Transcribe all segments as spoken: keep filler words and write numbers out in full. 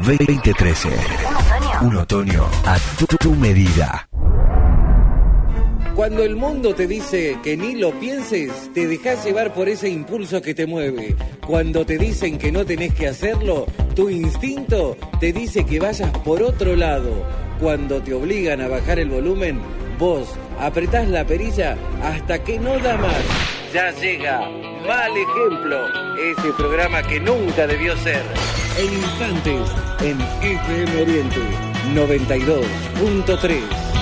veinte trece. ¿Un otoño? Un otoño a tu, tu medida. Cuando el mundo te dice que ni lo pienses, te dejas llevar por ese impulso que te mueve. Cuando te dicen que no tenés que hacerlo, tu instinto te dice que vayas por otro lado. Cuando te obligan a bajar el volumen, vos apretás la perilla hasta que no da más. Ya llega Mal Ejemplo, ese programa que nunca debió ser. En instantes, en F M Oriente noventa y dos punto tres.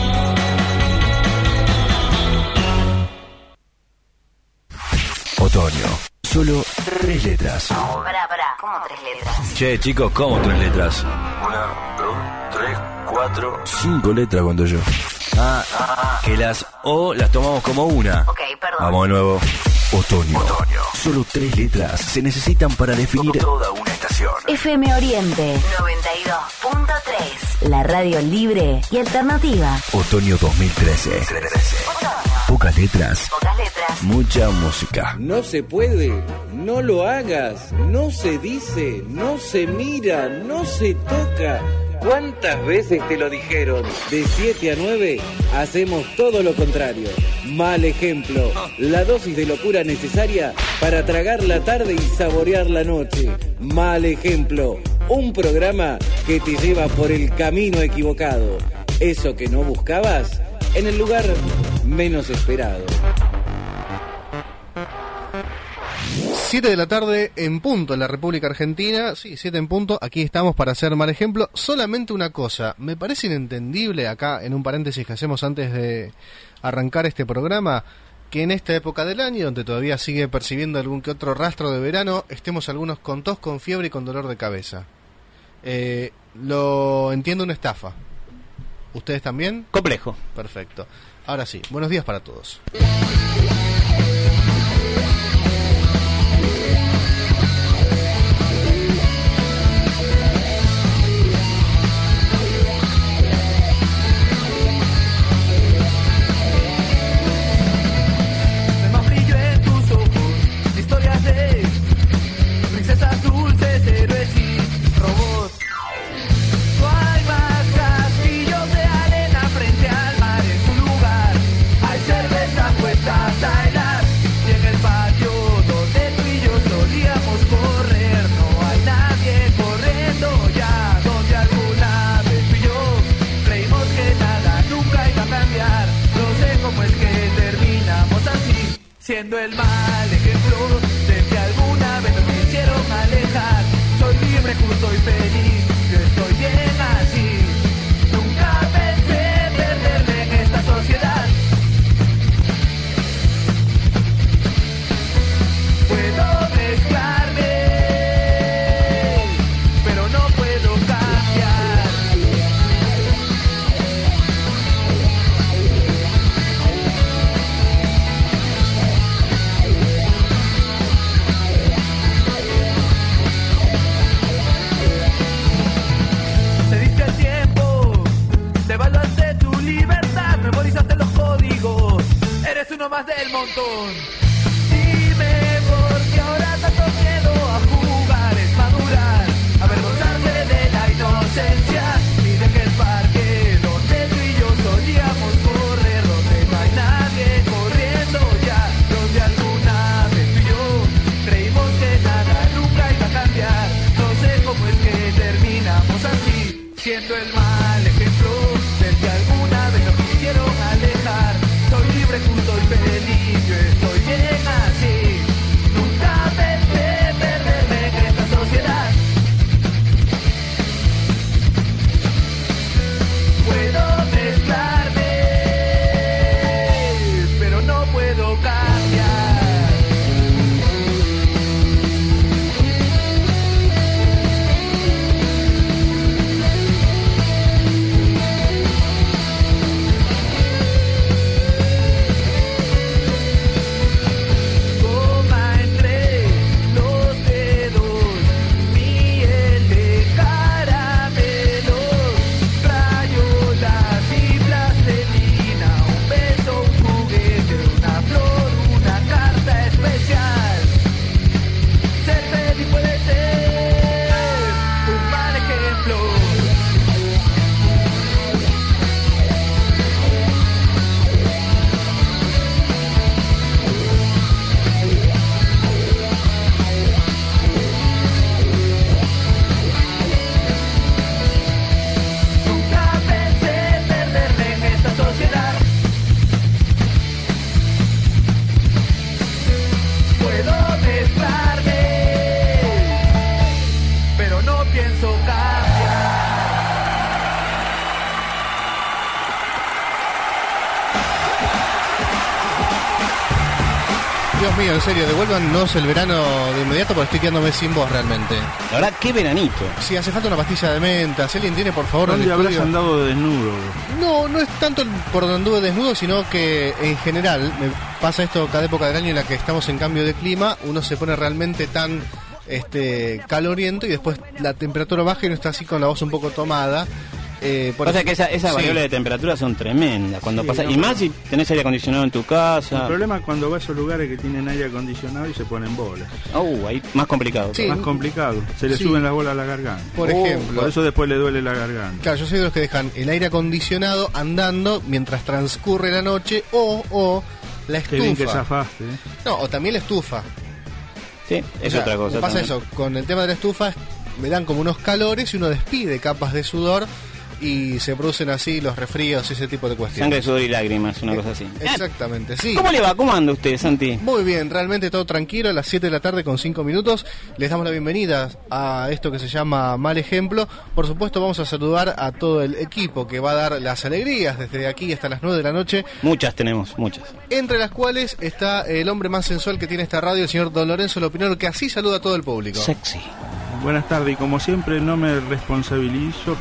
Otoño. Solo tres letras. Pará, pará, ¿cómo tres letras? Che, chicos, ¿cómo tres letras? Una, dos, tres, cuatro. Cinco letras cuando yo. Ah, que las O las tomamos como una. Ok, perdón. Vamos de nuevo. Otoño. Otoño. Solo tres letras se necesitan para definir toda una estación. F M Oriente noventa y dos punto tres. La radio libre y alternativa. Otoño dos mil trece. Otoño. Pocas letras, Pocas letras. mucha música. No se puede, no lo hagas, no se dice, no se mira, no se toca. ¿Cuántas veces te lo dijeron? De siete a nueve hacemos todo lo contrario. Mal Ejemplo, la dosis de locura necesaria para tragar la tarde y saborear la noche. Mal Ejemplo, un programa que te lleva por el camino equivocado. Eso que no buscabas, en el lugar menos esperado. siete de la tarde en punto en la República Argentina. Sí, siete en punto. Aquí estamos para hacer Mal Ejemplo. Solamente una cosa. Me parece inentendible acá, en un paréntesis que hacemos antes de arrancar este programa, que en esta época del año, donde todavía sigue percibiendo algún que otro rastro de verano, estemos algunos con tos, con fiebre y con dolor de cabeza. Eh, lo entiendo, una estafa. ¿Ustedes también? Complejo. Perfecto. Ahora sí, buenos días para todos. Siendo el mal ejemplo de que alguna vez me quisieron alejar. Soy libre, justo y feliz, yo estoy bien así. Nunca pensé perderme en esta sociedad. Puedo mezclarme, pero no puedo cambiar. Evaluaste tu libertad, memorizaste los códigos, eres uno más del montón. Dime por qué ahora tanto miedo a jugar es madurar, avergonzarse de la inocencia y de que el parque donde tú y yo solíamos correr, donde no hay nadie corriendo ya, donde alguna vez tú y yo creímos que nada nunca iba a cambiar. No sé cómo es que terminamos así, siendo el mal ejemplo del que alguna vez nos quisieron alejar. Soy libre, justo y feliz, yo estoy bien así. Nunca pensé perderme en esta sociedad. Puedo mezclarme, pero no puedo cambiar. Dios mío, en serio, devuélvanos el verano de inmediato porque estoy quedándome sin voz realmente. La verdad, qué veranito. Si hace falta una pastilla de menta, si alguien tiene, por favor, ¿Dónde el habrás estudio. andado de desnudo? No, no es tanto el por donde anduve desnudo, sino que en general me pasa esto cada época del año en la que estamos en cambio de clima, uno se pone realmente tan este caloriento y después la temperatura baja y uno está así con la voz un poco tomada. Eh, por O sea eso- que esa- esas sí. variables de temperatura son tremendas cuando Sí, pasa. no, y pero- más si tenés aire acondicionado en tu El casa. problema es cuando vas a esos lugares que tienen aire acondicionado y se ponen bolas. Uh, ahí más complicado. Sí. Más complicado. Se le Sí. suben las bolas a la garganta. Por Oh, ejemplo, Por eso después le duele la garganta. claro, yo soy de los que dejan el aire acondicionado andando mientras transcurre la noche o, o la Qué bien que estufa. zafaste. ¿eh? No, o también la estufa. Sí, es O sea, otra cosa. me pasa también. eso, con el tema de la estufa me dan como unos calores y uno despide capas de sudor y se producen así los resfríos y ese tipo de Sangre, cuestiones. sudor y lágrimas, una cosa así. Exactamente, sí. ¿Cómo le va? ¿Cómo anda usted, Santi? Muy bien, realmente todo tranquilo, a las siete de la tarde con cinco minutos. Les damos la bienvenida a esto que se llama Mal Ejemplo. Por supuesto vamos a saludar a todo el equipo que va a dar las alegrías desde aquí hasta las nueve de la noche, Muchas tenemos, muchas. entre las cuales está el hombre más sensual que tiene esta radio, el señor Don Lorenzo Lopinoro, que así saluda a todo el público. Sexy. Buenas tardes y como siempre no me responsabilizo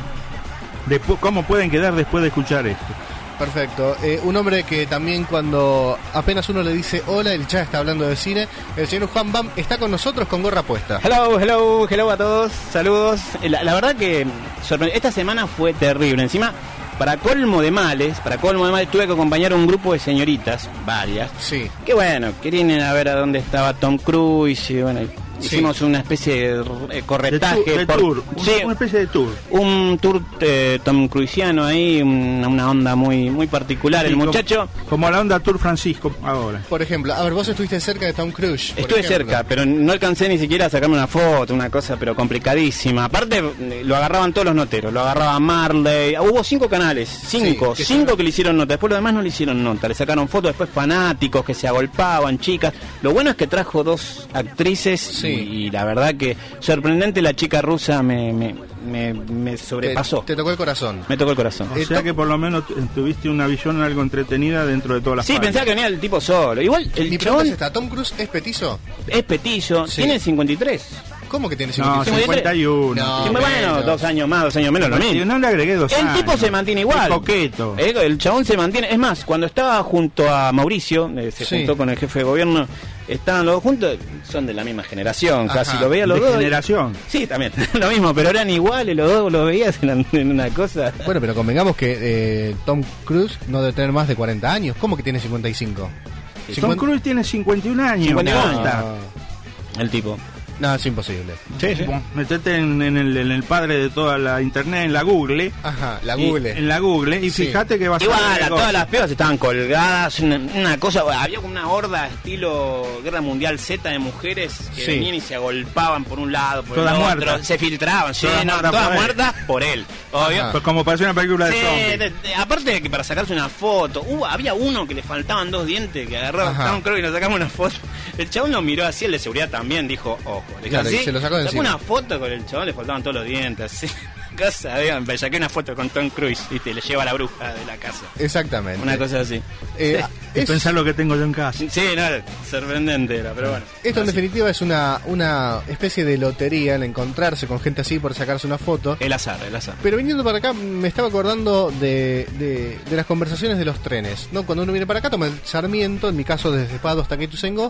de pu- cómo pueden quedar después de escuchar esto. Perfecto. Eh, un hombre que también cuando apenas uno le dice hola, el chat está hablando de cine. El señor Juan Bam está con nosotros con gorra puesta. Hello, hello, hello a todos. Saludos. La, la verdad que sorpre- esta semana fue terrible. Encima, para colmo de males, para colmo de males, tuve que acompañar a un grupo de señoritas, varias, Sí. que bueno, querían ir a ver a dónde estaba Tom Cruise y bueno, Sí. hicimos una especie de eh, De, corretaje. tu- de por- tour, un- sí, una especie de tour. un tour eh, Tom Cruisiano ahí, una, una onda muy muy particular. Sí, El como- muchacho, Como la onda Tour Francisco ahora. Por ejemplo, a ver, vos estuviste cerca de Tom Cruise. por estuve ejemplo. cerca, pero no alcancé ni siquiera a sacarme una foto, una cosa pero complicadísima. Aparte, eh, lo agarraban todos los noteros, lo agarraba Marley. Hubo cinco canales, cinco, Sí, que cinco son- que le hicieron nota. Después los demás no le hicieron nota, le sacaron fotos, después fanáticos que se agolpaban, chicas. Lo bueno es que trajo dos actrices Sí. y, y la verdad que sorprendente, la chica rusa me, me, me, me Te, sobrepasó. te tocó el corazón. Me tocó el corazón. O Eh, sea to- que por lo menos tu- tuviste una visión algo entretenida dentro de todas las Sí, fallas. pensaba que venía el tipo solo. Igual el Mi pregunta chabón es esta, ¿Tom Cruise es petizo? es petizo, Sí. tiene cincuenta y tres. ¿Cómo que tiene No, cincuenta y seis? cincuenta y uno. No, Sí, bueno, menos. dos años más, dos años menos, lo No, mismo. no le agregué dos El años. tipo se mantiene igual. Qué coqueto. Eh, El chabón se mantiene. Es más, cuando estaba junto a Mauricio, eh, se Sí. juntó con el jefe de gobierno, estaban los dos juntos, son de la misma generación, Ajá. casi lo veía los De dos. generación. Sí, también, lo mismo, pero eran iguales, los dos los veías eran en una cosa. Bueno, pero convengamos que eh, Tom Cruise no debe tener más de cuarenta años. ¿Cómo que tiene cincuenta y cinco? Tom cincuenta Cruise tiene cincuenta y un años. cincuenta y uno basta. años. El tipo. No, es imposible. Sí, sí. Bueno, metete en, en el, en el padre de toda la internet, en la Google. Ajá, la y- Google. en la Google. Y Sí. fíjate que vas a Igual, ver a cosas. todas las pibas estaban colgadas, una, una cosa, había como una horda estilo Guerra Mundial Z de mujeres que Sí. venían y se agolpaban por un lado, por Todas el otro, muertas. se filtraban, sí, Todas no, muertas todas por él. muertas por él, obvio. Ajá. Pues como parece una película de Sí, zombies. de- de- aparte de que para sacarse una foto, hubo, había uno que le faltaban dos dientes, que agarraba Ajá. a Tom Cruise y le sacamos una foto. El chabón lo miró así, el de seguridad también dijo, ojo, le dijo Claro, y así, se lo sacó de encima. una foto con el chabón, le faltaban todos los dientes, así. Cosa, digan, me saqué una foto con Tom Cruise y te le lleva a la bruja de la casa. Exactamente. Una cosa así. Eh, Y es- pensar lo que tengo yo en casa. Sí, no, sorprendente era, pero bueno. Esto en Así. definitiva es una, una especie de lotería, el encontrarse con gente así por sacarse una foto. El azar, el azar. Pero viniendo para acá me estaba acordando de, de, de las conversaciones de los trenes, ¿no? Cuando uno viene para acá toma el Sarmiento, en mi caso desde Pado hasta Queituzengo,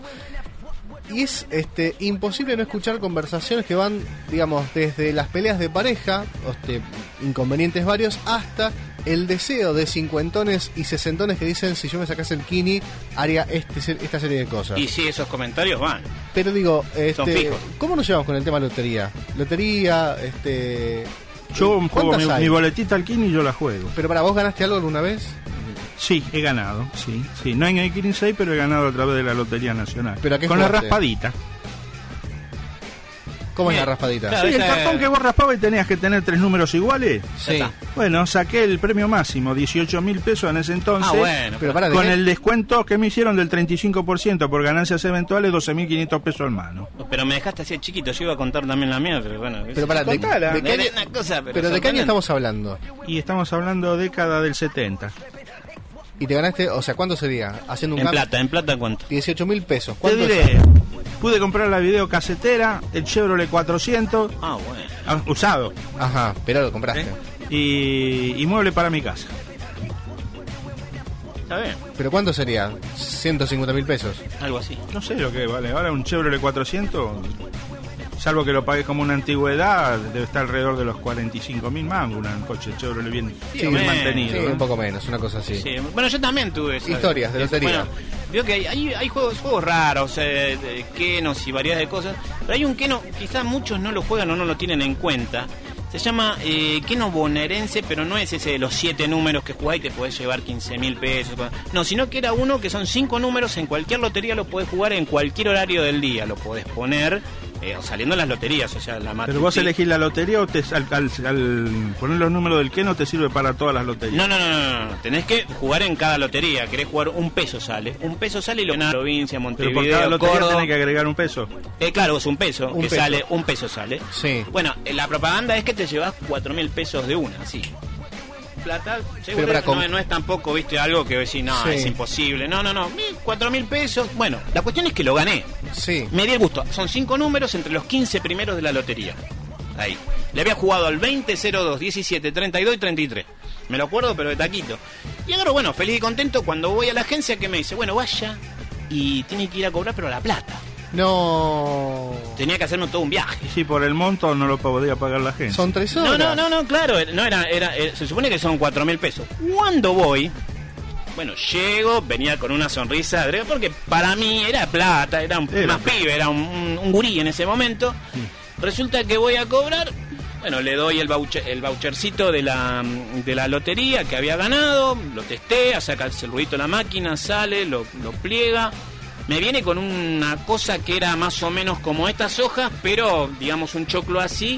y es este imposible no escuchar conversaciones que van, digamos, desde las peleas de pareja, este, inconvenientes varios, hasta el deseo de cincuentones y sesentones que dicen si yo me sacase el kini haría este, esta serie de cosas. Y sí, esos comentarios van. Pero digo, Son este, fijos. ¿cómo nos llevamos con el tema lotería? Lotería, este... Yo juego ¿cuántas mi, hay? mi boletita al Kini y yo la juego. Pero para vos, ¿ganaste algo alguna vez? Sí, he ganado, sí, sí. No en el Kini seis, pero he ganado a través de la Lotería Nacional. ¿Pero a qué Con la jugaste? raspadita. ¿Cómo es Bien. la raspadita? Claro. Sí, el esa- cartón que vos raspabas y tenías que tener tres números iguales. Sí. Ya está. Bueno, saqué el premio máximo, dieciocho mil pesos en ese entonces. Ah, bueno. Pero para, ¿de Con qué? el descuento que me hicieron del treinta y cinco por ciento por ganancias eventuales, doce mil quinientos pesos al mano. Pero me dejaste así chiquito, yo iba a contar también la mía, pero bueno. Pero para, ¿de, Contala. de qué año, Una cosa, pero pero ¿de qué año sorprendente. estamos hablando? Y estamos hablando década del setenta. Y te ganaste, o sea, ¿cuánto sería? Haciendo un En cambio. plata, ¿en plata cuánto? dieciocho mil pesos. Te ¿Cuánto diré, es? pude comprar la videocasetera, el Chevrolet cuatrocientos, Ah, bueno. ah, usado, Ajá, pero lo compraste. ¿eh? y, y mueble para mi casa. Está bien, ¿Pero cuánto sería? ciento cincuenta mil pesos. algo así. No sé lo que vale. Ahora un Chevrolet cuatrocientos, salvo que lo pagues como una antigüedad, debe estar alrededor de los cuarenta y cinco mil mangos. Un coche Chevrolet bien, Sí, bien bueno, mantenido. Sí, ¿eh? un poco menos, una cosa así. Sí, bueno, yo también tuve esa- Historias de es- lotería. Bueno, veo que hay, hay, hay juegos, juegos raros, eh, de Kenos y variedad de cosas, pero hay un Keno, quizás muchos no lo juegan o no lo tienen en cuenta. Se llama eh, Keno bonaerense, pero no es ese de los siete números que jugás y te podés llevar quince mil pesos. No, sino que era uno que son cinco números, en cualquier lotería lo podés jugar en cualquier horario del día, lo podés poner eh, saliendo en las loterías, o sea, la Pero vos matutina- elegís la lotería o te, al, al- al poner los números del Keno te sirve para todas las loterías. No, no, no, no, no, tenés que jugar en cada lotería. Querés jugar un peso sale. Un peso sale y lo gana provincia, Pero Montevideo, por cada lotería Córdoba. tenés que agregar un peso. Eh, claro, es un peso, Un que peso. sale, un peso sale. Sí. Bueno, eh, la propaganda es que te llevas cuatro mil pesos de una, sí. Plata, seguro para no, com- es- no es tampoco, viste, algo que decís, no, Sí. es imposible. No, no, no, mil, cuatro mil pesos. Bueno, la cuestión es que lo gané. Sí. Me di el gusto. Son cinco números entre los quince primeros de la lotería. Ahí. Le había jugado al veinte, cero dos, diecisiete, treinta y dos y treinta y tres. Me lo acuerdo, pero de taquito. Y ahora, bueno, feliz y contento cuando voy a la agencia que me dice, bueno, vaya y tiene que ir a cobrar, pero a La Plata. No. Tenía que hacerme todo un viaje. Y si por el monto no lo podría pagar la gente. Son tres No, horas. no, no, no, claro, no era, era, era- se supone que son cuatro mil pesos. Cuando voy, bueno, llego, venía con una sonrisa, porque para mí era plata, era un, Era más plata. pibe, era un, un- un gurí en ese momento. Resulta que voy a cobrar, bueno, le doy el voucher, el vouchercito de la, de la lotería que había ganado, lo testé, saca el ruidito de la máquina, sale, lo, lo pliega. Me viene con una cosa que era más o menos como estas hojas, pero digamos un choclo así.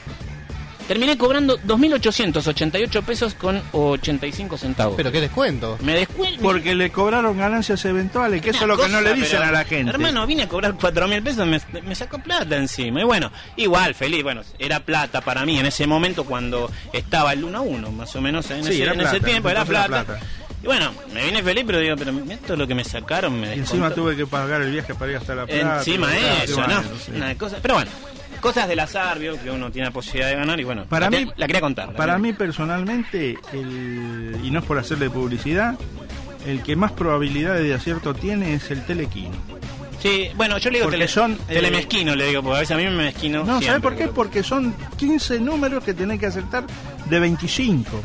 Terminé cobrando dos mil ochocientos ochenta y ocho pesos con ochenta y cinco centavos. Pero qué descuento. Me descuento. Porque le cobraron ganancias eventuales, que eso es lo que no le dicen a la gente. Hermano, vine a cobrar cuatro mil pesos, me, me sacó plata encima. Y bueno, igual, feliz. Bueno, era plata para mí en ese momento cuando estaba el uno a uno, más o menos en, Sí, ese, era en ese plata, tiempo, era entonces plata. era plata. Y bueno, me vine feliz, pero digo, pero esto es lo que me sacaron, me Y encima descontó. tuve que pagar el viaje para ir hasta La Plata. Encima Claro, eso, bueno, ¿no? sí. Una cosa, pero bueno, cosas del azar, vio, que uno tiene la posibilidad de ganar y bueno, Para la, mí, la quería contar. la Para quería- mí personalmente, el, y no es por hacerle publicidad, el que más probabilidades de acierto tiene es el Telequino. Sí, bueno, yo le digo Porque tele, son, eh, telemesquino, le digo, porque a veces a mí me mezquino. No, ¿sabes siempre, por qué? pero- Porque son quince números que tenés que acertar de veinticinco.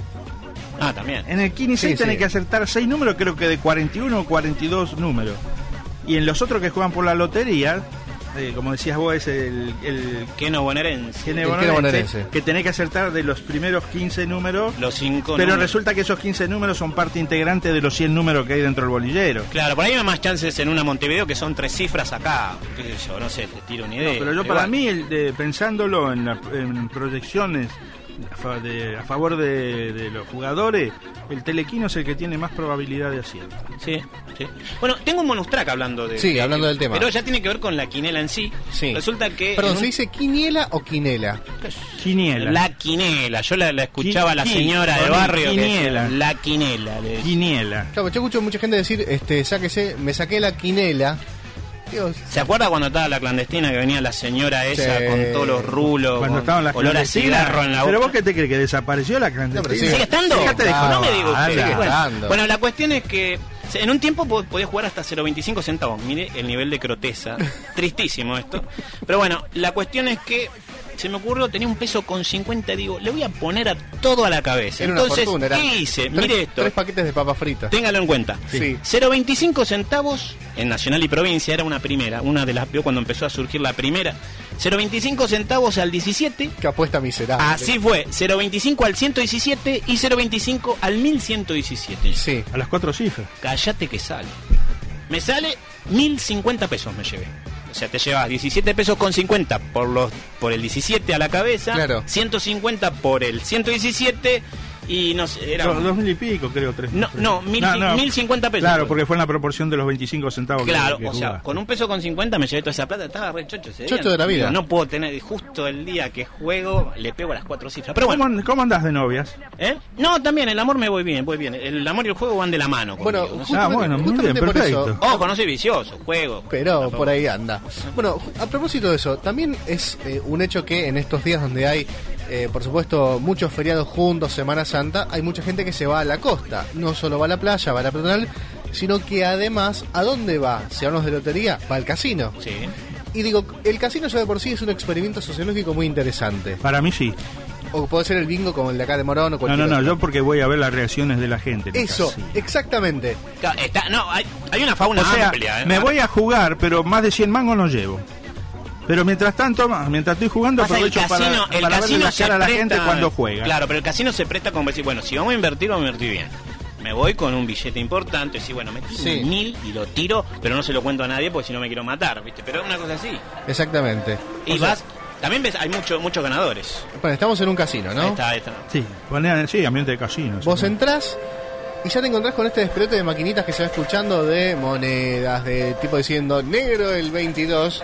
Ah, también. En el quince Sí, tenés sí. que acertar seis números, creo que de cuarenta y uno o cuarenta y dos números. Y en los otros que juegan por la lotería, eh, como decías vos, es el, el Keno bonaerense. Keno El Keno bonaerense, bonaerense. que tenés que acertar de los primeros quince números. Los cinco Pero números. resulta que esos quince números son parte integrante de los cien números que hay dentro del bolillero. Claro, por ahí hay más chances en una Montevideo que son tres cifras acá. Qué sé yo, no sé, te tiro una idea. No, pero yo para mí, el de- pensándolo en, la- en proyecciones a, fa- de- a favor de, de los jugadores, el Telequino es el que tiene más probabilidad de acierto. Sí, sí. Bueno, tengo un bonus track hablando de... Sí, de- hablando del tema. Pero ya tiene que ver con la quinela en sí. Sí. Resulta que... Perdón, en ¿se un- dice quiniela o quinela? Quiniela. La quinela. Yo la, la escuchaba a la Qui- señora de qui- barrio. que quiniela. decía, La quinela. le decía. Quiniela. Claro, yo escucho mucha gente decir, este, sáquese, me saqué la quinela. Digo, ¿Se acuerda cuando estaba la clandestina que venía la señora esa Sí. con todos los rulos? Cuando con estaban las olor a clandestinas. cigarro en la boca. Pero vos qué te crees, que desapareció la No, pero clandestina. ¿Sigue estando? Fíjate de no me joder. diga usted. sigue Bueno, estando. bueno, la cuestión es que en un tiempo po- podía jugar hasta cero coma veinticinco centavos. Mire el nivel de croteza. Tristísimo esto. Pero bueno, la cuestión es que se me ocurrió, tenía un peso con cincuenta, digo, le voy a poner a todo a la cabeza. era una Entonces, fortuna. Era ¿qué hice? tres- Mire esto. Tres paquetes de papas fritas. Téngalo en cuenta. Sí. cero coma veinticinco centavos en Nacional y Provincia, era una primera, una de las vio cuando empezó a surgir la primera. cero coma veinticinco centavos al diecisiete. Qué apuesta miserable. Así fue, cero coma veinticinco al ciento diecisiete y cero coma veinticinco al mil ciento diecisiete. Sí. A las cuatro cifras. Cállate que sale. Me sale mil cincuenta pesos me llevé. O sea, te llevas diecisiete pesos con cincuenta por los por el diecisiete a la cabeza, Claro. ciento cincuenta por el ciento diecisiete Y no sé, era... Dos, dos mil y pico, creo, tres. No, no, mil, no, no. mil cincuenta pesos. Claro, porque fue en la proporción de los veinticinco centavos. Claro, que, que o sea, jugaba. con un peso con cincuenta me llevé toda esa plata, estaba re chocho ese día. Chocho de la vida. No puedo tener, justo el día que juego, le pego a las cuatro cifras. Pero bueno. ¿Cómo, ¿Cómo andás de novias? ¿Eh? No, también, el amor me voy bien, voy bien. El amor y el juego van de la mano. Bueno, conmigo, ¿no? justamente, Ah, bueno, muy justamente bien, por perfecto. eso. Ojo, no soy vicioso, juego. Pero por ahí anda. Bueno, a propósito de eso, también es eh, un hecho que en estos días donde hay, eh, por supuesto, muchos feriados juntos, Semana Santa, hay mucha gente que se va a la costa. No solo va a la playa, va a la peatonal, sino que además, ¿a dónde va? Si hablamos de lotería, va al casino. Sí. Y digo, el casino ya de por sí es un experimento sociológico muy interesante. Para mí sí. O puede ser el bingo como el de acá de Morón o No, cualquier no, no, otro. yo porque voy a ver las reacciones de la gente. en el Eso, casino. exactamente. Claro, está, no, hay, hay una fauna O sea, amplia. ¿eh? me voy a jugar, pero más de cien mangos no llevo. Pero mientras tanto, mientras estoy jugando, Pasa, el aprovecho para, casino, el para verle casino la se cara a la presta- gente cuando juega. Claro, pero el casino se presta como decir, bueno, si vamos a invertir, vamos a invertir bien. Me voy con un billete importante, decir, bueno, me tiro Sí. un mil y lo tiro, pero no se lo cuento a nadie porque si no me quiero matar, ¿viste? Pero es una cosa así. Exactamente. Y O sea, vas, también ves, hay mucho, muchos ganadores. bueno, estamos en un casino, Ahí ¿no? está, ahí está. Sí, poner, sí, ambiente de casino. Vos sí. entrás y ya te encontrás con este despelote de maquinitas que se va escuchando de monedas, de tipo diciendo negro el veintidós.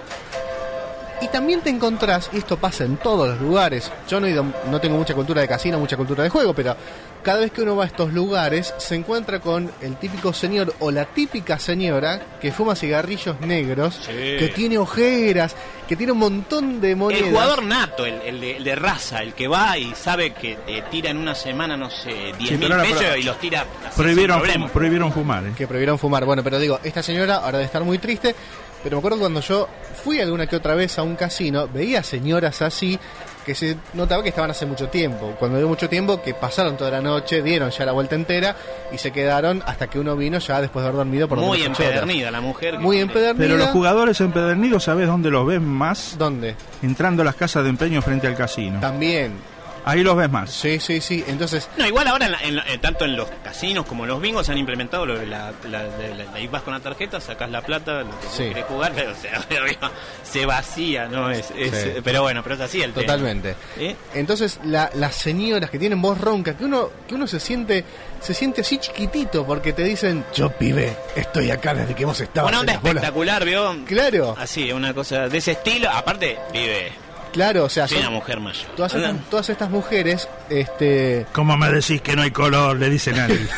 Y también te encontrás, y esto pasa en todos los lugares, yo no, he ido, no tengo mucha cultura de casino, mucha cultura de juego, pero cada vez que uno va a estos lugares se encuentra con el típico señor o la típica señora que fuma cigarrillos negros, Sí. que tiene ojeras, que tiene un montón de monedas. El jugador nato, el, el, de, el de raza, el que va y sabe que te tira en una semana, no sé, diez Sí, mil pero ahora pesos pro- y los tira así Prohibieron, sin problema. fum- prohibieron fumar. ¿eh? Que prohibieron fumar. Bueno, pero digo, esta señora ahora debe estar muy triste, pero me acuerdo cuando yo fui alguna que otra vez a un casino, veía señoras así que se notaba que estaban hace mucho tiempo. Cuando digo mucho tiempo, que pasaron toda la noche, dieron ya la vuelta entera y se quedaron hasta que uno vino ya después de haber dormido por lo Muy menos ocho horas. empedernida la mujer. que- Muy empedernida. Pero los jugadores empedernidos, ¿sabés dónde los ves más? ¿Dónde? Entrando a las casas de empeño frente al casino. También. Ahí los ves más. Sí, sí, sí. Entonces, No, igual ahora, en la- en la- eh, tanto en los casinos como en los bingos han implementado lo de la, la, la- la- ahí vas con la tarjeta, sacás la plata, lo que vos Sí. querés jugar, pero o sea, obvio, se vacía, ¿no? Es, es- Sí. Pero bueno, pero es así el tema. totalmente. ¿Eh? Entonces, la- las señoras que tienen voz ronca, que uno que uno se siente se siente así chiquitito porque te dicen, yo pibe, estoy acá desde que vos estabas Una en onda las bolas". espectacular, ¿vio? Claro, Así, una cosa de ese estilo. Aparte, vive, claro, o sea, soy son una mujer mayor. todas estas, todas estas mujeres, este, ¿Cómo me decís que no hay color? Le dicen a él.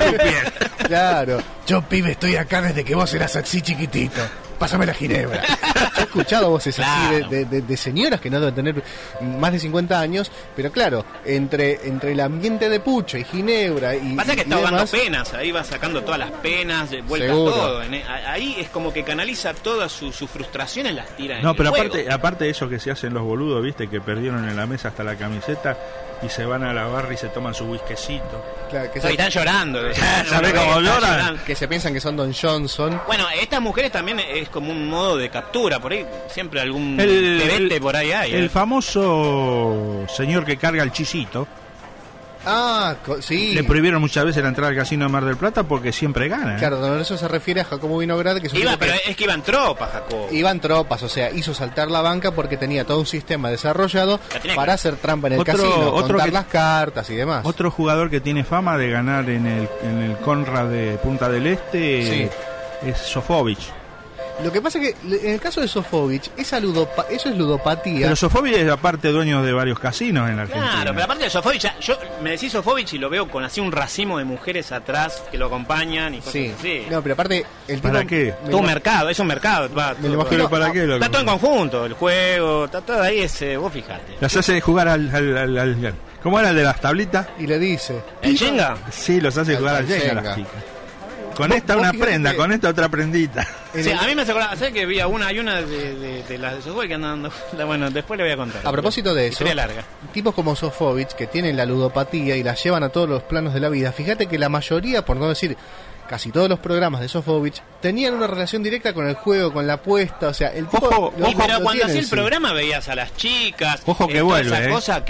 claro, yo pibe, estoy acá desde que vos eras así chiquitito. Pásame la ginebra. Yo he escuchado voces así Claro. de, de- de- de señoras que no deben tener más de cincuenta años, pero claro, entre entre el ambiente de pucho y ginebra y Pasa que y está ahogando demás, penas, ahí va sacando todas las penas, de vueltas Seguro. todo. en- Ahí es como que canaliza todas sus su frustraciones, las tira en No, el pero juego. aparte, aparte de eso que se hacen los boludos, viste, que perdieron en la mesa hasta la camiseta y se van a la barra y se toman su whiskycito. claro, que, O sea, se, y están llorando. ¿Sabés No, cómo están lloran? llorando. que se piensan que son Don Johnson. Bueno, estas mujeres también es como un modo de captura, por ahí siempre algún El, pebete el- por ahí hay. el ¿eh? famoso señor que carga el chisito, Ah, co- sí. le prohibieron muchas veces la entrada al casino de Mar del Plata porque siempre gana. ¿eh? Claro, don eso se refiere a Jacobo Vinograd, que es un Iba, tipo que- pero es que iban tropas, Jacob. iban tropas, o sea, hizo saltar la banca porque tenía todo un sistema desarrollado La tenía para que- hacer trampa en el Otro- casino, otro contar que- las cartas y demás. Otro jugador que tiene fama de ganar en el, en el Conrad de Punta del Este Sí. es Sofovich. Lo que pasa es que en el caso de Sofovich, esa ludopa- eso es ludopatía. Pero Sofovich es aparte dueño de varios casinos en la Argentina. Claro, pero aparte de Sofovich, ya- yo me decís Sofovich y lo veo con así un racimo de mujeres atrás que lo acompañan y cosas Sí. así. No, pero aparte el ¿Para tipo- qué? me Todo un lo- mercado, es un mercado. Va, Me lo todo- imagino- ¿Pero para qué? Lo Está todo en conjunto, el juego, está todo ahí, ese, vos fijate. Las hace jugar al, al, al- al- ¿Cómo era el de las tablitas? y le dice, ¿El Jenga? Sí, los hace Al- jugar al al Jenga Jenga. las chicas. Con Vos- esta vos una fijate prenda, que- con esta otra prendita. en Sí, el- a mí me hace acordar, ¿sabes que vi a una, hay una de, de, de las de Sofovich que andan dando? Bueno, después le voy a contar. a propósito de eso, Historia larga. tipos como Sofovich que tienen la ludopatía y la llevan a todos los planos de la vida, fíjate que la mayoría, por no decir casi todos los programas de Sofovich, tenían una relación directa con el juego, con la apuesta, o sea, el tipo Ojo, lo- Y pero lo cuando tiene hacía en el sí. programa veías a las chicas. Ojo que eh, toda vuelve, esa eh. cosa que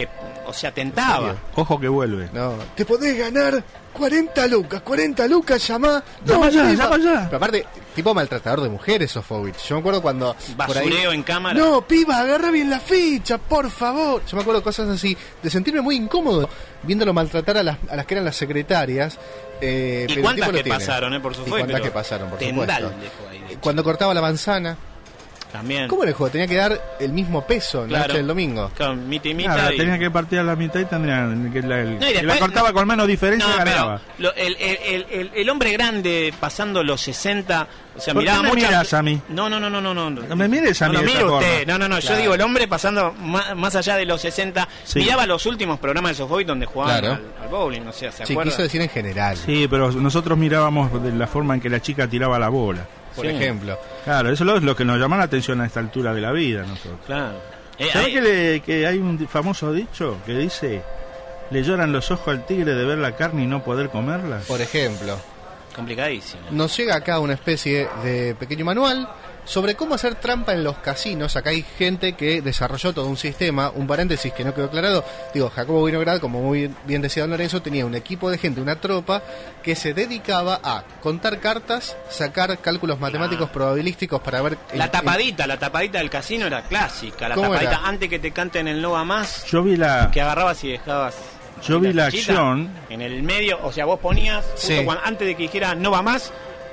o sea, tentaba. Ojo que vuelve. No, te podés ganar cuarenta lucas, cuarenta lucas, llamá. Llama ya, piba. llama ya. Pero aparte, tipo maltratador de mujeres, Sofovich. Yo me acuerdo cuando... por ahí- Basureo en cámara. No, piba, agarra bien la ficha, por favor. Yo me acuerdo cosas así, de sentirme muy incómodo viéndolo maltratar a las, a las que eran las secretarias. Eh, ¿Y pero el cuántas tipo lo que tiene. pasaron, eh, por ¿Y supuesto? cuántas pero que pasaron, por Tendal supuesto? dejó ahí, de hecho. Cuando cortaba la manzana, También. ¿cómo era el juego? Tenía que dar el mismo peso en la Claro. noche del domingo. Claro, mitad y mitad. Claro, y- tenía que partir a la mitad y tendrían que la, el, No, y que la después- cortaba con menos diferencia No, ganaba. pero lo- el, el, el, el- el hombre grande pasando los sesenta, o sea, ¿Por qué miraba me muchas... miras a mí? No, no, no, no, no, no. No me mires a no, mí no, de mire esa usted. forma. No, no, no, Claro. yo digo, el hombre pasando más, más allá de los sesenta, Sí. miraba los últimos programas de Sofovich donde jugaban Claro. al, al bowling, o sea, ¿se Sí, acuerda? quiso decir en general, Sí, pero nosotros mirábamos de la forma en que la chica tiraba la bola. por Sí. ejemplo. Claro, eso es lo, lo que nos llama la atención a esta altura de la vida nosotros. Claro. Eh, ¿Sabes ahí- que, le- que hay un famoso dicho que dice, le lloran los ojos al tigre de ver la carne y no poder comerla? Por ejemplo, Complicadísimo. nos llega acá una especie de pequeño manual sobre cómo hacer trampa en los casinos. Acá hay gente que desarrolló todo un sistema. Un paréntesis que no quedó aclarado. Digo, Jacobo Winograd, como muy bien decía don Lorenzo, tenía un equipo de gente, una tropa, que se dedicaba a contar cartas, sacar cálculos matemáticos probabilísticos para ver... en- La en- tapadita, la tapadita del casino era clásica. La ¿Cómo tapadita era? antes que te canten el no va más, Yo vi la... que agarrabas y dejabas. Yo vi la fichita acción. en el medio, o sea, vos ponías, justo Sí. cuando- antes de que dijera no va más,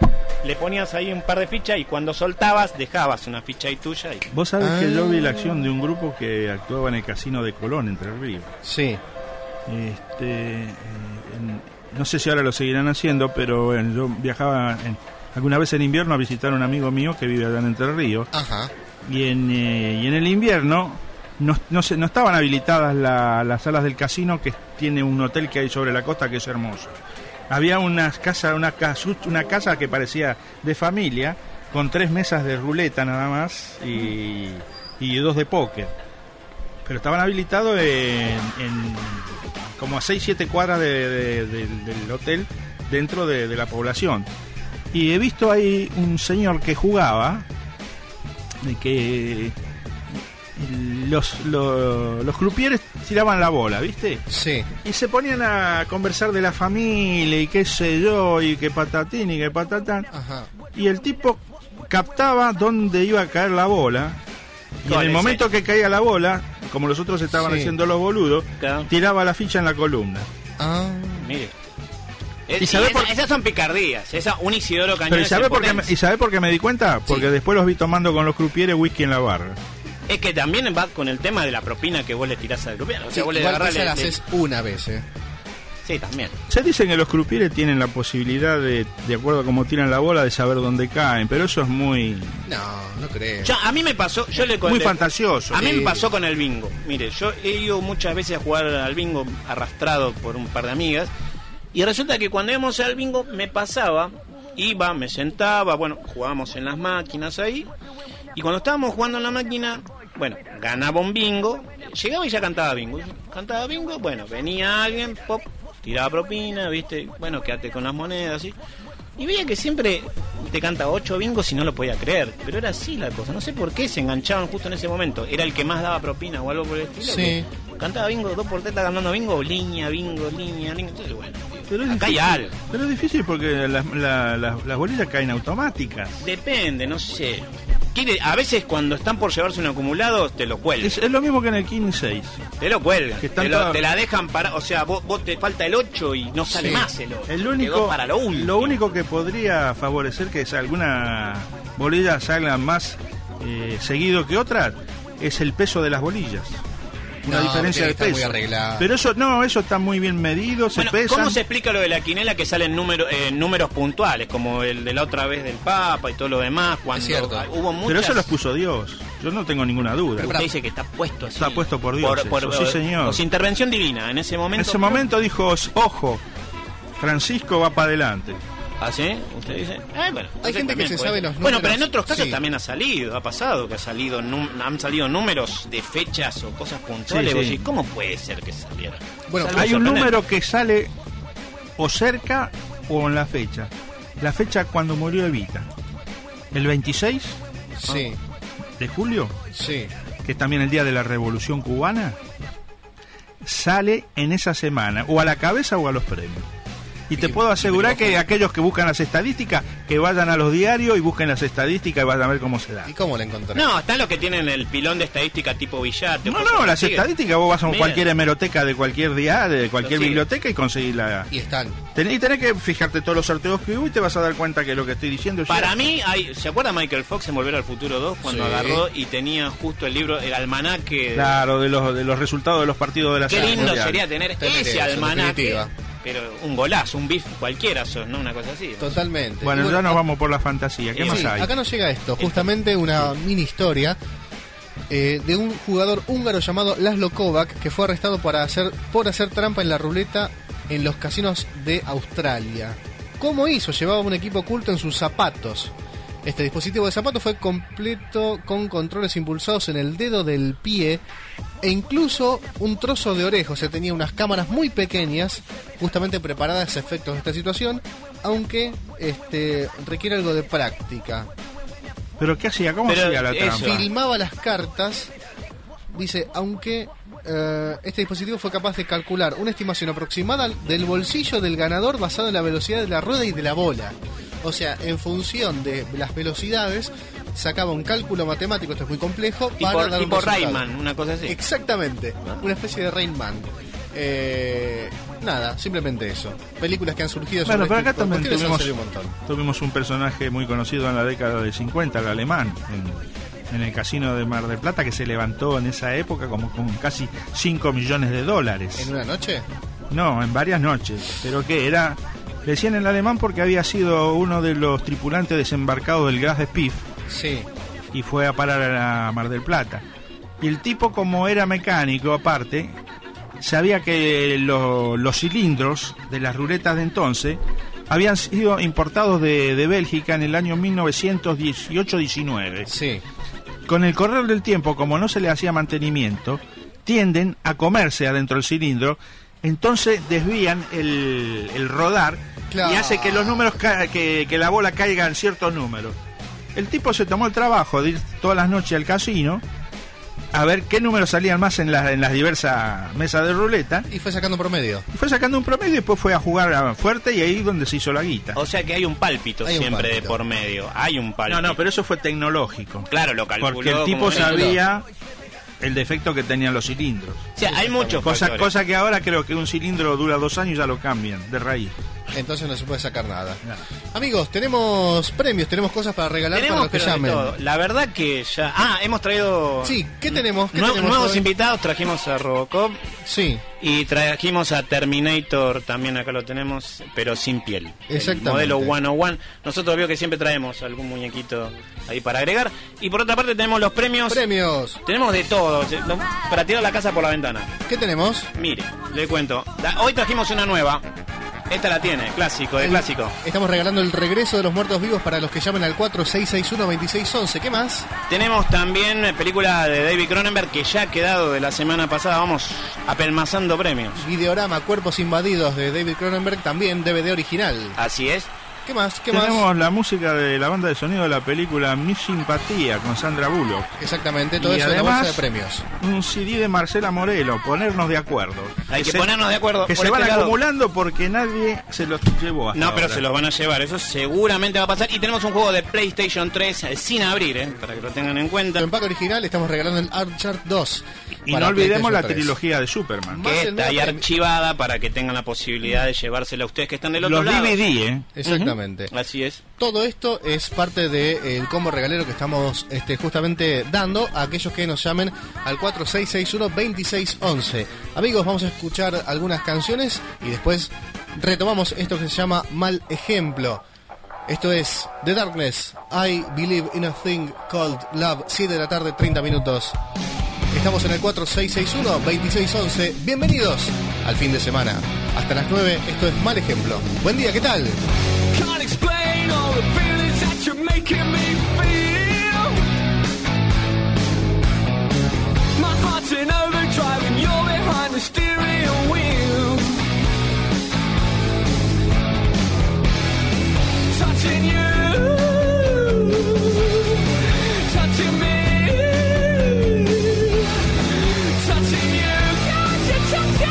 le ponías ahí un par de fichas y cuando soltabas dejabas una ficha ahí tuya. Y... Vos sabés Ah. que yo vi la acción de un grupo que actuaba en el casino de Colón, Entre Ríos. Sí, Este, eh, en- no sé si ahora lo seguirán haciendo, pero bueno, yo viajaba en- alguna vez en invierno a visitar a un amigo mío que vive allá en Entre Ríos. ajá. Y en, eh, y en el invierno no, no, se, no estaban habilitadas la- las salas del casino, que tiene un hotel que hay sobre la costa que es hermoso. Había unas casa, una, casu- una casa que parecía de familia, con tres mesas de ruleta nada más y, y dos de póker. Pero estaban habilitados en, en como a seis siete cuadras de- de- de- del hotel, dentro de, de la población. Y he visto ahí un señor que jugaba, de que los, los, los croupiers tiraban la bola, ¿viste? Sí, Y se ponían a conversar de la familia y qué sé yo, y que patatín y que patatán. ajá. Y el tipo captaba dónde iba a caer la bola. Y en ¿Cuál el es momento que caía la bola, como los otros estaban Sí. haciendo los boludos, Claro. tiraba la ficha en la columna. Ah, Mire. ¿Y ¿Y sabe por- esas son picardías. Esa, un Isidoro Cañón. Pero ¿y es sabe, en por qué me, potencia. ¿y sabe por qué me di cuenta? Porque después los vi tomando con los croupiers whisky en la barra. Es que también va con el tema de la propina que vos le tirás al grupo. O sí, sea, vos le igual agarrás, esa le- la le- haces una vez, eh. Sí, también. Se dicen que los croupiers tienen la posibilidad de, de acuerdo a cómo tiran la bola, de saber dónde caen, pero eso es muy, No, no creo. Ya, a mí me pasó, yo le muy conté. fantasioso. A mí Sí. me pasó con el bingo. Mire, yo he ido muchas veces a jugar al bingo arrastrado por un par de amigas. Y resulta que cuando íbamos al bingo me pasaba, iba, me sentaba, bueno, jugábamos en las máquinas ahí. Y cuando estábamos jugando en la máquina, bueno, ganaba un bingo, llegaba y ya cantaba bingo. Cantaba bingo, bueno, venía alguien, pop, tiraba propina, viste, bueno, quédate con las monedas, así. Y veía que siempre te canta ocho bingos y no lo podía creer. Pero era así la cosa. No sé por qué se enganchaban justo en ese momento. Era el que más daba propina o algo por el estilo. Sí. que Cantaba bingo, dos por tres está cantando bingo, línea, bingo, línea, línea. Entonces, bueno, Pero es acá hay difícil, algo. pero es difícil porque las, la- las- las bolillas caen automáticas. Depende, no sé. Quiere, a veces cuando están por llevarse un acumulado, te lo cuelgan. Es, es lo mismo que en el King seis. Te lo cuelgan. Que están Te, lo- todas- te la dejan para. O sea, vos, vos te falta el ocho y no sale Sí. más el ocho. El Quedó único, para lo último. lo único que podría favorecer que alguna bolilla salga más eh, seguido que otra es el peso de las bolillas. Una No, diferencia tiene de que estar peso. muy arreglado. Pero eso no, eso está muy bien medido, se Bueno, pesan. ¿cómo se explica lo de la quinela que salen número, eh, números puntuales, como el de la otra vez del Papa y todo lo demás? Cuando Es cierto. hubo muchas... Pero eso los puso Dios. Yo no tengo ninguna duda. Usted dice que está puesto así. Está puesto por Dios eso, sí, señor. o sea, intervención divina, en ese En momento. ese momento dijo, ojo, Francisco va para adelante. ¿Ah, sí? ¿Usted dice? Eh, bueno, Hay usted gente que también se puede sabe ser. los Bueno, números, pero en otros casos sí. también ha salido, ha pasado que ha salido num- han salido números de fechas o cosas puntuales. Sí, Vos sí. decís, ¿cómo puede ser que saliera? Bueno, Salvo Hay un sorprendente. número que sale o cerca o en la fecha. La fecha cuando murió Evita. El veintiséis Sí, de julio, sí. que es también el día de la Revolución Cubana. sale en esa semana, o a la cabeza o a los premios. Y te Y- puedo asegurar y- que aquellos que buscan las estadísticas, que vayan a los diarios y busquen las estadísticas y vayan a ver cómo se da. ¿Y cómo la encontré? No, están los que tienen el pilón de estadística tipo Villate. No, cosas no, las así. estadísticas, vos vas a Mira. cualquier hemeroteca de cualquier diario, de cualquier Sí. biblioteca y conseguís la... Y están. Tenés, y tenés que fijarte todos los sorteos que hubo y te vas a dar cuenta que lo que estoy diciendo es Para cierto. mí, hay, ¿se acuerda Michael Fox en Volver al Futuro dos? Cuando Sí. agarró y tenía justo el libro, el almanaque. Claro, de los, de los resultados de los partidos de la Qué Serie lindo Mundial. sería tener, Tener ese eso, en almanaque. definitiva. Pero un golazo, un bif cualquiera sos, ¿no? Una cosa así. ¿no? Totalmente. Bueno, Y ya nos vamos por la fantasía. ¿Qué Sí, más Sí, hay? acá nos llega esto, justamente una mini historia eh, de un jugador húngaro llamado Laszlo Kovac que fue arrestado para hacer, por hacer trampa en la ruleta en los casinos de Australia. ¿Cómo hizo? Llevaba un equipo oculto en sus zapatos. Este dispositivo de zapato fue completo con controles impulsados en el dedo del pie e incluso un trozo de oreja. O sea, tenía unas cámaras muy pequeñas justamente preparadas a efectos de esta situación, aunque este requiere algo de práctica. ¿Pero qué hacía? ¿Cómo Pero hacía la eso. trampa? Filmaba las cartas, dice, aunque eh, este dispositivo fue capaz de calcular una estimación aproximada del bolsillo del ganador basado en la velocidad de la rueda y de la bola. O sea, en función de las velocidades, sacaba un cálculo matemático, esto es muy complejo, Tipo, para dar un tipo resultado. Rayman, una cosa así. Exactamente, una especie de Rainman. Eh, nada, simplemente eso. Películas que han surgido Bueno, sobre pero este acá tipo de también cuestiones han tuvimos, salido un montón. tuvimos un personaje muy conocido en la década de cincuenta, el alemán, en, en el casino de Mar del Plata, que se levantó en esa época como con casi cinco millones de dólares. ¿En una noche? No, en varias noches. Pero que era, le decían el alemán porque había sido uno de los tripulantes desembarcados del Graf Spee Sí. y fue a parar a Mar del Plata. Y el tipo, como era mecánico aparte, sabía que lo- los cilindros de las ruletas de entonces habían sido importados de, de Bélgica en el año mil novecientos dieciocho diecinueve. Sí. Con el correr del tiempo, como no se le hacía mantenimiento, tienden a comerse adentro del cilindro, entonces desvían el, el rodar Claro. y hace que los números ca- que, que la bola caiga en ciertos números. El tipo se tomó el trabajo de ir todas las noches al casino a ver qué números salían más en, la- en las diversas mesas de ruleta, Y fue sacando promedio. y fue sacando un promedio y después fue a jugar a fuerte y ahí es donde se hizo la guita. O sea que hay un pálpito Hay un siempre de pálpito. por medio. Hay un pálpito. No, no, pero eso fue tecnológico. Claro, lo calculó. Porque el tipo como- sabía el defecto que tenían los cilindros. O sea, hay muchos Cosa, factores. cosa que ahora creo que un cilindro dura dos años y ya lo cambian de raíz. Entonces no se puede sacar nada. No. Amigos, tenemos premios, tenemos cosas para regalar Tenemos, para los que pero de llamen. todo. La verdad que ya... Ah, hemos traído... Sí, ¿qué tenemos? ¿Qué Nue- tenemos nuevos hoy? invitados, trajimos a Robocop Sí, y trajimos a Terminator, también acá lo tenemos, pero sin piel. Exactamente. El modelo ciento uno. Nosotros veo que siempre traemos algún muñequito ahí para agregar. Y por otra parte tenemos los premios. premios. Tenemos de todo, no- para tirar la casa por la ventana. ¿Qué tenemos? Mire, le cuento. La- hoy trajimos una nueva. Esta la tiene, clásico, de El- clásico. Estamos regalando el regreso de los muertos vivos para los que llamen al cuatro seis seis uno, dos seis once. ¿Qué más? Tenemos también eh, película de David Cronenberg que ya ha quedado de la semana pasada. Vamos apelmazando premios. Videorama Cuerpos Invadidos de David Cronenberg, también D V D original. Así es. ¿Qué más? ¿Qué Tenemos más? la música de la banda de sonido de la película Mi Simpatía con Sandra Bullock. Exactamente, todo Y eso en la además, bolsa de premios. un C D de Marcela Morelo, Ponernos de Acuerdo. Hay que se- ponernos de acuerdo. Que por se van este lado. acumulando porque nadie se los llevó hasta No, pero ahora. se los van a llevar, eso seguramente va a pasar. Y tenemos un juego de PlayStation tres eh, sin abrir, eh, para que lo tengan en cuenta. En pack original estamos regalando el Archer dos. Y para no olvidemos PlayStation la tres. trilogía de Superman. Más Que el está ahí nuevo premio. archivada para que tengan la posibilidad de llevársela a ustedes que están del otro Los lado. D V D, ¿eh? Exactamente. Ujú, así es. Todo esto es parte del combo regalero que estamos este, justamente dando a aquellos que nos llamen al cuatro seis seis uno, dos seis once. Amigos, vamos a escuchar algunas canciones y después retomamos esto que se llama Mal Ejemplo. Esto es The Darkness, I Believe in a Thing Called Love, siete de la tarde, treinta minutos. Estamos en el cuatro seis seis uno, dos seis once. Bienvenidos al fin de semana. Hasta las nueve, esto es Mal Ejemplo. Buen día, ¿qué tal? Can't explain all the feelings that you're making me feel. My heart's in overdrive and you're behind the steering wheel. Touching you, touching me, touching you, 'cause you're touching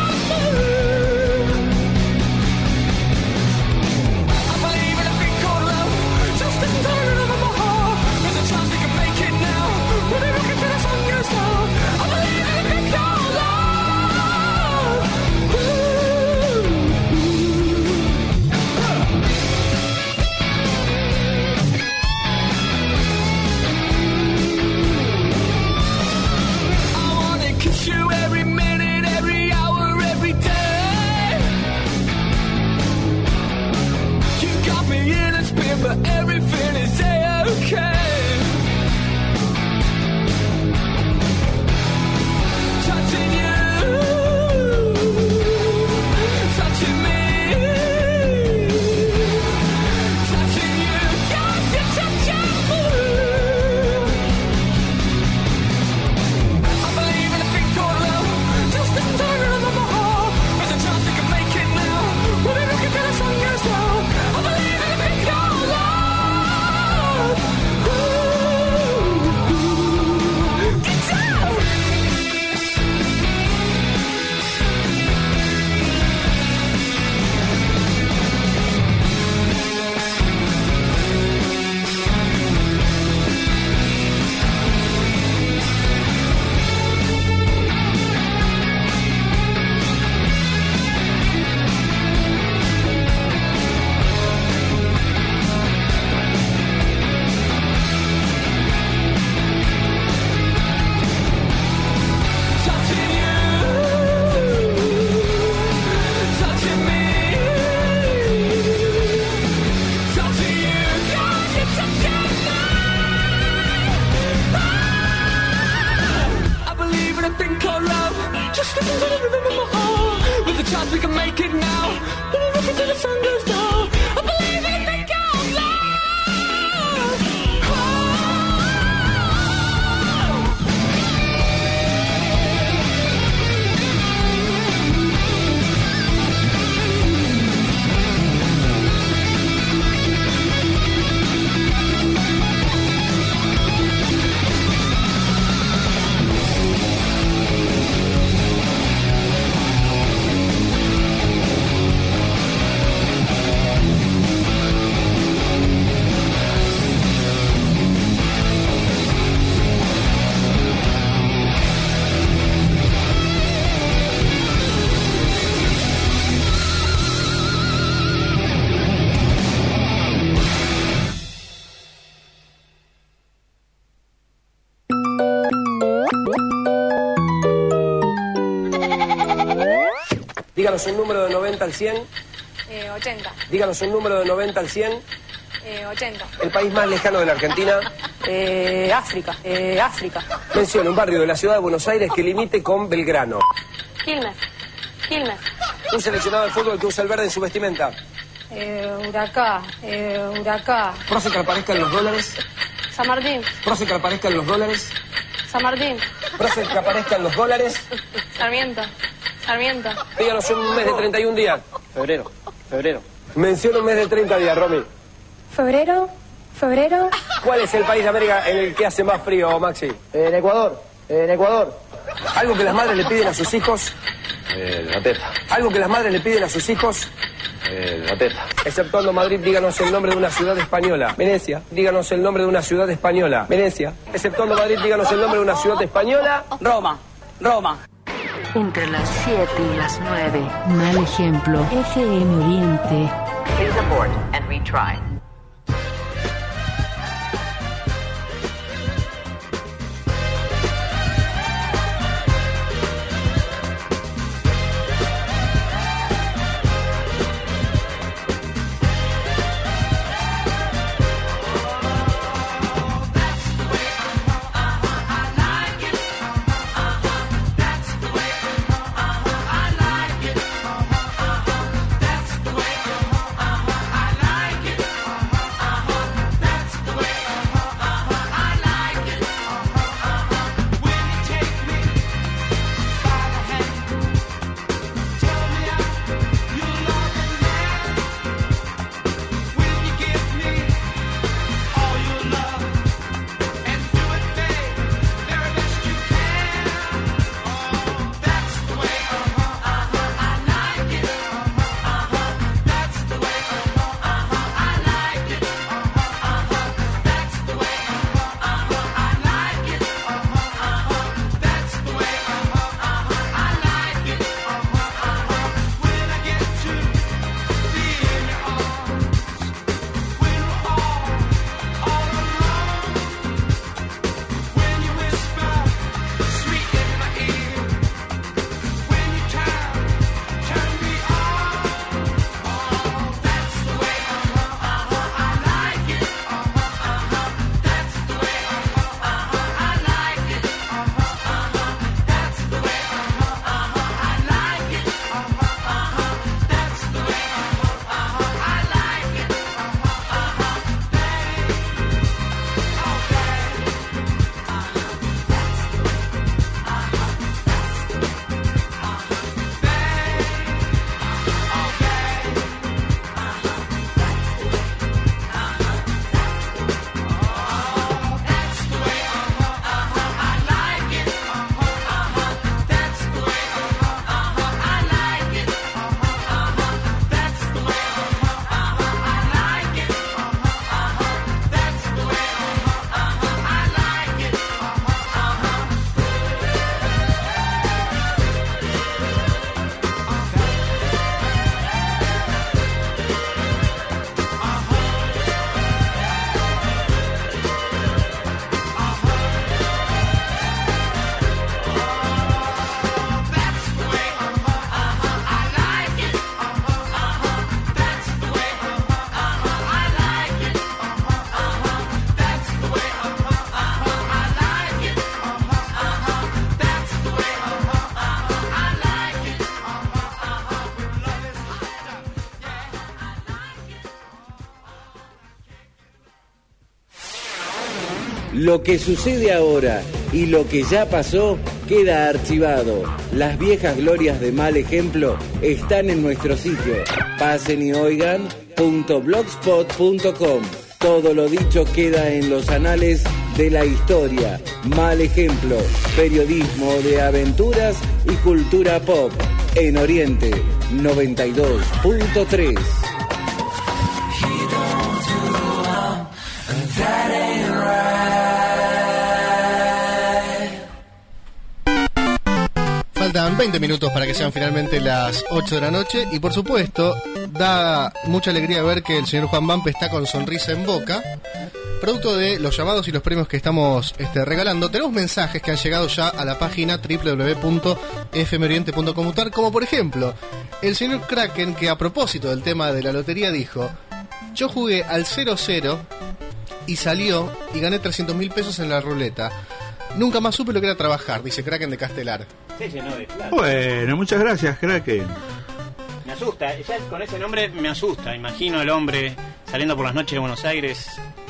make it now. When I look until the sun goes down, I believe in the God love. Díganos un número de noventa al cien. Eh, ochenta. Díganos un número de noventa al cien. Eh, ochenta. El país más lejano de la Argentina. Eh, África. Eh, África. Mencione un barrio de la ciudad de Buenos Aires que limite con Belgrano. Quilmes. Quilmes. Un seleccionado de fútbol que usa el verde en su vestimenta. Eh, Huracán. Eh, Huracán. Profe que aparezca en los dólares. San Martín. Profe que aparezca en los dólares. San Martín. Profe que aparezca en los dólares. Sarmiento. Sarmiento. Díganos un mes de treinta y un días. Febrero, febrero. Menciona un mes de treinta días, Romy. Febrero. Febrero. ¿Cuál es el país de América en el que hace más frío, Maxi? En Ecuador, en Ecuador. Algo que las madres le piden a sus hijos. Eh, la teta, Algo que las madres le piden a sus hijos. eh, la teta. Exceptuando Madrid, díganos el nombre de una ciudad española. Venecia. Díganos el nombre de una ciudad española. Venecia. Exceptuando Madrid, díganos el nombre de una ciudad española. Roma. Roma. Entre las siete y las nueve. Mal ejemplo. F M Oriente. Please abort and retry. Lo que sucede ahora y lo que ya pasó queda archivado. Las viejas glorias de Mal Ejemplo están en nuestro sitio. Pasen y oigan punto blogspot punto com. Todo lo dicho queda en los anales de la historia. Mal Ejemplo, periodismo de aventuras y cultura pop. En Oriente noventa y dos punto tres. Faltan veinte minutos para que sean finalmente las ocho de la noche y por supuesto da mucha alegría ver que el señor Juan Bampe está con sonrisa en boca, producto de los llamados y los premios que estamos este, regalando. Tenemos mensajes que han llegado ya a la página doble u doble u doble u punto f m oriente punto com punto a r, como por ejemplo el señor Kraken, que a propósito del tema de la lotería dijo: yo jugué al cero cero y salió y gané trescientos mil pesos en la ruleta. Nunca más supe lo que era trabajar, dice Kraken de Castelar. Se llenó de plata. Bueno, muchas gracias, Kraken. Me asusta, ya con ese nombre me asusta. Imagino al hombre saliendo por las noches de Buenos Aires.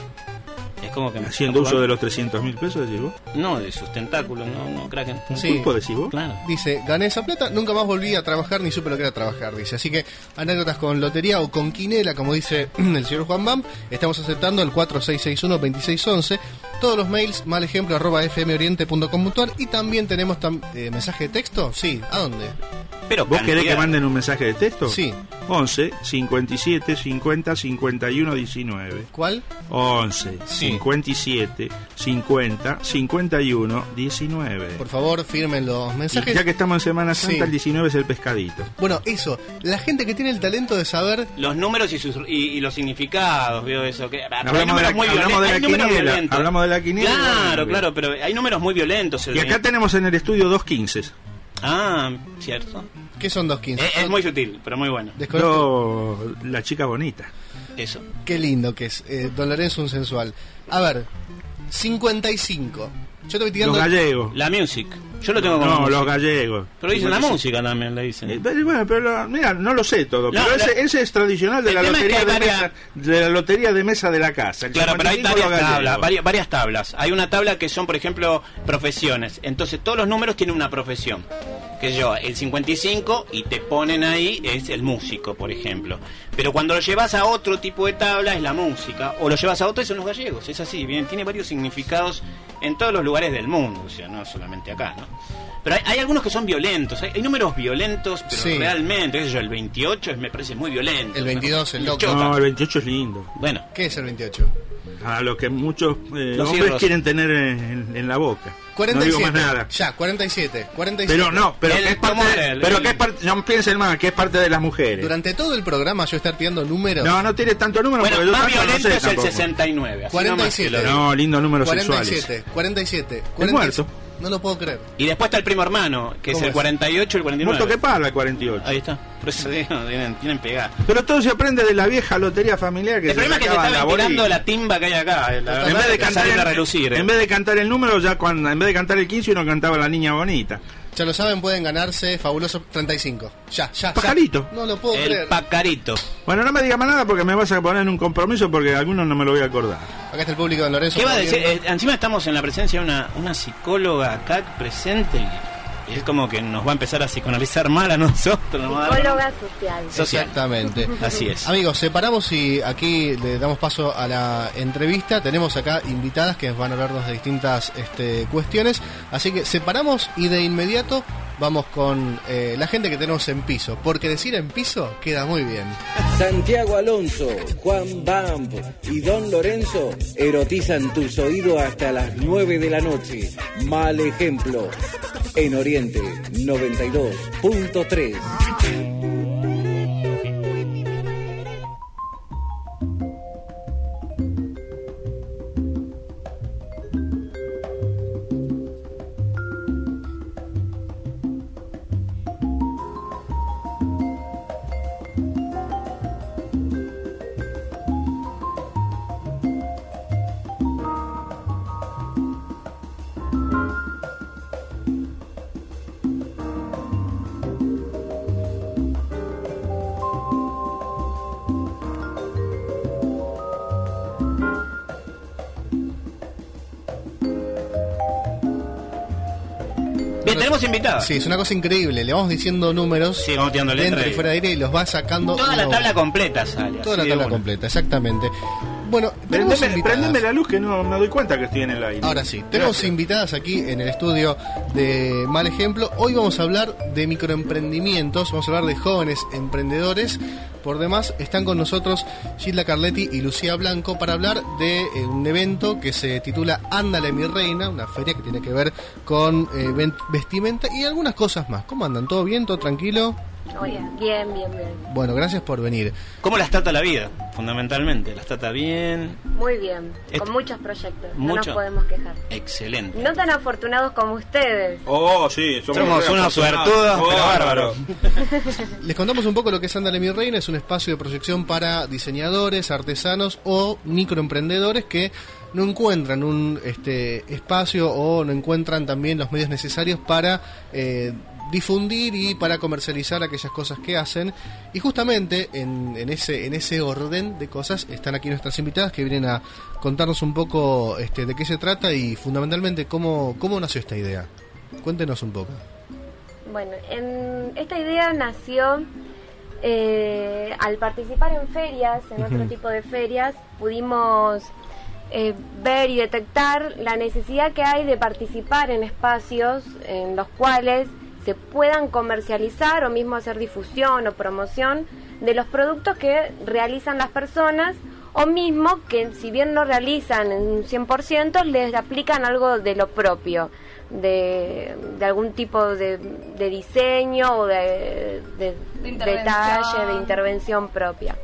Es como que me haciendo uso de los trescientos mil pesos, decís vos. No, de sus tentáculos, no, no, Kraken. Sí, ¿Pulpo decís vos? Claro. Dice, gané esa plata, nunca más volví a trabajar ni supe lo que era trabajar, dice. Así que anécdotas con lotería o con quinela, como dice el señor Juan Bam, estamos aceptando el cuatro seis seis uno, dos seis once. Todos los mails, malejemplo arroba f m oriente punto com punto a r. Y también tenemos tam eh, mensaje de texto. Sí, ¿a dónde? Pero ¿vos querés que manden un mensaje de texto? Sí. once, cincuenta y siete, cincuenta, cincuenta y uno, diecinueve. ¿Cuál? once, sí. cincuenta y siete, cincuenta, cincuenta y uno, diecinueve. Por favor, firmen los mensajes. Y ya que estamos en Semana Santa, sí. El diecinueve es el pescadito. Bueno, eso. La gente que tiene el talento de saber los números y, sus, y, y los significados, veo eso. Que, hablamos de la, muy hablamos de la quiniela. Hablamos de la quiniela. Claro, claro, pero hay números muy violentos. Y acá tenemos en el estudio dos quince. Ah, cierto. ¿Qué son dos quince? Es, es muy sutil, pero muy bueno. No, la chica bonita. Eso. Qué lindo que es. Eh, Don Lorenzo, un sensual. A ver, cincuenta y cinco. Yo te voy tirando. Los gallegos. La music. Yo lo tengo como. No, música. Los gallegos. Pero dicen la música también, le dicen. Eh, pero, bueno, pero lo, mira, no lo sé todo. No, pero la, ese, ese es tradicional de la lotería de, varias... mesa, de la lotería de mesa de la casa. El claro, pero hay varias tablas, varias, varias tablas. Hay una tabla que son, por ejemplo, profesiones. Entonces, todos los números tienen una profesión. Que yo, el cincuenta y cinco, y te ponen ahí, es el músico, por ejemplo. Pero cuando lo llevas a otro tipo de tabla, es la música. O lo llevas a otro, y son los gallegos. Es así, bien, tiene varios significados en todos los lugares del mundo. O sea, no solamente acá, ¿no? Pero hay, hay algunos que son violentos. Hay, hay números violentos, pero sí. realmente, qué sé yo, el veintiocho es, me parece muy violento. El veintidós, el loco. No, el veintiocho es lindo. Bueno. ¿Qué es el veintiocho? A lo que muchos eh, los hombres hierros. quieren tener en, en la boca. cuarenta y siete. No digo más nada. Ya, cuarenta y siete. cuarenta y siete. Pero no, pero el, que es parte, de, el, pero el, que es parte, no piensen más, que es parte de las mujeres. Durante todo el programa yo estar tirando números. No, no tiene tanto número. Bueno, porque más yo violento no sé es tampoco. el sesenta y nueve. cuarenta y siete. No, lindo número cuarenta y siete, sexuales. cuarenta y siete. Es muerto. No lo puedo creer. Y después está el primo hermano, que es el cuarenta y ocho y el cuarenta y nueve. Muerto que paga el cuarenta y ocho. Ahí está. Por eso digo, tienen, tienen pegada. Pero todo se aprende de la vieja lotería familiar que el se problema es que se está la ventilando la timba que hay acá. La, en, vez de cantar el, a relucir, en vez de cantar el número, ya cuando en vez de cantar el quince uno cantaba La Niña Bonita. Ya lo saben, pueden ganarse fabuloso treinta y cinco. Ya, ya, Pajarito. Ya. No lo puedo el creer. El pacarito. Bueno, no me digas más nada porque me vas a poner en un compromiso porque algunos no me lo voy a acordar. Acá está el público de Don Lorenzo. ¿Qué va a decir? Eh, encima estamos en la presencia de una, una psicóloga acá presente y es como que nos va a empezar a psicoanalizar mal a nosotros. ¿no? Psicóloga social. social. Exactamente. Así es. Amigos, separamos y aquí le damos paso a la entrevista. Tenemos acá invitadas que van a hablarnos de distintas este, cuestiones. Así que separamos y de inmediato vamos con eh, la gente que tenemos en piso. Porque decir en piso queda muy bien. Santiago Alonso, Juan Bamp y Don Lorenzo erotizan tus oídos hasta las nueve de la noche. Mal ejemplo. En Oriente noventa y dos punto tres. tenemos invitados. Sí, es una cosa increíble. Le vamos diciendo números sí, vamos tirando dentro letra y fuera de aire y los va sacando. Toda la tabla completa sale. Toda la tabla completa, exactamente. Bueno, tenemos prendeme, prendeme la luz que no me doy cuenta que estoy en el aire. Ahora sí, tenemos Gracias. invitadas aquí en el estudio de Mal Ejemplo. Hoy vamos a hablar de microemprendimientos, vamos a hablar de jóvenes emprendedores. Por demás, están con nosotros Gilda Carletti y Lucía Blanco para hablar de eh, un evento que se titula Ándale mi reina, una feria que tiene que ver con eh, vestimenta y algunas cosas más. ¿Cómo andan? ¿Todo bien? ¿Todo tranquilo? Oye, bien, bien, bien. Bueno, gracias por venir. ¿Cómo las trata la vida? Fundamentalmente, ¿las trata bien? Muy bien, es... con muchos proyectos, ¿Mucho? no nos podemos quejar. Excelente. No tan afortunados como ustedes. Oh, sí, somos, somos unos suertudos, oh, pero bárbaros. Les contamos un poco lo que es Ándale mi reina, es un espacio de proyección para diseñadores, artesanos o microemprendedores que no encuentran un este espacio o no encuentran también los medios necesarios para eh, difundir y para comercializar aquellas cosas que hacen. Y justamente en, en ese en ese orden de cosas están aquí nuestras invitadas que vienen a contarnos un poco este de qué se trata y fundamentalmente cómo, cómo nació esta idea. Cuéntenos un poco. Bueno, en, esta idea nació eh, al participar en ferias, en otro uh-huh. tipo de ferias, pudimos eh, ver y detectar la necesidad que hay de participar en espacios en los cuales se puedan comercializar o mismo hacer difusión o promoción de los productos que realizan las personas o mismo que si bien no realizan en un cien por ciento les aplican algo de lo propio, de, de algún tipo de, de diseño o de, de, de detalle, de intervención propia.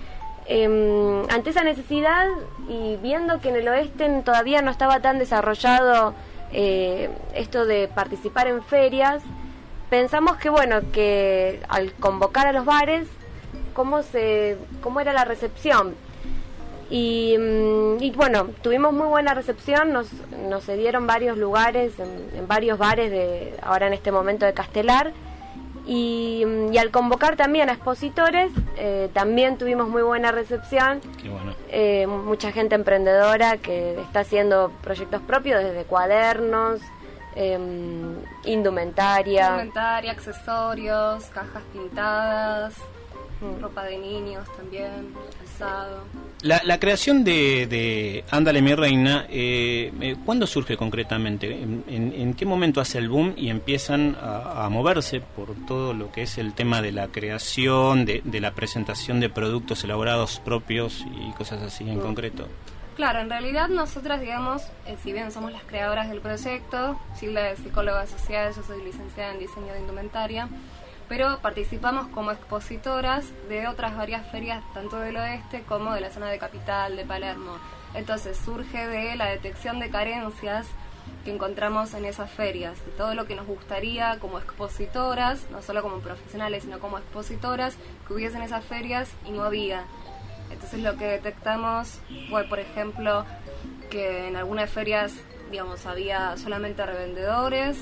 Eh, ante esa necesidad y viendo que en el oeste todavía no estaba tan desarrollado eh, esto de participar en ferias, pensamos que bueno, que al convocar a los bares, cómo se, cómo era la recepción. Y, y bueno, tuvimos muy buena recepción, nos, nos cedieron varios lugares, en, en varios bares de ahora en este momento de Castelar. Y, y al convocar también a expositores, eh, también tuvimos muy buena recepción. Qué bueno. Eh, mucha gente emprendedora que está haciendo proyectos propios, desde cuadernos, Eh, indumentaria indumentaria, accesorios, cajas pintadas, mm. ropa de niños también, calzado. La, la creación de, de Ándale mi reina, eh, eh, ¿cuándo surge concretamente? ¿En, en, en qué momento hace el boom y empiezan a, a moverse por todo lo que es el tema de la creación, de, de la presentación de productos elaborados propios y cosas así en mm. concreto? Claro, en realidad nosotras, digamos, eh, si bien somos las creadoras del proyecto, Gilda es psicóloga social, yo soy licenciada en diseño de indumentaria, pero participamos como expositoras de otras varias ferias, tanto del oeste como de la zona de Capital, de Palermo. Entonces surge de la detección de carencias que encontramos en esas ferias, de todo lo que nos gustaría como expositoras, no solo como profesionales, sino como expositoras, que hubiese en esas ferias y no había. Entonces lo que detectamos fue, por ejemplo, que en algunas ferias, digamos, había solamente revendedores,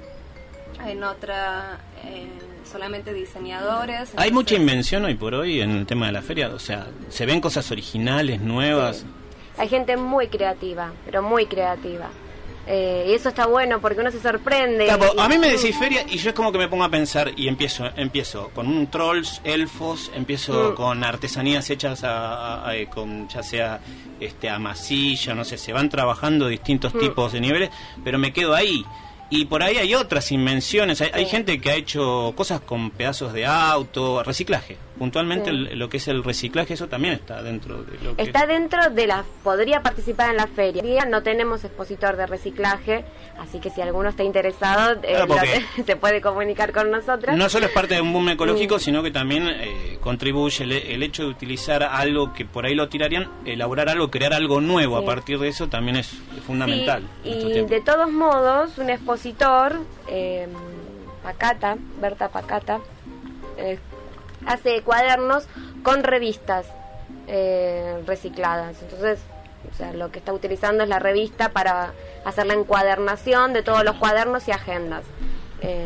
en otra eh, solamente diseñadores. Hay mucha invención hoy por hoy en el tema de la feria, o sea, se ven cosas originales, nuevas. Sí. Hay gente muy creativa, pero muy creativa. Eh, y eso está bueno porque uno se sorprende. Claro, y, a mí me decís feria y yo es como que me pongo a pensar y empiezo empiezo con un trolls, elfos, empiezo mm. con artesanías hechas a, a, a, con ya sea este a masilla, no sé, se van trabajando distintos mm. tipos de niveles, pero me quedo ahí. Y por ahí hay otras invenciones, hay, sí. hay gente que ha hecho cosas con pedazos de auto, reciclaje. Puntualmente sí. el, lo que es el reciclaje, eso también está dentro de lo que... Está dentro de la... podría participar en la feria. No tenemos expositor de reciclaje, así que si alguno está interesado, eh, claro, lo, se puede comunicar con nosotros. No solo es parte de un boom ecológico, sí. sino que también eh, contribuye el, el hecho de utilizar algo que por ahí lo tirarían, elaborar algo, crear algo nuevo sí. a partir de eso también es, es fundamental. Sí. Y de todos modos, un expositor, eh, Pacata, Berta Pacata, eh, hace cuadernos con revistas eh, recicladas. Entonces, o sea, lo que está utilizando es la revista para hacer la encuadernación de todos los cuadernos y agendas. Eh,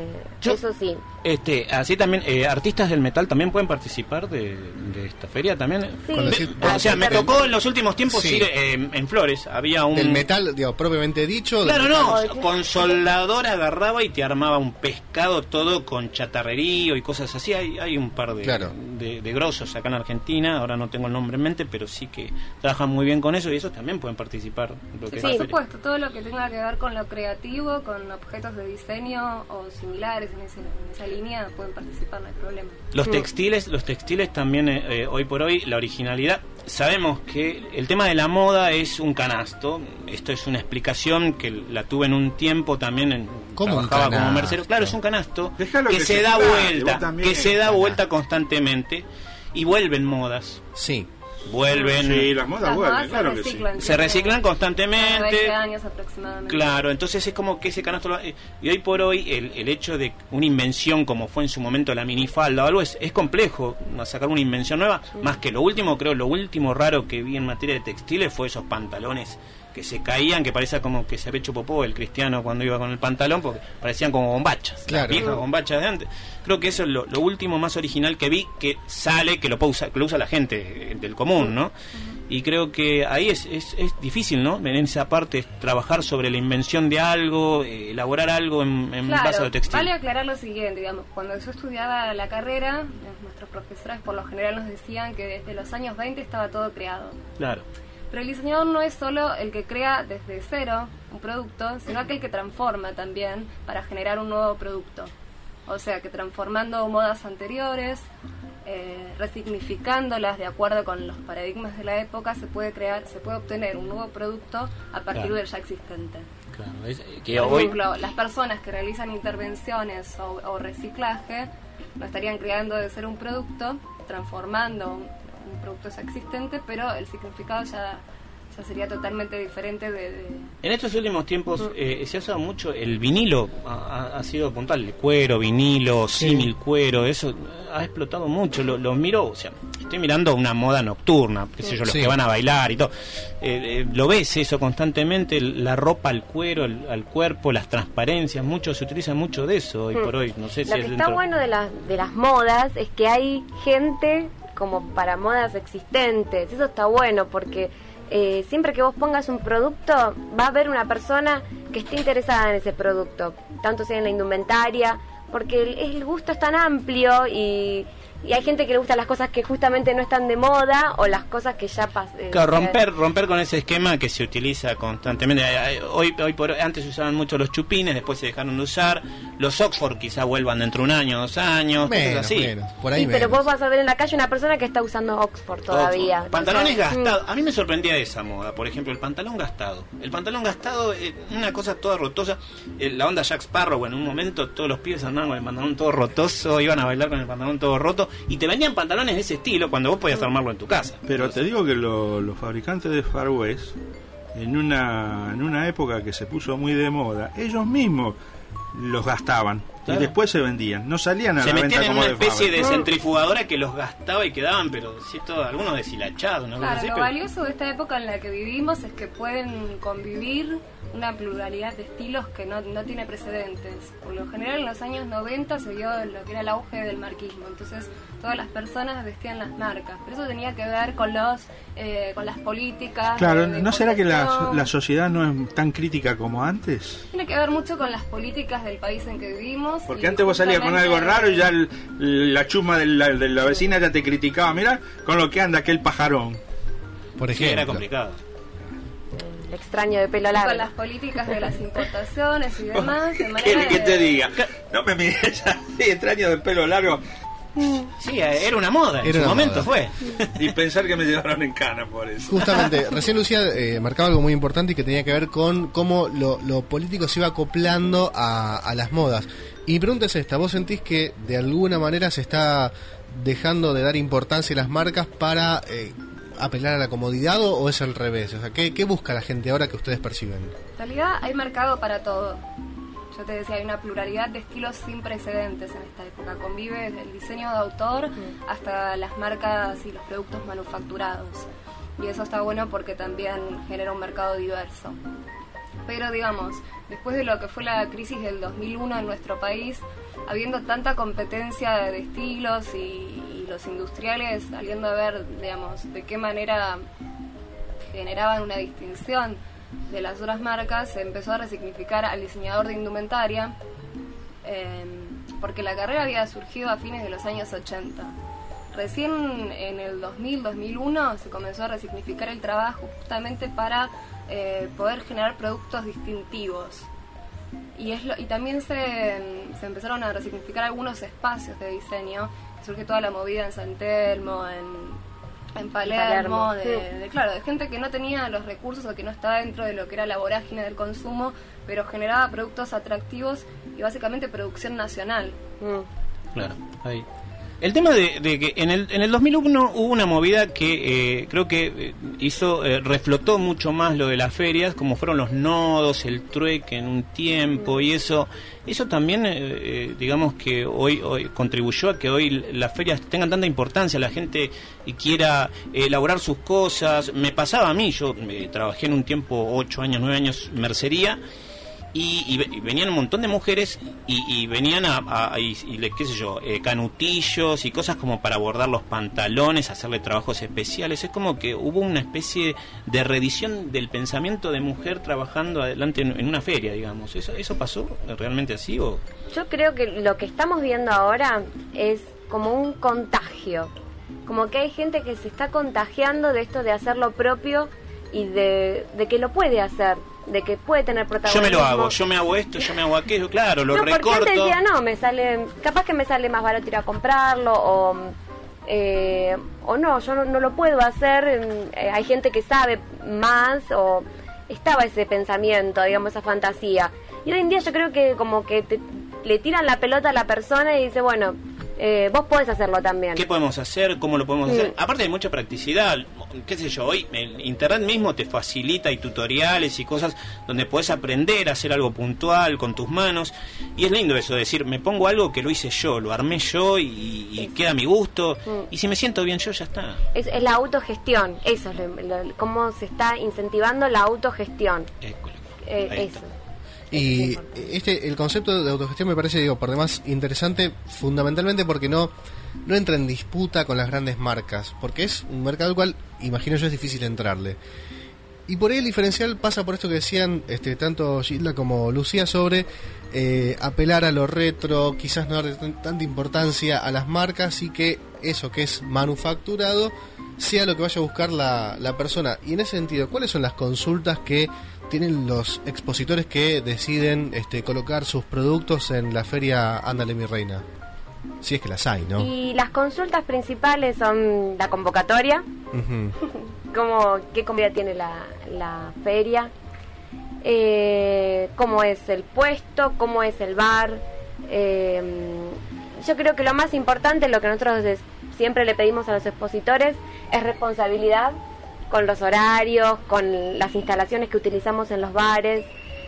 Yo, eso sí. Este, así también, eh, artistas del metal también pueden participar de, de esta feria también. Sí. De, o sea, me tocó en los últimos tiempos Sí. ir eh, en Flores, había un... Del metal, digo, propiamente dicho. Claro, del metal. no, con soldador agarraba y te armaba un pescado todo con chatarrerío y cosas así. Hay, hay un par de, Claro. de, de grosos acá en Argentina, ahora no tengo el nombre en mente, pero sí que trabajan muy bien con eso y esos también pueden participar. En lo que Sí, es la por feria. supuesto, todo lo que tenga que ver con lo creativo, con objetos de diseño o similares en, ese- en esa línea pueden participar, no hay problema. Los textiles, los textiles también eh, eh, hoy por hoy, la originalidad. Sabemos que el tema de la moda es un canasto. Esto es una explicación que la tuve en un tiempo también. En, ¿Cómo un trabajaba como canasto? mercero. Claro, es un canasto Déjalo que, que se se da explaye, vuelta, vos también. que se da vuelta constantemente y vuelven modas. Sí. Vuelven, Sí, las modas Las vuelven, modas claro se que sí. reciclan. se reciclan constantemente. Cada veinte años aproximadamente. Claro, entonces es como que ese canasto lo- eh, y hoy por hoy el, el hecho de una invención como fue en su momento la minifalda o algo es, es complejo ¿no? sacar una invención nueva, más que lo último, creo, lo último raro que vi en materia de textiles fue esos pantalones que se caían, que parecía como que se había hecho popó el cristiano cuando iba con el pantalón, porque parecían como bombachas, Claro. las viejas bombachas de antes. Creo que eso es lo, lo último más original que vi, que sale, que lo, puede usar- que lo usa la gente eh, del común, ¿no? Y creo que ahí es, es, es difícil, ¿no? En esa parte, es trabajar sobre la invención de algo, eh, elaborar algo en, en base a Claro, lo textil. vale aclarar lo siguiente, digamos, cuando yo estudiaba la carrera, eh, nuestros profesores por lo general nos decían que desde los años veinte estaba todo creado. Claro. Pero el diseñador no es solo el que crea desde cero un producto, sino aquel que transforma también para generar un nuevo producto. O sea, que transformando modas anteriores, eh, resignificándolas de acuerdo con los paradigmas de la época, se puede crear, se puede obtener un nuevo producto a partir Claro. del ya existente. Claro, es, que Por hoy, ejemplo, las personas que realizan intervenciones o, o reciclaje no estarían creando de ser un producto, transformando un, un producto ya existente, pero el significado ya, ya sería totalmente diferente de... de- en estos últimos tiempos eh, se ha usado mucho el vinilo, ha, ha- ha sido puntual, el cuero, vinilo, símil cuero, eso ha explotado mucho, lo, lo miro, o sea, estoy mirando una moda nocturna, qué sé yo, los Sí. que van a bailar y todo, eh, eh, lo ves eso constantemente, el- la ropa al cuero, el- al cuerpo, las transparencias, mucho, se utiliza mucho de eso hoy Mm. por hoy, no sé si Lo es que está dentro- bueno de, las de las modas es que hay gente como para modas existentes. Eso está bueno porque eh, siempre que vos pongas un producto va a haber una persona que esté interesada en ese producto, tanto sea en la indumentaria, porque el, el gusto es tan amplio y, y hay gente que le gustan las cosas que justamente no están de moda o las cosas que ya pasan. Claro, romper, romper con ese esquema que se utiliza constantemente. Hay- hay- Hoy, hoy por hoy, antes se usaban mucho los chupines, después se dejaron de usar. Los Oxford quizá vuelvan dentro de un año, dos años, cosas Menos, así. menos, por ahí Sí, pero menos. vos vas a ver en la calle una persona que está usando Oxford todavía. Oxford. Pantalones O sea, gastados. A mí me sorprendía esa moda. Por ejemplo, el pantalón gastado. El pantalón gastado, eh, una cosa toda rotosa. Eh, la onda Jack Sparrow, en un momento todos los pibes andaban con el pantalón todo rotoso, iban a bailar con el pantalón todo roto y te vendían pantalones de ese estilo cuando vos podías armarlo en tu casa. Pero te digo que lo- los fabricantes de Far West, en una, en una época que se puso muy de moda, ellos mismos los gastaban Claro. y después se vendían. No salían a Se la metían venta en como una de especie fábrica. de centrifugadora que los gastaba y quedaban, pero sí, todo, algunos deshilachados, ¿no? Claro, Así, lo pero- valioso de esta época en la que vivimos es que pueden convivir una pluralidad de estilos que no, no tiene precedentes. Por lo general en los años noventa se vio lo que era el auge del marquismo, entonces todas las personas vestían las marcas, pero eso tenía que ver con los eh, con las políticas. Claro, de- de ¿no será que la, importación. la sociedad no es tan crítica como antes? Tiene que ver mucho con las políticas del país en que vivimos. Porque y antes vos salías con algo justamente- raro y ya el- la chusma de la, de la vecina ya te criticaba. Mira con lo que anda aquel pajarón. Por Sí, era ejemplo. complicado. el extraño de pelo con largo. las políticas de las importaciones y demás. De ¿Qué manera quiere que de- te diga? No me mires así, extraño de pelo largo. Sí, era una moda, en Era su una momento moda. fue. Y pensar que me llevaron en cana por eso. Justamente, recién Lucía eh, marcaba algo muy importante y que tenía que ver con cómo lo, lo político se iba acoplando a, a las modas. Y mi pregunta es esta, ¿vos sentís que de alguna manera se está dejando de dar importancia a las marcas para eh, apelar a la comodidad o, o es al revés? O sea, ¿qué, ¿qué busca la gente ahora que ustedes perciben? En realidad hay mercado para todo. Yo te decía, hay una pluralidad de estilos sin precedentes en esta época. Convive desde el diseño de autor hasta las marcas y los productos manufacturados. Y eso está bueno porque también genera un mercado diverso. Pero digamos, después de lo que fue la crisis del dos mil uno en nuestro país, habiendo tanta competencia de estilos y, y los industriales saliendo a ver, digamos, de qué manera generaban una distinción de las otras marcas, se empezó a resignificar al diseñador de indumentaria, eh, porque la carrera había surgido a fines de los años ochenta. Recién en el dos mil, dos mil uno se comenzó a resignificar el trabajo justamente para eh, poder generar productos distintivos. Y, es lo, y también se, se empezaron a resignificar algunos espacios de diseño, que surge toda la movida en San Telmo, en, en Palermo, Palermo. de, Sí. de, claro, de gente que no tenía los recursos o que no estaba dentro de lo que era la vorágine del consumo, pero generaba productos atractivos y básicamente producción nacional. Mm. Claro, ahí. El tema de, de que en el, en el dos mil uno hubo una movida que eh, creo que eh, hizo, eh, reflotó mucho más lo de las ferias, como fueron los nodos, el trueque en un tiempo, y eso eso también, eh, eh, digamos que hoy, hoy contribuyó a que hoy las ferias tengan tanta importancia, la gente quiera eh, elaborar sus cosas. Me pasaba a mí, yo eh, trabajé en un tiempo, ocho años, nueve años, mercería, Y, y, y venían un montón de mujeres y, y venían a, a y, y le- qué sé yo, eh, canutillos y cosas como para bordar los pantalones, hacerle trabajos especiales. Es como que hubo una especie de reedición del pensamiento de mujer trabajando adelante en, en una feria, digamos. ¿Eso, eso pasó realmente así o...? Yo creo que lo que estamos viendo ahora es como un contagio, como que hay gente que se está contagiando de esto de hacer lo propio y de, de que lo puede hacer, de que puede tener Yo protagonismo. me lo hago, yo me hago esto, yo me hago aquello, claro, lo no, porque recorto. antes decía, no, me sale, capaz que me sale más barato ir a comprarlo, o, eh, o no, yo no, no lo puedo hacer, eh, hay gente que sabe más, o estaba ese pensamiento, digamos, esa fantasía. Y hoy en día yo creo que como que te- le tiran la pelota a la persona y dice, bueno, eh, vos podés hacerlo también. ¿Qué podemos hacer? ¿Cómo lo podemos Mm. hacer? Aparte hay mucha practicidad, qué sé yo, hoy el internet mismo te facilita, hay tutoriales y cosas donde podés aprender a hacer algo puntual con tus manos, y es lindo eso, decir, me pongo algo que lo hice yo, lo armé yo y, y queda a mi gusto, Mm. y si me siento bien yo, ya está. Es, es la autogestión, eso es lo- lo- cómo se está incentivando la autogestión. Eh, Eh, ahí eso. Y este el concepto de autogestión me parece, digo, por demás interesante, fundamentalmente porque no no entra en disputa con las grandes marcas, porque es un mercado al cual, imagino yo, es difícil entrarle. Y por ahí el diferencial pasa por esto que decían este tanto Gilda como Lucía sobre eh, apelar a lo retro, quizás no darle tan- tanta importancia a las marcas y que eso que es manufacturado sea lo que vaya a buscar la, la persona. Y en ese sentido, ¿cuáles son las consultas que tienen los expositores que deciden este, colocar sus productos en la feria Ándale mi reina? Si es que las hay, ¿no? Y las consultas principales son la convocatoria, Ujú. cómo, qué comida tiene la, la feria, eh, cómo es el puesto, cómo es el bar. eh, yo creo que lo más importante, lo que nosotros des- siempre le pedimos a los expositores, es responsabilidad con los horarios, con las instalaciones que utilizamos en los bares.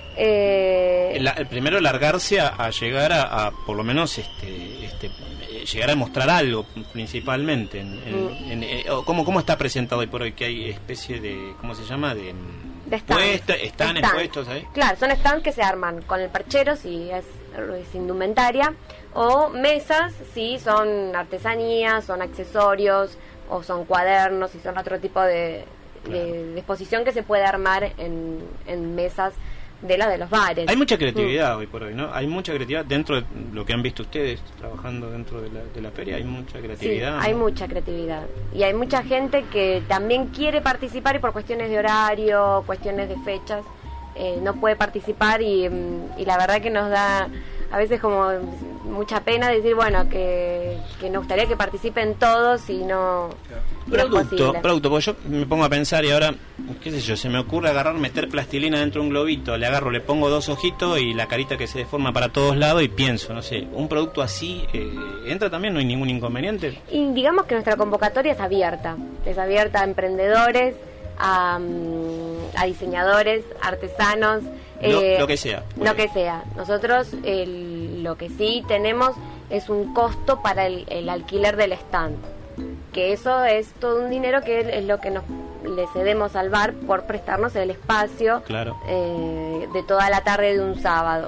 eh, La- el primero largarse a, a llegar a, a, por lo menos este, este eh, llegar a mostrar algo principalmente en, en- Mm. en- eh, o cómo, cómo está presentado hoy por hoy, que hay especie de, ¿cómo se llama? De, De stands. puesta- están Stands. expuestos ahí. Claro, son stands que se arman con el perchero si es, es indumentaria, o mesas si son artesanías, son accesorios, o son cuadernos, si son otro tipo de, de- de exposición que se puede armar en, en mesas de la de los bares. Hay mucha creatividad hoy por hoy, ¿no? Hay mucha creatividad dentro de lo que han visto ustedes trabajando dentro de la, de la feria, hay mucha Sí, creatividad. hay ¿no? mucha creatividad. Y hay mucha gente que también quiere participar y por cuestiones de horario, cuestiones de fechas, eh, no puede participar y, mm, y la verdad que nos da a veces como mucha pena decir, bueno, que, que nos gustaría que participen todos y no, y no es Producto, posible. producto, porque yo me pongo a pensar y ahora, qué sé yo, se me ocurre agarrar, meter plastilina dentro de un globito, le agarro, le pongo dos ojitos y la carita que se deforma para todos lados y pienso, no sé, un producto así, eh, ¿entra también? ¿No hay ningún inconveniente? Y digamos que nuestra convocatoria es abierta, es abierta a emprendedores, a, mm, a diseñadores, artesanos, Lo, eh, lo que sea. lo que sea. Nosotros el- lo que sí tenemos es un costo para el, el alquiler del stand. que eso es todo un dinero que es lo que nos le cedemos al bar por prestarnos el espacio claro. eh, de toda la tarde de un sábado.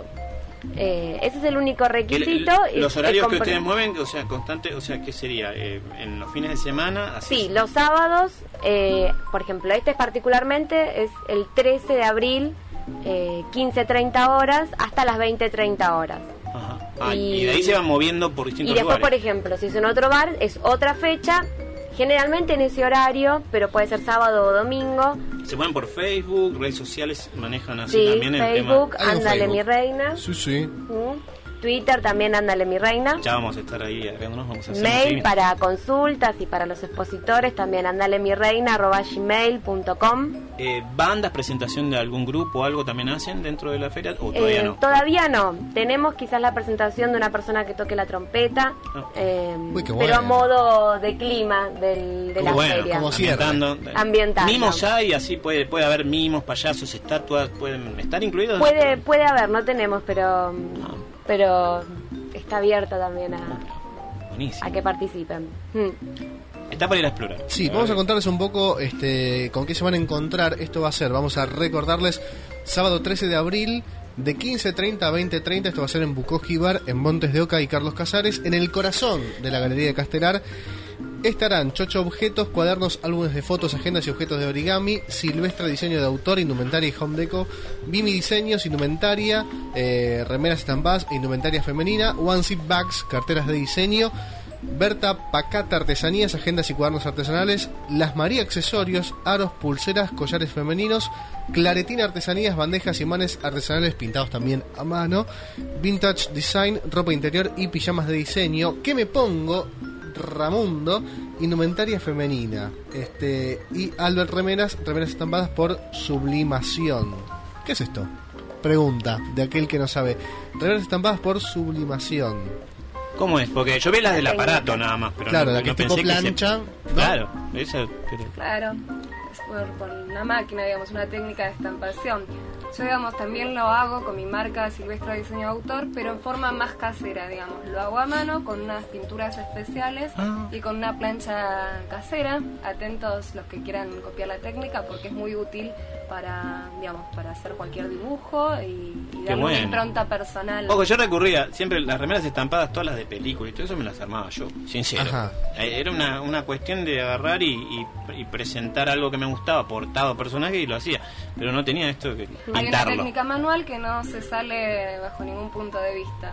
Eh, ese es el único requisito. El, el, los y, horarios compre- que ustedes mueven, o sea, constante, o sea, ¿qué sería? Eh, ¿En los fines de semana? Así sí, los sábados, eh, por ejemplo, este particularmente es el trece de abril, eh, quince treinta horas hasta las veinte treinta horas. Ajá. Ah, y, y de ahí se van moviendo por distintos Y después, lugares. por ejemplo, si es en otro bar, es otra fecha, generalmente en ese horario, pero puede ser sábado o domingo. Se ponen por Facebook, redes sociales manejan así Sí, también el Facebook, tema. Ándale Facebook. mi reina. Sí, sí. ¿Mm? Twitter también, Ándale mi reina. Ya vamos a estar ahí agregándonos, vamos a hacer un Mail seguimiento. para consultas y para los expositores también, ándale mi reina arroba gmail punto com. Eh, ¿Bandas, presentación de algún grupo o algo también hacen dentro de la feria o todavía Eh, no? Todavía no. Tenemos quizás la presentación de una persona que toque la trompeta, Ah. eh, Uy, qué pero a bueno. modo de clima del, de la bueno, feria. como cierre. ambientando. Ambientando. Mimos hay, así puede puede haber mimos, payasos, estatuas, pueden estar incluidos. Puede, puede haber, no tenemos, pero, Ah. pero está abierta también a, Buenísimo. a que participen. Mm. Está para ir a explorar. Sí, vamos a contarles un poco este, con qué se van a encontrar. Esto va a ser, vamos a recordarles, sábado trece de abril, de quince treinta a veinte treinta. Esto va a ser en Bukowski Bar, en Montes de Oca y Carlos Casares, en el corazón de la Galería de Castelar. Estarán Chocho Objetos, cuadernos, álbumes de fotos, agendas y objetos de origami, Silvestre Diseño de Autor, indumentaria y home deco, Bimi Diseños, indumentaria, eh, remeras estampadas e indumentaria femenina, One Zip Bags, carteras de diseño, Berta Pacata Artesanías, agendas y cuadernos artesanales, Las María Accesorios, aros, pulseras, collares femeninos, Claretina Artesanías, bandejas y imanes artesanales pintados también a mano, Vintage Design, ropa interior y pijamas de diseño. ¿Qué me pongo? Ramundo, indumentaria femenina, este y Albert Remeras, remeras estampadas por Sublimación. ¿Qué es esto? Pregunta de aquel que no sabe. Remeras estampadas por Sublimación. ¿Cómo es? Porque yo vi las del aparato nada más, pero Claro, no, la que no es tipo pensé que se- plancha, ¿no? Claro, eso, pero... Claro, es por, por una máquina, digamos, una técnica de estampación. Yo, digamos, también lo hago con mi marca Silvestre Diseño de Autor, pero en forma más casera, digamos. Lo hago a mano con unas pinturas especiales Ah. y con una plancha casera. Atentos los que quieran copiar la técnica porque es muy útil para, digamos, para hacer cualquier dibujo y, y Qué darle bueno. una impronta personal. Ojo, yo recurría siempre las remeras estampadas, todas las de película y todo eso me las armaba yo, sincero. Ajá. Eh, Era una, una cuestión de agarrar y, y- y presentar algo que me gustaba, portado personaje y lo hacía, pero no tenía esto de Hay una pintarlo. técnica manual que no se sale bajo ningún punto de vista.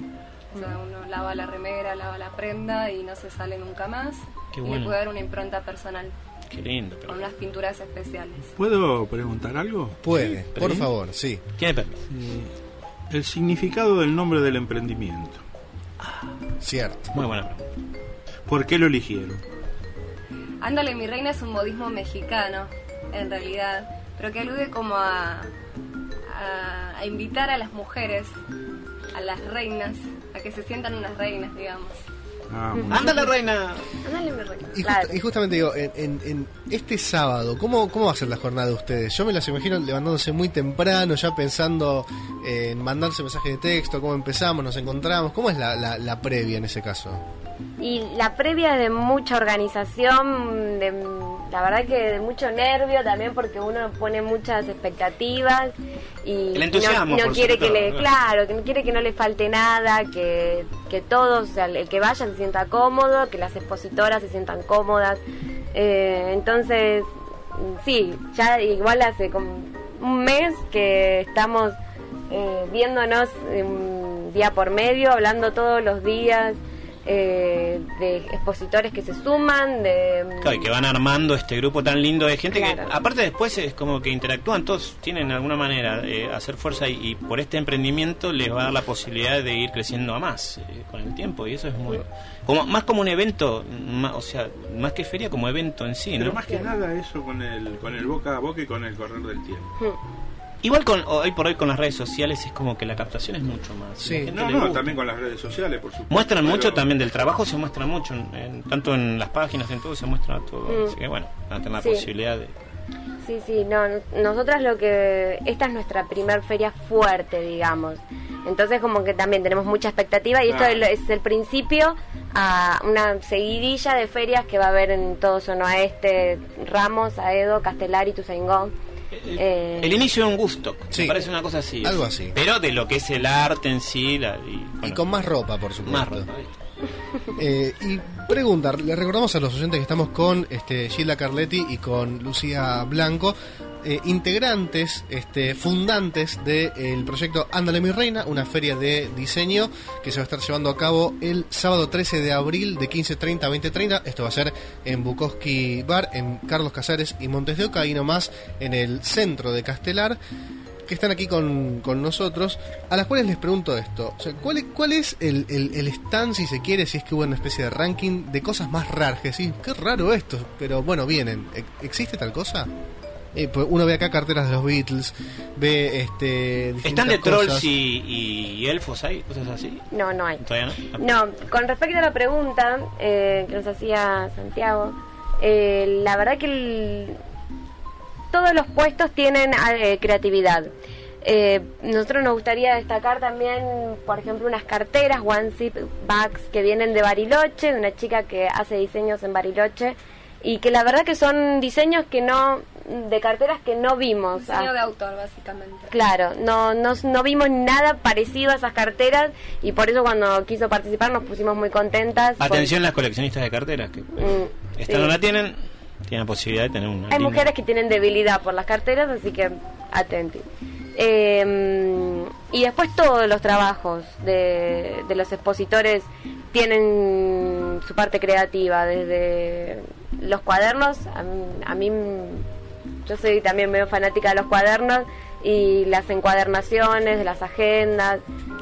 O sea, uno lava la remera, lava la prenda y no se sale nunca más. Qué y bueno. le puede dar una impronta personal Qué lindo. Pero... con unas pinturas especiales. ¿Puedo preguntar algo? Puede, por ¿Sí? favor, sí. ¿Tiene permiso? Eh, el significado del nombre del emprendimiento. Cierto. Muy buena pregunta. ¿Por qué lo eligieron? Ándale, mi reina es un modismo mexicano, en realidad, pero que alude como a, a, a invitar a las mujeres, a las reinas, a que se sientan unas reinas, digamos. Ah, muy ¡Ándale, reina! Ándale mi reina. Y, Claro. justa- y justamente digo, en, en- en este sábado, ¿cómo, ¿cómo va a ser la jornada de ustedes? Yo me las imagino levantándose muy temprano, ya pensando en mandarse mensajes de texto, cómo empezamos, nos encontramos. ¿Cómo es la, la, la previa en ese caso? Y la previa es de mucha organización, de, la verdad que de mucho nervio también porque uno pone muchas expectativas y El entusiasmo, no, no por quiere sobre que le, todo, claro, que no quiere que no le falte nada, que, que todos, o sea, el que vaya se sienta cómodo, que las expositoras se sientan cómodas. Eh, entonces, sí, ya igual hace como un mes que estamos eh, viéndonos eh, día por medio, hablando todos los días. Eh, de expositores que se suman, de Claro, y que van armando este grupo tan lindo de gente Claro. que aparte después es como que interactúan, todos tienen de alguna manera eh, hacer fuerza y, y por este emprendimiento les va a dar la posibilidad de ir creciendo a más eh, con el tiempo y eso es muy... como más como un evento, ma- o sea, más que feria como evento en sí, Pero ¿no? más que nada eso con el, con el boca a boca y con el correr del tiempo. Igual con hoy por hoy con las redes sociales es como que la captación es mucho más. Sí. La gente No, le no, gusta. también con las redes sociales, por supuesto. Muestran pero- mucho también del trabajo, se muestra mucho, en- en- tanto en las páginas, en todo se muestra todo. Mm. Así que bueno, van a tener la Sí. posibilidad de... Sí, sí, no, nosotras lo que... Esta es nuestra primer feria fuerte, digamos. Entonces como que también tenemos mucha expectativa y esto Claro. es lo- es el principio a una seguidilla de ferias que va a haber en todo zona oeste, Ramos, Aedo, Castelar y Ituzaingó. Eh, el inicio de un Woodstock, sí, me parece una cosa así. Algo así. Pero de lo que es el arte en sí. La, y, bueno, y con más ropa, por supuesto. Más ropa. Eh, y preguntar, le recordamos a los oyentes que estamos con este, Gilda Carletti y con Lucía Blanco, eh, integrantes, este, fundantes del proyecto Ándale mi reina, una feria de diseño que se va a estar llevando a cabo el sábado trece de abril de quince treinta a veinte treinta. Esto va a ser en Bukowski Bar, en Carlos Casares y Montes de Oca, ahí nomás en el centro de Castelar, que están aquí con, con nosotros, a las cuales les pregunto esto, o sea, ¿cuál, es, cuál es el, el, el stand, si se quiere, si es que hubo una especie de ranking de cosas más raras? Que sí, qué raro esto, pero bueno, vienen. ¿Existe tal cosa? Eh, pues uno ve acá carteras de los Beatles, ve este ¿están de cosas. trolls y, y elfos ahí? ¿Cosas así? No, no hay. ¿Todavía no? No, con respecto a la pregunta eh, que nos hacía Santiago, eh, la verdad que el... todos los puestos tienen eh, creatividad. Eh, nosotros nos gustaría destacar también, por ejemplo, unas carteras One Zip Bags que vienen de Bariloche, de una chica que hace diseños en Bariloche, y que la verdad que son diseños que no, de carteras que no vimos. Diseño ah, de autor, básicamente. Claro, no, no, no vimos nada parecido a esas carteras, y por eso cuando quiso participar nos pusimos muy contentas. Atención por... las coleccionistas de carteras, que mm, esta sí. no la tienen, tienen la posibilidad de tener una. Hay linda. mujeres que tienen debilidad por las carteras, así que atenti. Eh, y después todos los trabajos de, de los expositores tienen su parte creativa, desde los cuadernos, a, a mí, yo soy también medio fanática de los cuadernos, y las encuadernaciones de las agendas,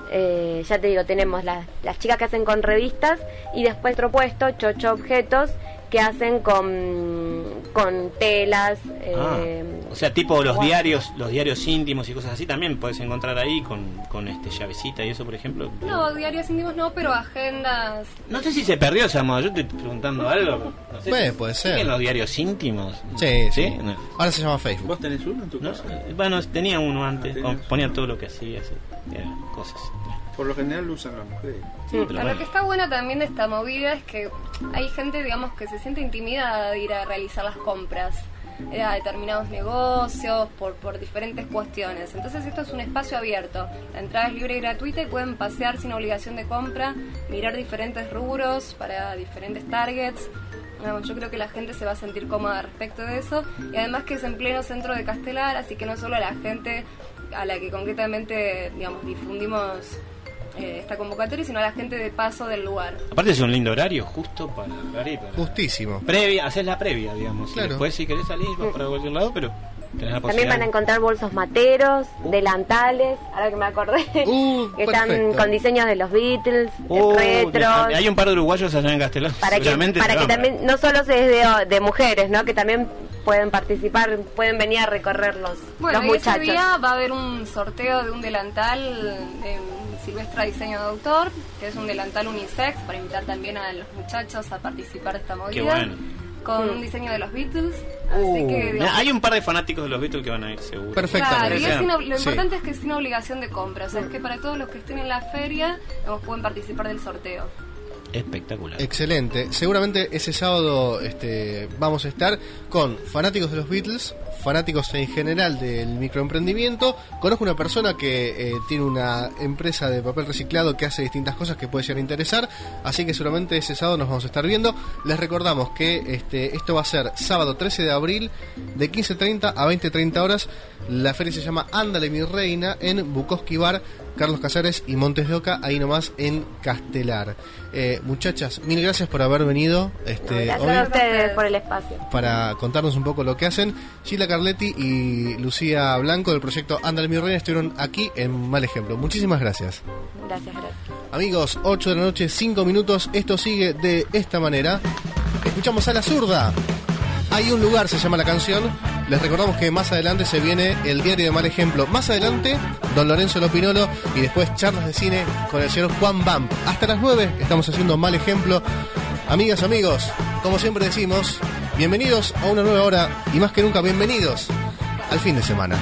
eh, ya te digo, tenemos las, las chicas que hacen con revistas, y después otro puesto, Chocho Objetos, que hacen con, con telas. Eh, ah, o sea, tipo los bueno. diarios, los diarios íntimos y cosas así, también puedes encontrar ahí con, con este llavecita y eso, por ejemplo. No, diarios íntimos no, pero agendas. No sé si se perdió esa moda, yo estoy preguntando algo. No sé Puede, si puede ser. ¿siguen los diarios íntimos? Sí, sí. ¿Sí? No. Ahora se llama Facebook. ¿Vos tenés uno en tu No, casa? bueno, tenía uno antes, Ah, ponía todo lo que hacía, así, era cosas. Por lo general lo usan las mujeres. Sí, pero Pero bueno. lo que está bueno también de esta movida es que hay gente, digamos, que se siente intimidada de ir a realizar las compras eh, a determinados negocios por, por diferentes cuestiones. Entonces esto es un espacio abierto. La entrada es libre y gratuita y pueden pasear sin obligación de compra, mirar diferentes rubros para diferentes targets. Bueno, yo creo que la gente se va a sentir cómoda respecto de eso, y además que es en pleno centro de Castelar, así que no solo a la gente a la que concretamente, digamos, difundimos eh, esta convocatoria, sino a la gente de paso del lugar. Aparte es un lindo horario, justo para hablar y para... Justísimo. Previa, haces la previa, digamos. Claro. Y después si querés salir vas para cualquier lado, pero tenés la También posibilidad. van a encontrar bolsos materos, Uh. delantales, ahora que me acordé, Uh, que están perfecto. con diseños de los Beatles, Uh, retros. hay un par de uruguayos allá en Castelar. Para que, seguramente para te que van a- también, no solo se es de, de mujeres, ¿no? Que también pueden participar, pueden venir a recorrer los, Bueno, los y ese muchachos. día va a haber un sorteo de un delantal de Silvestra Diseño de Autor, que es un delantal unisex, para invitar también a los muchachos a participar de esta movida. Qué bueno. Con Mm. un diseño de los Beatles. Uh, así que, digamos, Hay un par de fanáticos de los Beatles que van a ir seguro. Perfectamente. claro, y es sin ob- lo Sí. importante es que es sin obligación de compra. O sea, es que para todos los que estén en la feria, digamos, pueden participar del sorteo. Espectacular. Excelente. Seguramente ese sábado este, vamos a estar con fanáticos de los Beatles, fanáticos en general del microemprendimiento. Conozco una persona que eh, tiene una empresa de papel reciclado que hace distintas cosas que puede llegar a interesar, así que seguramente ese sábado nos vamos a estar viendo. Les recordamos que este, esto va a ser sábado trece de abril de quince treinta a veinte treinta horas. La feria se llama Ándale mi reina en Bukowski Bar, Carlos Casares y Montes de Oca, ahí nomás en Castelar. Eh, muchachas, mil gracias por haber venido este, Gracias hoy a ustedes por el espacio. para contarnos un poco lo que hacen. Gilda Carletti y Lucía Blanco del proyecto Ándale mi reina estuvieron aquí en Mal Ejemplo. Muchísimas gracias. Gracias, gracias. Amigos, ocho de la noche, cinco minutos. Esto sigue de esta manera. Escuchamos a La Zurda. Hay un lugar, se llama la canción. Les recordamos que más adelante se viene el diario de Mal Ejemplo. Más adelante, don Lorenzo Lopinolo y después charlas de cine con el señor Juan Bam. Hasta las nueve estamos haciendo Mal Ejemplo. Amigas, amigos, como siempre decimos, bienvenidos a una nueva hora y más que nunca, bienvenidos al fin de semana.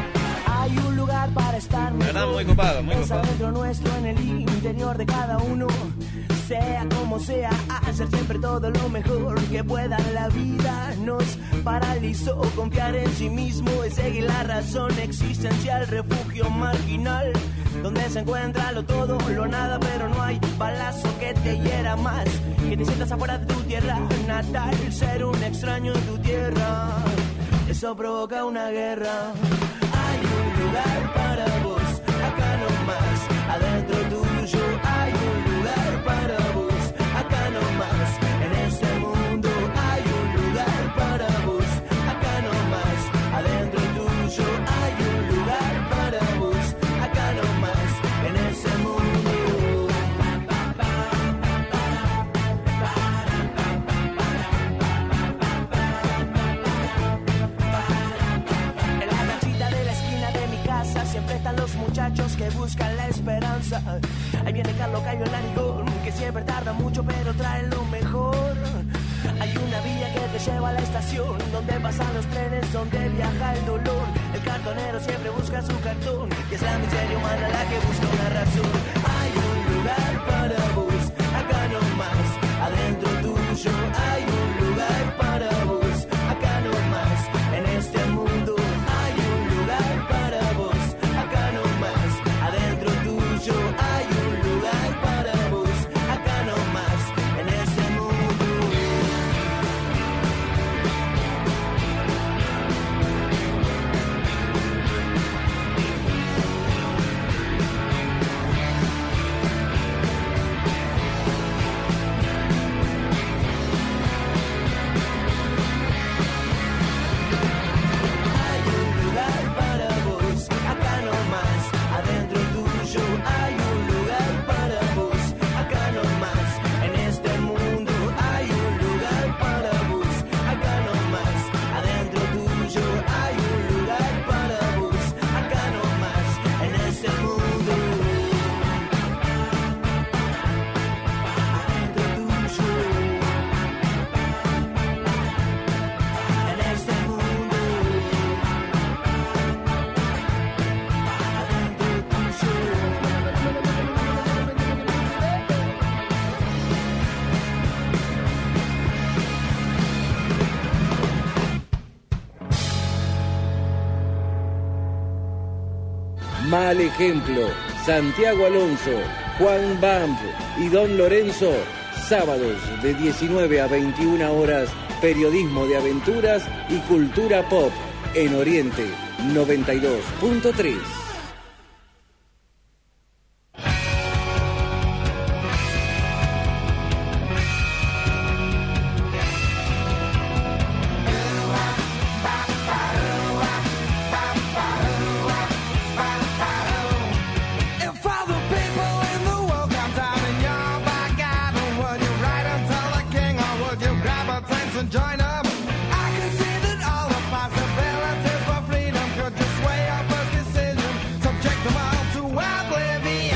Hay un lugar para estar La verdad, muy copado, muy es copado. adentro nuestro, en el interior de cada uno. sea como sea, hacer siempre todo lo mejor que pueda. La vida nos paralizó, confiar en sí mismo es seguir la razón existencial, refugio marginal, donde se encuentra lo todo, lo nada, pero no hay balazo que te hiera más, que te sientas afuera de tu tierra natal, ser un extraño en tu tierra, eso provoca una guerra. Hay un lugar para vos, acá nomás, adentro tuyo. Hay un lugar para vos, acá nomás, en este mundo. Hay un lugar para vos, acá nomás, adentro tuyo. Hay un lugar para vos, acá nomás, en este mundo. En la canchita de la esquina de mi casa siempre están los muchachos que buscan la esperanza. Ahí viene Carlos Cayo, el narigón, que siempre tarda mucho pero trae lo mejor. Hay una vía que te lleva a la estación, donde pasan los trenes, donde viaja el dolor. El cartonero siempre busca su cartón, y es la miseria humana la que busca una razón. Hay un lugar para vos, acá nomás, adentro tuyo. Hay un lugar para vos, acá nomás, en este mundo. Hay un lugar para vos, acá nomás, adentro tuyo. Hay un lugar para vos, acá nomás, en este mundo. Hay un lugar para vos, acá nomás, adentro tuyo. Hay un lugar para vos, acá nomás, en este mundo. Hay un lugar para vos, acá nomás, adentro tuyo. Hay un lugar para vos, acá nomás, en este mundo. Adentro tuyo, en este mundo. Mal ejemplo, Santiago Alonso, Juan Bamp y Don Lorenzo, sábados de diecinueve a veintiuna horas, periodismo de aventuras y cultura pop en Oriente noventa y dos punto tres. If all the people in the world come down in your back garden, would you ride until the king, or would you grab a tent and join up? I can see that all the possibilities for freedom could just sway up a decision, subject them all to oblivion.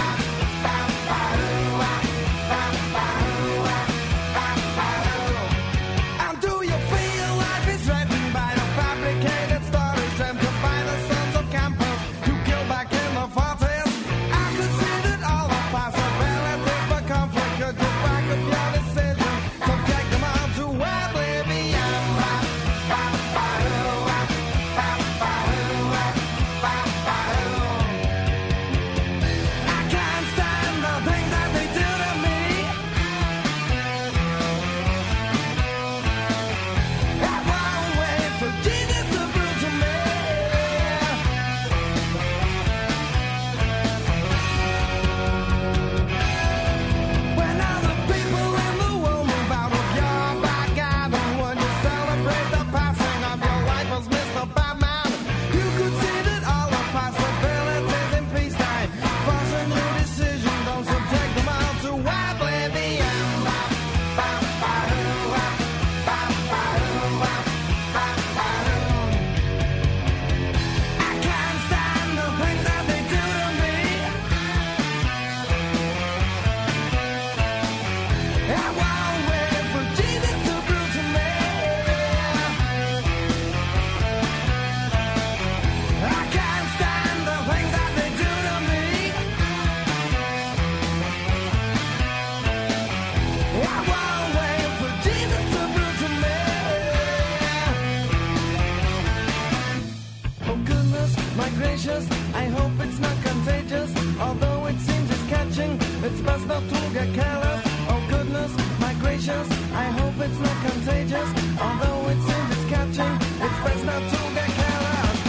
And do you feel life is threatened by the fabricated stories dreamt by the sons of campers who killed back in the forties? I could see that all the possibilities for conflict could just back up your decision, subject them all to oblivion. Although it seems it's catching, it's best not to get careless.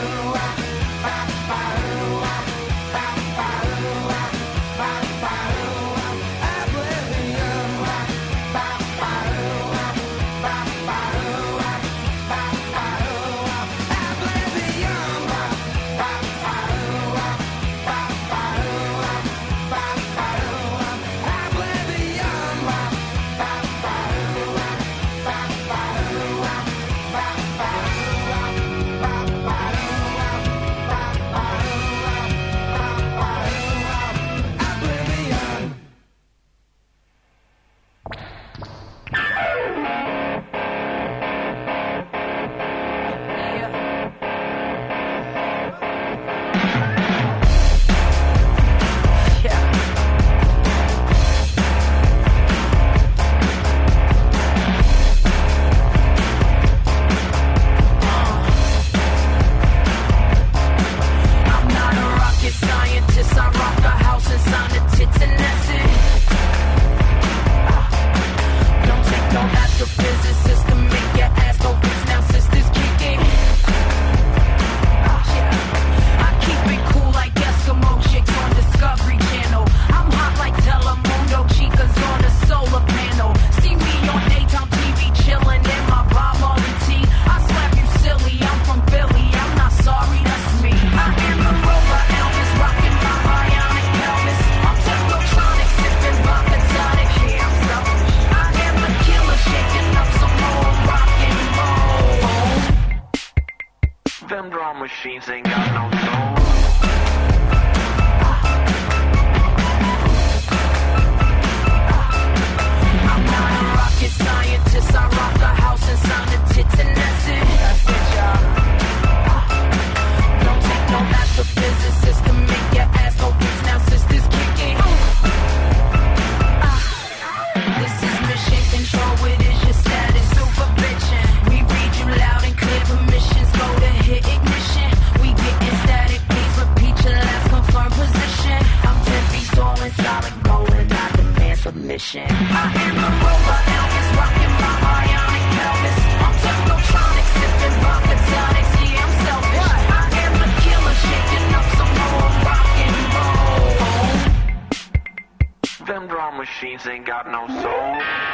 machines ain't got no soul. I'm not a rocket scientist, I rock the house and sign the tits and that's it. That's it, y'all. Don't take no astrophysicist to make your ass go bitch, now sisters kicking. This is mission control, it is your status, super bitchin'. We read you loud and clear, permissions go to hit ignition. We getting static, please repeat your last confirmed position. I'm ten feet tall and solid gold and I demand submission. I am the roller Elvis, rocking my ionic pelvis. I'm technotronic, sipping vodka tonics, yeah I'm selfish. I am the killer, shaking up some more rock and roll. Them drum machines ain't got no soul.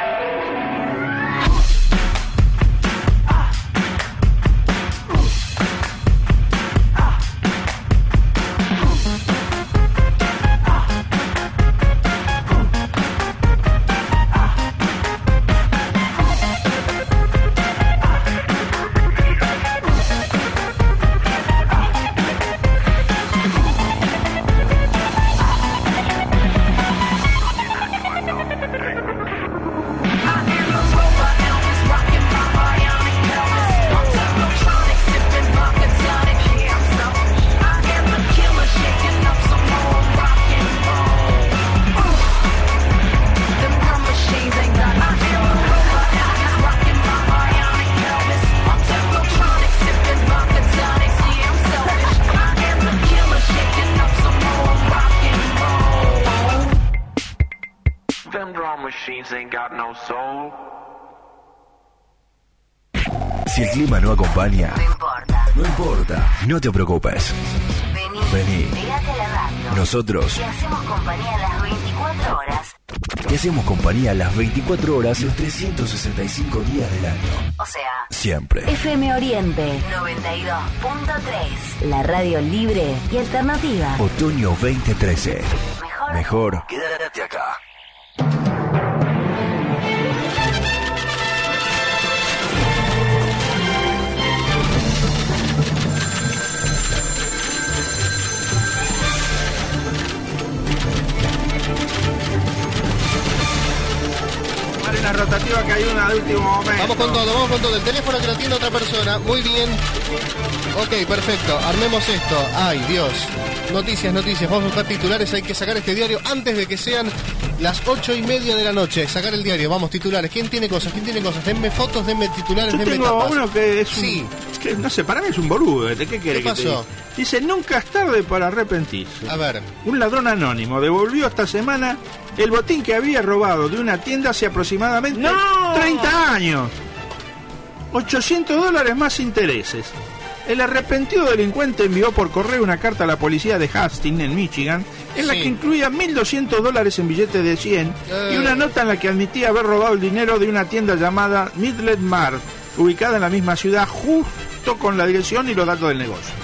Si el clima no acompaña, No importa. no importa, no te preocupes. Vení. Vení. Pegate a la radio. Nosotros Te hacemos compañía las veinticuatro horas. te hacemos compañía las veinticuatro horas, los trescientos sesenta y cinco días del año. O sea, Siempre. F M Oriente noventa y dos punto tres. La radio libre y alternativa. Otoño veinte trece. Mejor. Mejor. Quédate acá. La rotativa que hay una de último momento. Vamos con todo, vamos con todo. El teléfono que lo tiene otra persona. Muy bien. Ok, perfecto. Armemos esto. Ay, Dios. Noticias, noticias. Vamos a buscar titulares. Hay que sacar este diario antes de que sean las ocho y media de la noche. Sacar el diario. Vamos, titulares. ¿Quién tiene cosas? ¿Quién tiene cosas? Denme fotos, denme titulares, Yo denme tengo tapas. uno que es un, Sí. que no sé, para mí es un boludo. ¿De qué quiere ¿Qué que pasó? te diga? Dice, nunca es tarde para arrepentirse. A ver. Un ladrón anónimo devolvió esta semana el botín que había robado de una tienda hace aproximadamente ¡No! treinta años. ochocientos dólares más intereses. El arrepentido delincuente envió por correo una carta a la policía de Hastings, en Michigan, en la Sí. que incluía mil doscientos dólares en billetes de cien Eh. y una nota en la que admitía haber robado el dinero de una tienda llamada Midland Mart, ubicada en la misma ciudad, justo con la dirección y los datos del negocio.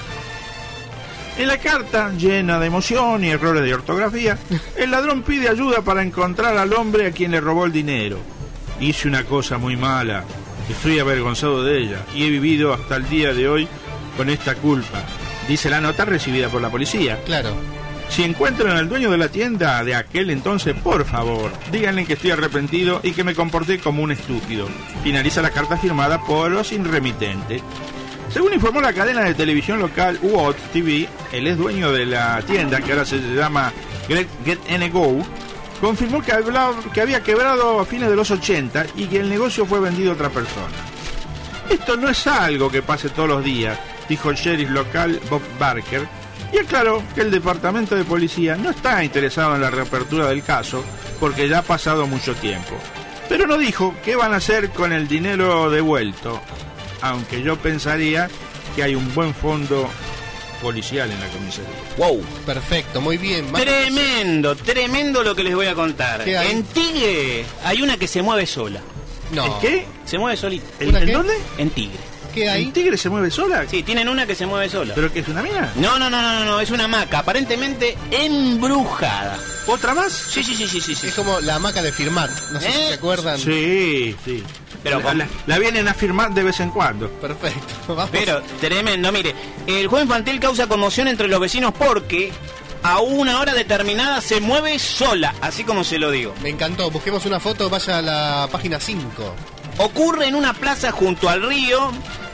En la carta, llena de emoción y errores de ortografía, el ladrón pide ayuda para encontrar al hombre a quien le robó el dinero. Hice una cosa muy mala, estoy avergonzado de ella y he vivido hasta el día de hoy con esta culpa, dice la nota recibida por la policía. Claro. Si encuentran al dueño de la tienda de aquel entonces, por favor, díganle que estoy arrepentido y que me comporté como un estúpido. Finaliza la carta firmada por los remitente. Según informó la cadena de televisión local W O T T V, él es dueño de la tienda, que ahora se llama Get, Get N Go, confirmó que, hablaba, que había quebrado a fines de los ochenta y que el negocio fue vendido a otra persona. Esto no es algo que pase todos los días, dijo el sheriff local Bob Barker, y aclaró que el departamento de policía no está interesado en la reapertura del caso porque ya ha pasado mucho tiempo. Pero no dijo qué van a hacer con el dinero devuelto, aunque yo pensaría que hay un buen fondo policial en la comisaría. Wow. Perfecto, muy bien. Más- Tremendo, tremendo lo que les voy a contar. ¿Qué hay? En Tigre hay una que se mueve sola. No. ¿En qué? Se mueve solita. ¿En, ¿Una ¿en qué? dónde? En Tigre. ¿Qué hay? ¿El tigre se mueve sola? Sí, tienen una que se mueve sola. ¿Pero qué es una mina? No, no, no, no, no, no, es una hamaca, aparentemente embrujada. ¿Otra más? Sí, sí, sí, sí, sí. sí. Es como la hamaca de firmar. No sé ¿Eh? si se acuerdan. Sí, sí. Pero la, con- la- la vienen a firmar de vez en cuando. Perfecto. Vamos. Pero, tremendo, mire, el juego infantil causa conmoción entre los vecinos porque a una hora determinada se mueve sola, así como se lo digo. Me encantó. Busquemos una foto. Vaya a la página cinco. Ocurre en una plaza junto al río,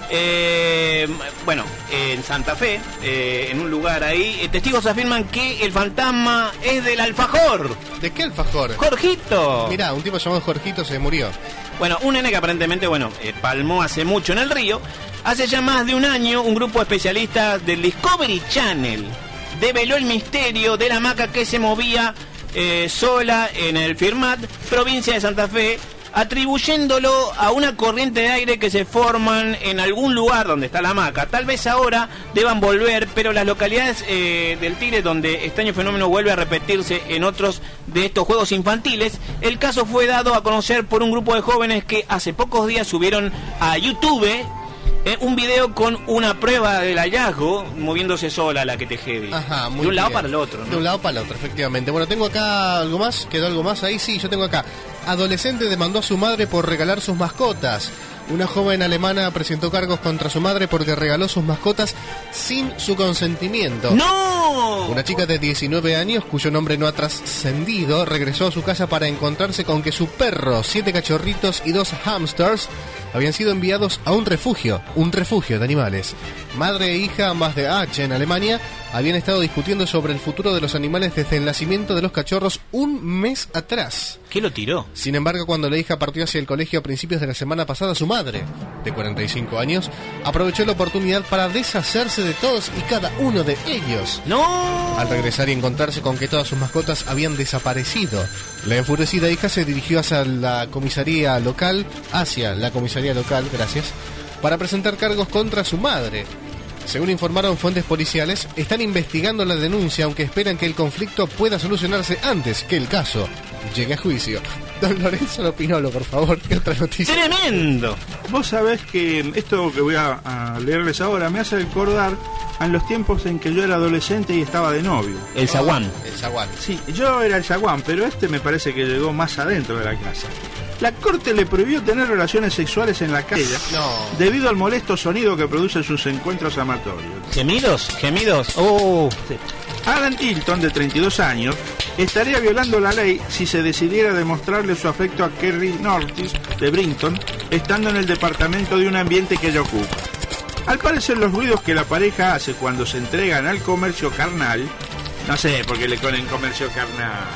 eh, bueno, en Santa Fe, eh, en un lugar ahí. Eh, testigos afirman que el fantasma es del alfajor. ¿De qué alfajor? ¡Jorgito! Mirá, un tipo llamado Jorgito se murió. Bueno, un nene que aparentemente, bueno, eh, palmó hace mucho en el río. Hace ya más de un año, un grupo de especialistas del Discovery Channel develó el misterio de la hamaca que se movía eh, sola en el Firmat, provincia de Santa Fe, atribuyéndolo a una corriente de aire que se forman en algún lugar donde está la hamaca. Tal vez ahora deban volver, pero las localidades eh, del Tigre donde extraño fenómeno vuelve a repetirse en otros de estos juegos infantiles, el caso fue dado a conocer por un grupo de jóvenes que hace pocos días subieron a YouTube eh, un video con una prueba del hallazgo moviéndose sola, la que te jede. Ajá, muy de un lado bien. para el otro, ¿no? De un lado para el otro, efectivamente. Bueno, tengo acá algo más. ¿Quedó algo más ahí? Sí, yo tengo acá. Adolescente demandó a su madre por regalar sus mascotas. Una joven alemana presentó cargos contra su madre porque regaló sus mascotas sin su consentimiento. ¡No! Una chica de diecinueve años, cuyo nombre no ha trascendido, regresó a su casa para encontrarse con que su perro, siete cachorritos y dos hamsters habían sido enviados a un refugio, un refugio de animales. Madre e hija, ambas de Aachen, en Alemania, habían estado discutiendo sobre el futuro de los animales desde el nacimiento de los cachorros un mes atrás. ¿Qué lo tiró? Sin embargo, cuando la hija partió hacia el colegio a principios de la semana pasada, su madre, de cuarenta y cinco años, aprovechó la oportunidad para deshacerse de todos y cada uno de ellos. ¡No! Al regresar y encontrarse con que todas sus mascotas habían desaparecido, la enfurecida hija se dirigió hacia la comisaría local, hacia la comisaría local, gracias, para presentar cargos contra su madre. Según informaron fuentes policiales, están investigando la denuncia, aunque esperan que el conflicto pueda solucionarse antes que el caso llegue a juicio. Don Lorenzo Lopinolo, por favor, ¿qué otra noticia? ¡Tremendo! Vos sabés que esto que voy a, a leerles ahora me hace recordar a los tiempos en que yo era adolescente y estaba de novio. El zaguán. El zaguán. Sí, yo era el zaguán, pero este me parece que llegó más adentro de la casa. La corte le prohibió tener relaciones sexuales en la calle No. debido al molesto sonido que producen sus encuentros amatorios. ¿Gemidos? ¿Gemidos? ¡Oh! Sí. Alan Hilton, de treinta y dos años, estaría violando la ley si se decidiera demostrarle su afecto a Kerry Nortis, de Brinton, estando en el departamento de un ambiente que ella ocupa. Al parecer, los ruidos que la pareja hace cuando se entregan al comercio carnal, no sé por qué le ponen comercio carnal,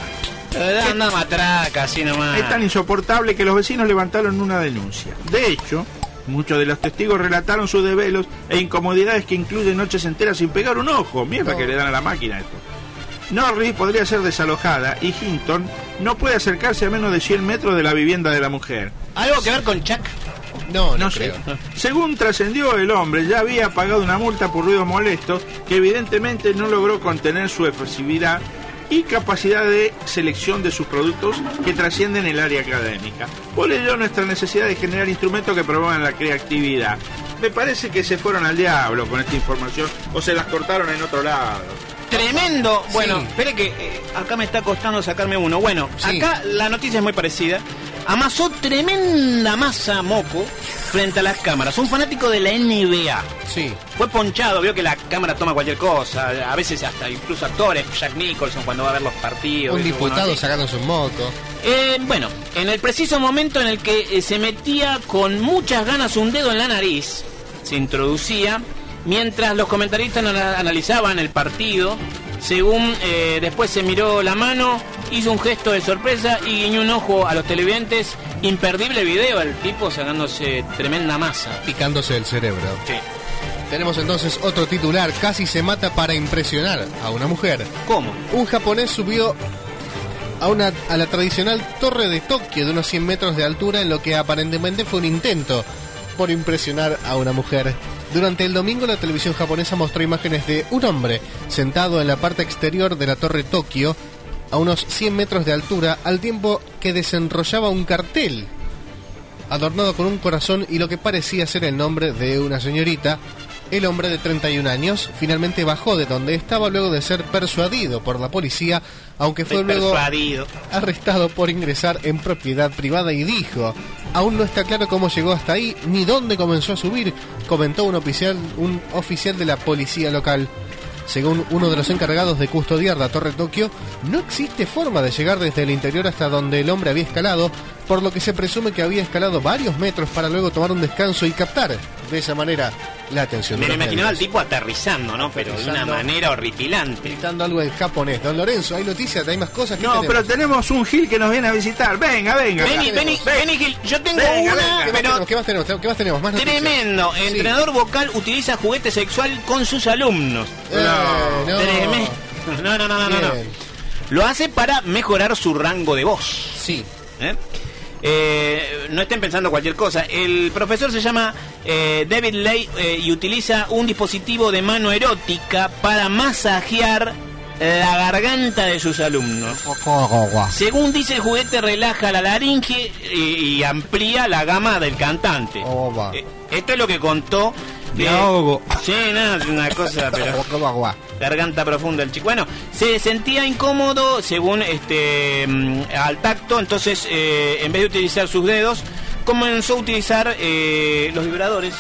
Anda matraca, así nomás. es tan insoportable que los vecinos levantaron una denuncia. De hecho, muchos de los testigos relataron sus desvelos e incomodidades que incluyen noches enteras sin pegar un ojo. Mierda No. que le dan a la máquina esto. Norris podría ser desalojada y Hinton no puede acercarse a menos de cien metros de la vivienda de la mujer. ¿Algo que ver con Chuck? No, no, No creo. sé. Según trascendió, el hombre ya había pagado una multa por ruido molesto que evidentemente no logró contener su efusividad y capacidad de selección de sus productos que trascienden el área académica. Por ello, nuestra necesidad de generar instrumentos que promuevan la creatividad. Me parece que se fueron al diablo con esta información o se las cortaron en otro lado. Tremendo. Bueno, Sí. espere que eh, acá me está costando sacarme uno. Bueno, Sí. acá la noticia es muy parecida. Amasó tremenda masa moco frente a las cámaras. Un fanático de la N B A. Sí. Fue ponchado, vio que la cámara toma cualquier cosa. A veces hasta incluso actores, Jack Nicholson cuando va a ver los partidos. Un ¿viste? Bueno, diputado así. sacándose un moco. Eh, bueno, en el preciso momento en el que eh, se metía con muchas ganas un dedo en la nariz, se introducía, mientras los comentaristas ana- analizaban el partido, según eh, después se miró la mano, hizo un gesto de sorpresa y guiñó un ojo a los televidentes. Imperdible video, el tipo sacándose tremenda masa. Picándose el cerebro. Sí. Tenemos entonces otro titular. Casi se mata para impresionar a una mujer. ¿Cómo? Un japonés subió a, una, a la tradicional torre de Tokio de unos cien metros de altura en lo que aparentemente fue un intento por impresionar a una mujer. Durante el domingo la televisión japonesa mostró imágenes de un hombre sentado en la parte exterior de la torre Tokio a unos cien metros de altura al tiempo que desenrollaba un cartel adornado con un corazón y lo que parecía ser el nombre de una señorita. El hombre de treinta y un años finalmente bajó de donde estaba luego de ser persuadido por la policía, aunque fue Estoy luego persuadido. arrestado por ingresar en propiedad privada y dijo: aún no está claro cómo llegó hasta ahí ni dónde comenzó a subir, comentó un oficial, un oficial de la policía local. Según uno de los encargados de custodiar la Torre Tokio, no existe forma de llegar desde el interior hasta donde el hombre había escalado, por lo que se presume que había escalado varios metros para luego tomar un descanso y captar de esa manera la atención Me de lo los imaginaba al medios. tipo aterrizando, ¿no? Pero de una Aterrizando. manera horripilante. Gritando algo en japonés. Don Lorenzo, ¿hay noticias? ¿Hay más cosas? ¿Qué No, tenemos? pero tenemos un Gil que nos viene a visitar. Venga, venga. Vení, tenemos? vení, vení, Gil. Yo tengo Venga, una, venga. ¿Qué más pero tenemos? ¿Qué más tenemos? ¿Qué más tenemos? Más noticias. tremendo. Sí. Entrenador vocal utiliza juguete sexual con sus alumnos. Eh, no. Tremendo. No, no, no, no, no, no. Bien. Lo hace para mejorar su rango de voz. Sí. ¿Eh? Eh, no estén pensando cualquier cosa. El profesor se llama eh, David Lay eh, y utiliza un dispositivo de mano erótica para masajear la garganta de sus alumnos. Según dice, el juguete relaja la laringe y, y amplía la gama del cantante. Eh, esto es lo que contó. Me ahogo. Sí, no, es una cosa, pero garganta profunda el chico. Bueno, se sentía incómodo según este mm, al tacto, entonces eh, en vez de utilizar sus dedos, comenzó a utilizar eh, los vibradores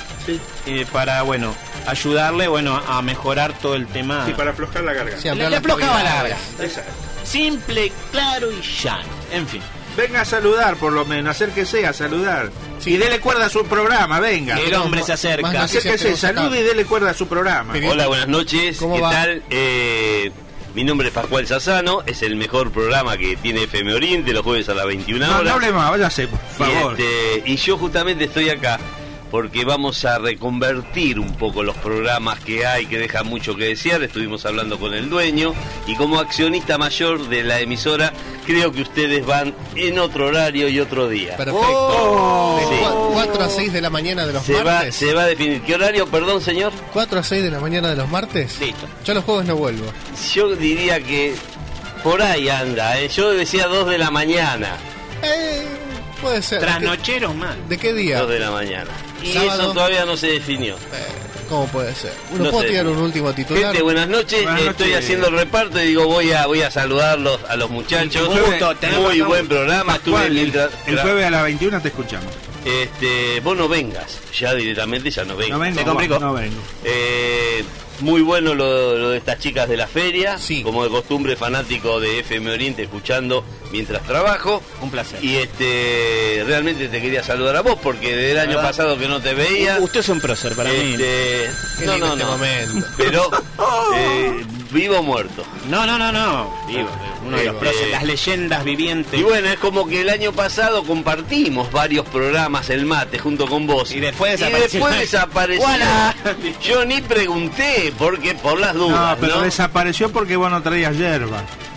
eh, para, bueno, ayudarle, bueno, a mejorar todo el tema. Sí, para aflojar la garganta. Sí, le, ampliar le las aflojaba la cavidades. garganta. Simple, claro y llano. En fin. Venga a saludar, por lo menos, acérquese a saludar. Y dele cuerda a su programa, venga. El hombre se acerca. más noticias Acérquese, tenemos acá. salude y dele cuerda a su programa. Hola, buenas noches. ¿Cómo ¿Qué va? tal? Eh, mi nombre es Pascual Sassano. Es el mejor programa que tiene F M Oriente los jueves a las veintiuna No, horas. no hable más, váyase, por favor. Y, este, y yo justamente estoy acá porque vamos a reconvertir un poco los programas que hay que dejan mucho que desear. Estuvimos hablando con el dueño y como accionista mayor de la emisora creo que ustedes van en otro horario y otro día. Perfecto. Oh. De Sí. cua- cuatro a seis de la mañana de los Se va, martes. se va a definir. ¿Qué horario, perdón, señor? cuatro a seis de la mañana de los martes. Listo. Yo los jueves no vuelvo. Yo diría que por ahí anda, ¿eh? Yo decía dos de la mañana. Eh, puede ser. ¿De qué- Trasnocheros mal. ¿De qué día? Dos de la mañana. Y Sábado. eso todavía no se definió. ¿Cómo puede ser? ¿Uno No puede sé. tirar un último titular? Gente, buenas noches. Buenas Estoy noches. haciendo el reparto y digo, voy a voy a saludarlos a los muchachos. Un gusto, tenemos Muy acá buen un- programa. Estuve Pascual, el, mientras- el jueves a las veintiuna te escuchamos. Este, vos no vengas. Ya directamente ya no vengas. No vengo, Se complicó. no vengo. Eh, muy bueno lo, lo de estas chicas de la feria. Sí. Como de costumbre, fanático de F M Oriente, escuchando mientras trabajo. Un placer. Y este, realmente te quería saludar a vos porque desde el año ¿Verdad? pasado que no te veía. Usted es un prócer para mí. Este, Qué no, lindo no, este no. momento. Pero eh, vivo o muerto. No, no, no, no. Vivo, uno de los Eh, próceres, eh, las leyendas vivientes. Y bueno, es como que el año pasado compartimos varios programas, el mate, junto con vos. Y después Y desapareció. después desapareció. Hola. Yo ni pregunté, porque por las No, dudas, pero ¿no? desapareció porque vos no traías hierba.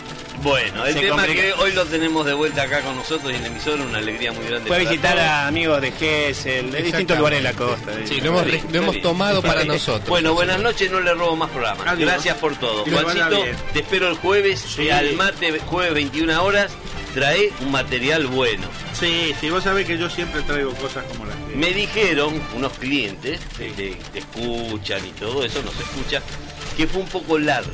Bueno, el Se tema complica. que hoy lo tenemos de vuelta acá con nosotros y en la emisora, una alegría muy grande. Fue a para visitar todos. a amigos de Gesell, de distintos lugares de la costa. Sí, lo hemos, lo hemos tomado para nosotros. Bueno, buenas noches, no le robo más programa. Adiós. Gracias por todo. Que le vaya Juancito, bien. te espero el jueves, Sí. al mate, jueves veintiuna horas, trae un material bueno. Sí, sí, vos sabés que yo siempre traigo cosas como las que... Me dijeron unos clientes que te, te escuchan y todo eso, nos escucha, que fue un poco largo.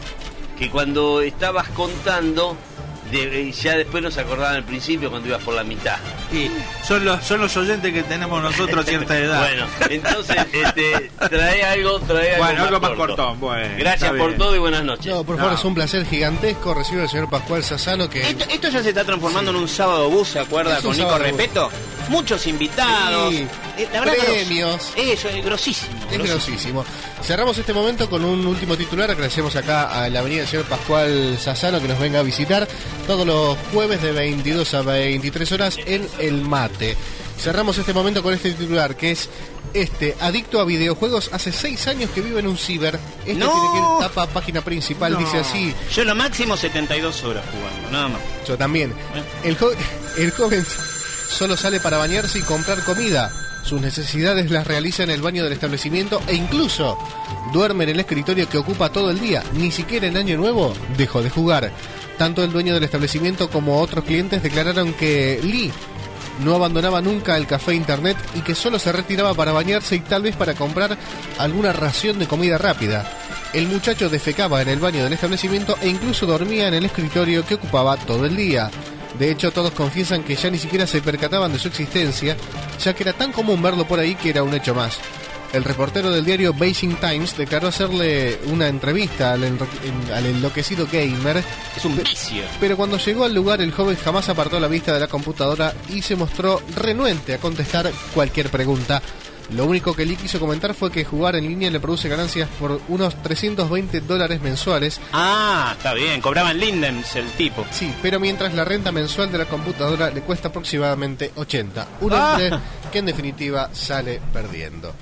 Que cuando estabas contando, de, ya después nos acordaban al principio cuando ibas por la mitad. Y son los, son los oyentes que tenemos nosotros a cierta edad. Bueno, entonces este, trae algo, trae algo, Bueno, más, algo más corto. cortón. Bueno, Gracias está por bien. todo y buenas noches. No, por favor, No. es un placer gigantesco recibir al señor Pascual Sassano que... Esto, esto ya se está transformando en un sábado bus, ¿se acuerda? Es un Con Nico sábado bus. Repeto. Muchos invitados. Sí, Eh, la verdad, premios. gros- Eso, es grosísimo. Es grosísimo. grosísimo. Cerramos este momento con un último titular. Agradecemos acá a la avenida del señor Pascual Sassano que nos venga a visitar todos los jueves de veintidós a veintitrés horas en El Mate. Cerramos este momento con este titular que es este, adicto a videojuegos, hace seis años que vive en un ciber. Este No. tiene que ir tapa página principal, No. dice así. Yo lo máximo setenta y dos horas jugando, nada más. Yo también. El, jo- el joven solo sale para bañarse y comprar comida. Sus necesidades las realiza en el baño del establecimiento e incluso duerme en el escritorio que ocupa todo el día. Ni siquiera en Año Nuevo dejó de jugar. Tanto el dueño del establecimiento como otros clientes declararon que Lee no abandonaba nunca el café internet y que solo se retiraba para bañarse y tal vez para comprar alguna ración de comida rápida. El muchacho defecaba en el baño del establecimiento e incluso dormía en el escritorio que ocupaba todo el día. De hecho, todos confiesan que ya ni siquiera se percataban de su existencia, ya que era tan común verlo por ahí que era un hecho más. El reportero del diario Beijing Times declaró hacerle una entrevista al, enro- en- al enloquecido gamer. Es un vicio. Pero cuando llegó al lugar, el joven jamás apartó la vista de la computadora y se mostró renuente a contestar cualquier pregunta. Lo único que Lee quiso comentar fue que jugar en línea le produce ganancias por unos trescientos veinte dólares mensuales. Ah, está bien, cobraban Lindems el tipo. Sí, pero mientras la renta mensual de la computadora le cuesta aproximadamente ochenta. Un Ah. hombre que en definitiva sale perdiendo.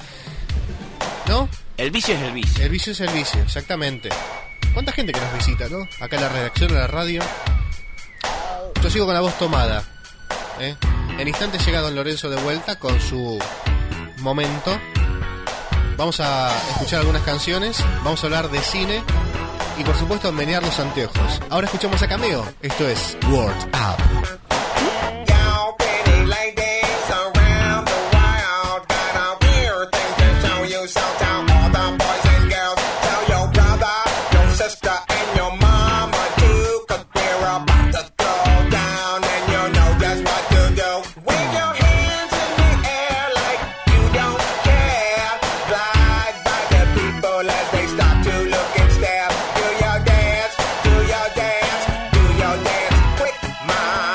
¿No? El vicio es el vicio. El vicio es el vicio, exactamente. ¿Cuánta gente que nos visita, no? Acá en la redacción, en la radio. Yo sigo con la voz tomada. ¿eh? En instantes llega don Lorenzo de vuelta con su momento. Vamos a escuchar algunas canciones, vamos a hablar de cine y por supuesto menear los anteojos. Ahora escuchamos a Cameo, esto es Word Up. My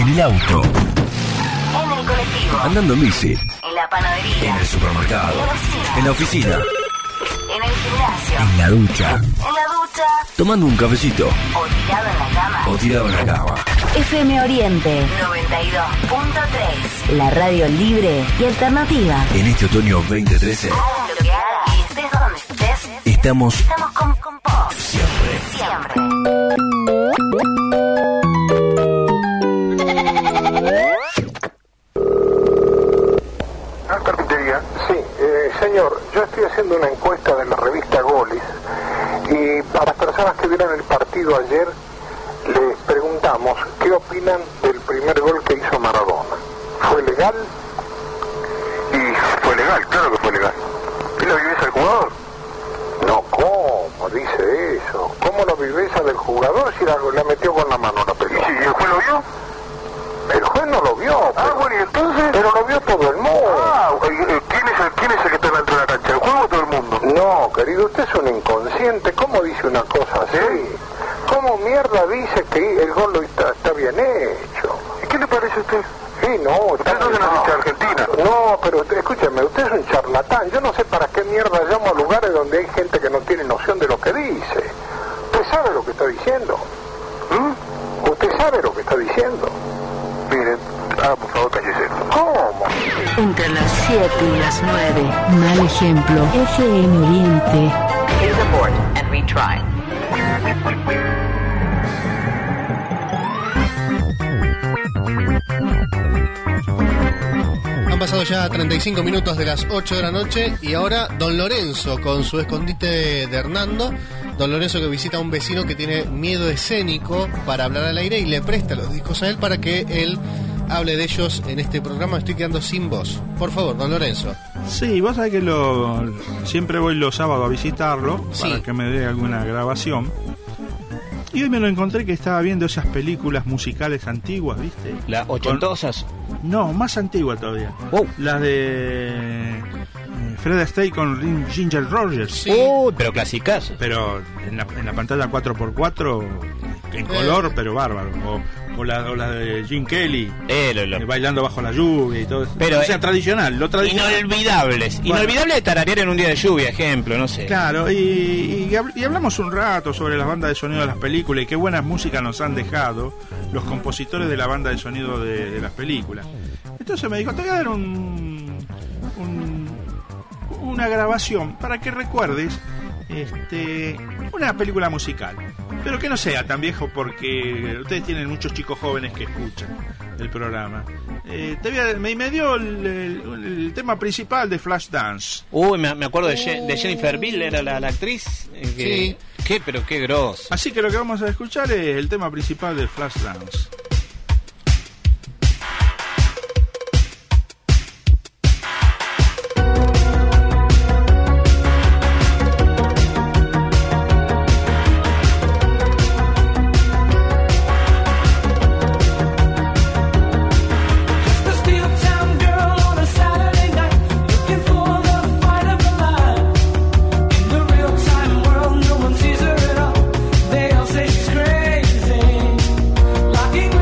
el auto, En el colectivo. andando en bici, En la panadería. en el supermercado, en la oficina, En el gimnasio. en la ducha, En la ducha. tomando un cafecito O tirado en la cama. o tirado en la cama. F M Oriente noventa y dos punto tres. La radio libre y alternativa. En este otoño veinte trece Hagas lo que hagas y estés donde estés. estamos Estamos con, con vos. siempre. Siempre. Carpintería. Sí, eh, señor, yo estoy haciendo una encuesta de la revista Goles y para las personas que vieron el partido ayer les preguntamos qué opinan del primer gol que hizo Maradona. ¿Fue legal? Y fue legal, claro que fue legal. ¿Y la viveza del jugador? No, ¿cómo dice eso? ¿Cómo la viveza del jugador si la, la metió con la mano la pelota? ¿Y el juez lo vio? El juez no lo vio. Ah, pero, bueno, ¿y entonces? Pero lo vio todo el mundo. Ah, ¿quién es el, quién es el que está dentro de la cancha? ¿El juego o todo el mundo? No, querido, usted es un inconsciente. ¿Cómo dice una cosa así? ¿Sí? ¿Cómo mierda dice que el gol lo está, está bien hecho? ¿Y qué le parece a usted? Sí, no, usted no es de Argentina. No, pero usted, escúcheme, usted es un charlatán. Yo no sé para qué mierda llamo a lugares donde hay gente que no tiene noción de lo que dice. ¿Usted sabe lo que está diciendo? ¿Mm? ¿Usted sabe lo que está diciendo? Miren, ah, por favor, cállese. ¿Cómo? Entre las siete y las nueve. Mal ejemplo. F M Oriente. Please abort and retry. Han pasado ya treinta y cinco minutos de las ocho de la noche y ahora Don Lorenzo con su escondite de Hernando. Don Lorenzo que visita a un vecino que tiene miedo escénico para hablar al aire y le presta los discos a él para que él hable de ellos en este programa. Estoy quedando sin voz. Por favor, Don Lorenzo. Sí, vos sabés que lo, siempre voy los sábados a visitarlo Sí. para que me dé alguna grabación. Y hoy me lo encontré que estaba viendo esas películas musicales antiguas, ¿viste? ¿Las ochentosas? Con... No, más antiguas todavía. Oh. Las de eh, Fred Astaire con Ginger Rogers. Sí. Oh, pero clasicas. Pero en la, en la pantalla cuatro por cuatro, en color, eh. pero bárbaro. O, o, la, o la de Gene Kelly, eh, lo, lo. Eh, bailando bajo la lluvia y todo eso. Pero, o sea, eh, tradicional, lo tradicional. Inolvidables. Bueno. Inolvidable de tararear en un día de lluvia, ejemplo, no sé. Claro, y, y, y hablamos un rato sobre las bandas de sonido de las películas y qué buenas músicas nos han dejado los compositores de la banda de sonido de, de las películas. Entonces me dijo, te voy a dar un, un una grabación para que recuerdes este una película musical, pero que no sea tan viejo porque ustedes tienen muchos chicos jóvenes que escuchan el programa. Eh, te voy a, me, me dio el, el, el tema principal de Flashdance. Uy, me, me acuerdo de, Je- de Jennifer Bill, era la, la actriz. Eh, que, Sí. Qué, pero qué grosso. Así que lo que vamos a escuchar es el tema principal de Flashdance. Locking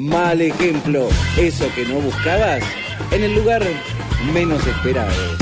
Mal ejemplo, eso que no buscabas en el lugar menos esperado.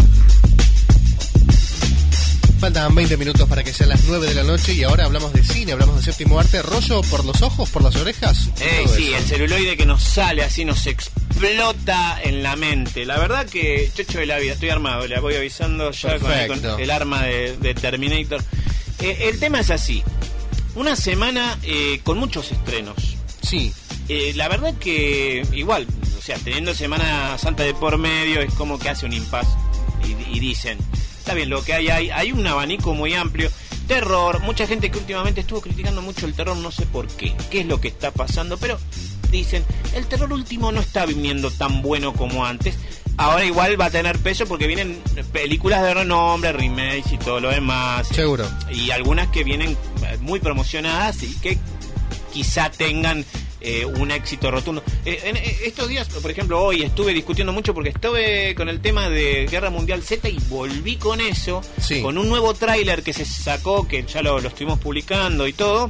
Faltan veinte minutos para que sean las nueve de la noche y ahora hablamos de cine, hablamos de séptimo arte. ¿Rollo por los ojos, por las orejas? Ey, sí, eso. El celuloide que nos sale así, nos explota en la mente. La verdad que, chocho de la vida, estoy armado, le voy avisando ya con el, con el arma de, de Terminator. Eh, el tema es así, una semana eh, con muchos estrenos. Sí. Eh, la verdad que igual, o sea, teniendo Semana Santa de por medio, es como que hace un impasse y, y dicen... Está bien, lo que hay, hay, hay un abanico muy amplio. Terror, mucha gente que últimamente estuvo criticando mucho el terror, no sé por qué, qué es lo que está pasando, pero dicen, el terror último no está viniendo tan bueno como antes. Ahora igual va a tener peso porque vienen películas de renombre, remakes y todo lo demás. Seguro. Y algunas que vienen muy promocionadas y que quizá tengan... Eh, un éxito rotundo. Eh, en eh, estos días, por ejemplo, hoy estuve discutiendo mucho porque estuve con el tema de Guerra Mundial Z y volví con eso, sí. Con un nuevo tráiler que se sacó, que ya lo, lo estuvimos publicando y todo.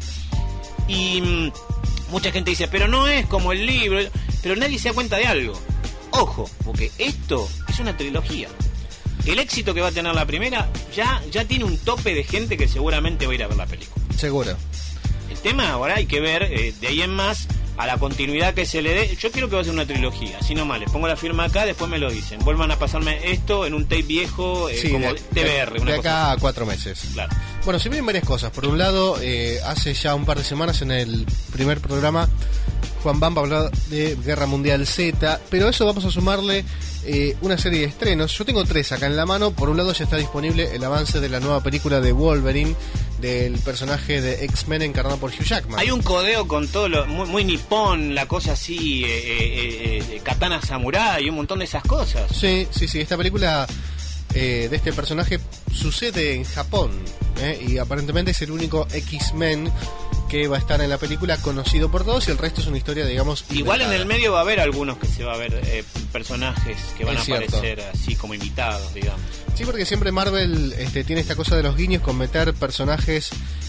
Y mmm, mucha gente dice, pero no es como el libro, pero nadie se da cuenta de algo. Ojo, porque esto es una trilogía. El éxito que va a tener la primera ya, ya tiene un tope de gente que seguramente va a ir a ver la película. Seguro. El tema ahora hay que ver, eh, de ahí en más, a la continuidad que se le dé. Yo quiero que va a ser una trilogía, así nomás, les pongo la firma acá, después me lo dicen. Vuelvan a pasarme esto en un tape viejo, eh, sí, como de, T V R. De, una de cosa acá así. a cuatro meses. Claro. Bueno, se vienen varias cosas. Por un lado, eh, hace ya un par de semanas en el primer programa, Juan Bamba habló de Guerra Mundial Z, pero a eso vamos a sumarle eh, una serie de estrenos. Yo tengo tres acá en la mano. Por un lado ya está disponible el avance de la nueva película de Wolverine, del personaje de X-Men encarnado por Hugh Jackman. Hay un codeo con todo lo muy, muy nipón, la cosa así, eh, eh, eh, katana samurai y un montón de esas cosas. Sí, sí, sí. Esta película eh, de este personaje sucede en Japón, eh, y aparentemente es el único X-Men que va a estar en la película conocido por todos y el resto es una historia, digamos, igual inventada. En el medio va a haber algunos que se va a ver eh, personajes que van Es a cierto. aparecer así como invitados, digamos. Sí, porque siempre Marvel este, tiene esta cosa de los guiños con meter personajes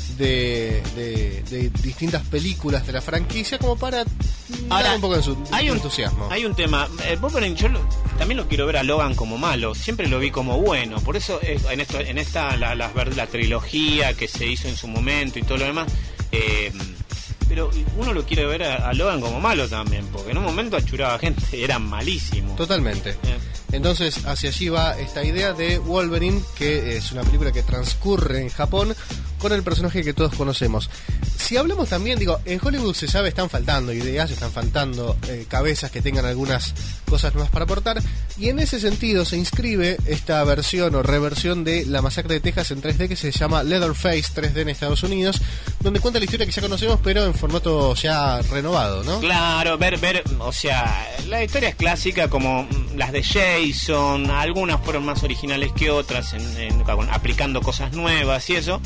de, de, de distintas películas de la franquicia como para Ahora, dar un poco de, su, hay de un, entusiasmo. Hay un tema, eh, Wolverine, yo lo, también lo quiero ver a Logan como malo, siempre lo vi como bueno, por eso eh, en, esto, en esta la, la, la trilogía que se hizo en su momento y todo lo demás, eh, pero uno lo quiere ver a, a Logan como malo también, porque en un momento achuraba gente, era malísimo. Totalmente. Eh. Entonces, hacia allí va esta idea de Wolverine, que es una película que transcurre en Japón con el personaje que todos conocemos. Si hablamos también, digo, en Hollywood se sabe, están faltando ideas, están faltando eh, cabezas que tengan algunas cosas nuevas para aportar, y en ese sentido se inscribe esta versión o reversión de La Masacre de Texas en tres D que se llama Leatherface tres D en Estados Unidos, donde cuenta la historia que ya conocemos, pero en formato ya renovado, ¿no? Claro, ver, ver, o sea, la historia es clásica como las de Jason, algunas fueron más originales que otras, en, en, aplicando cosas nuevas y eso.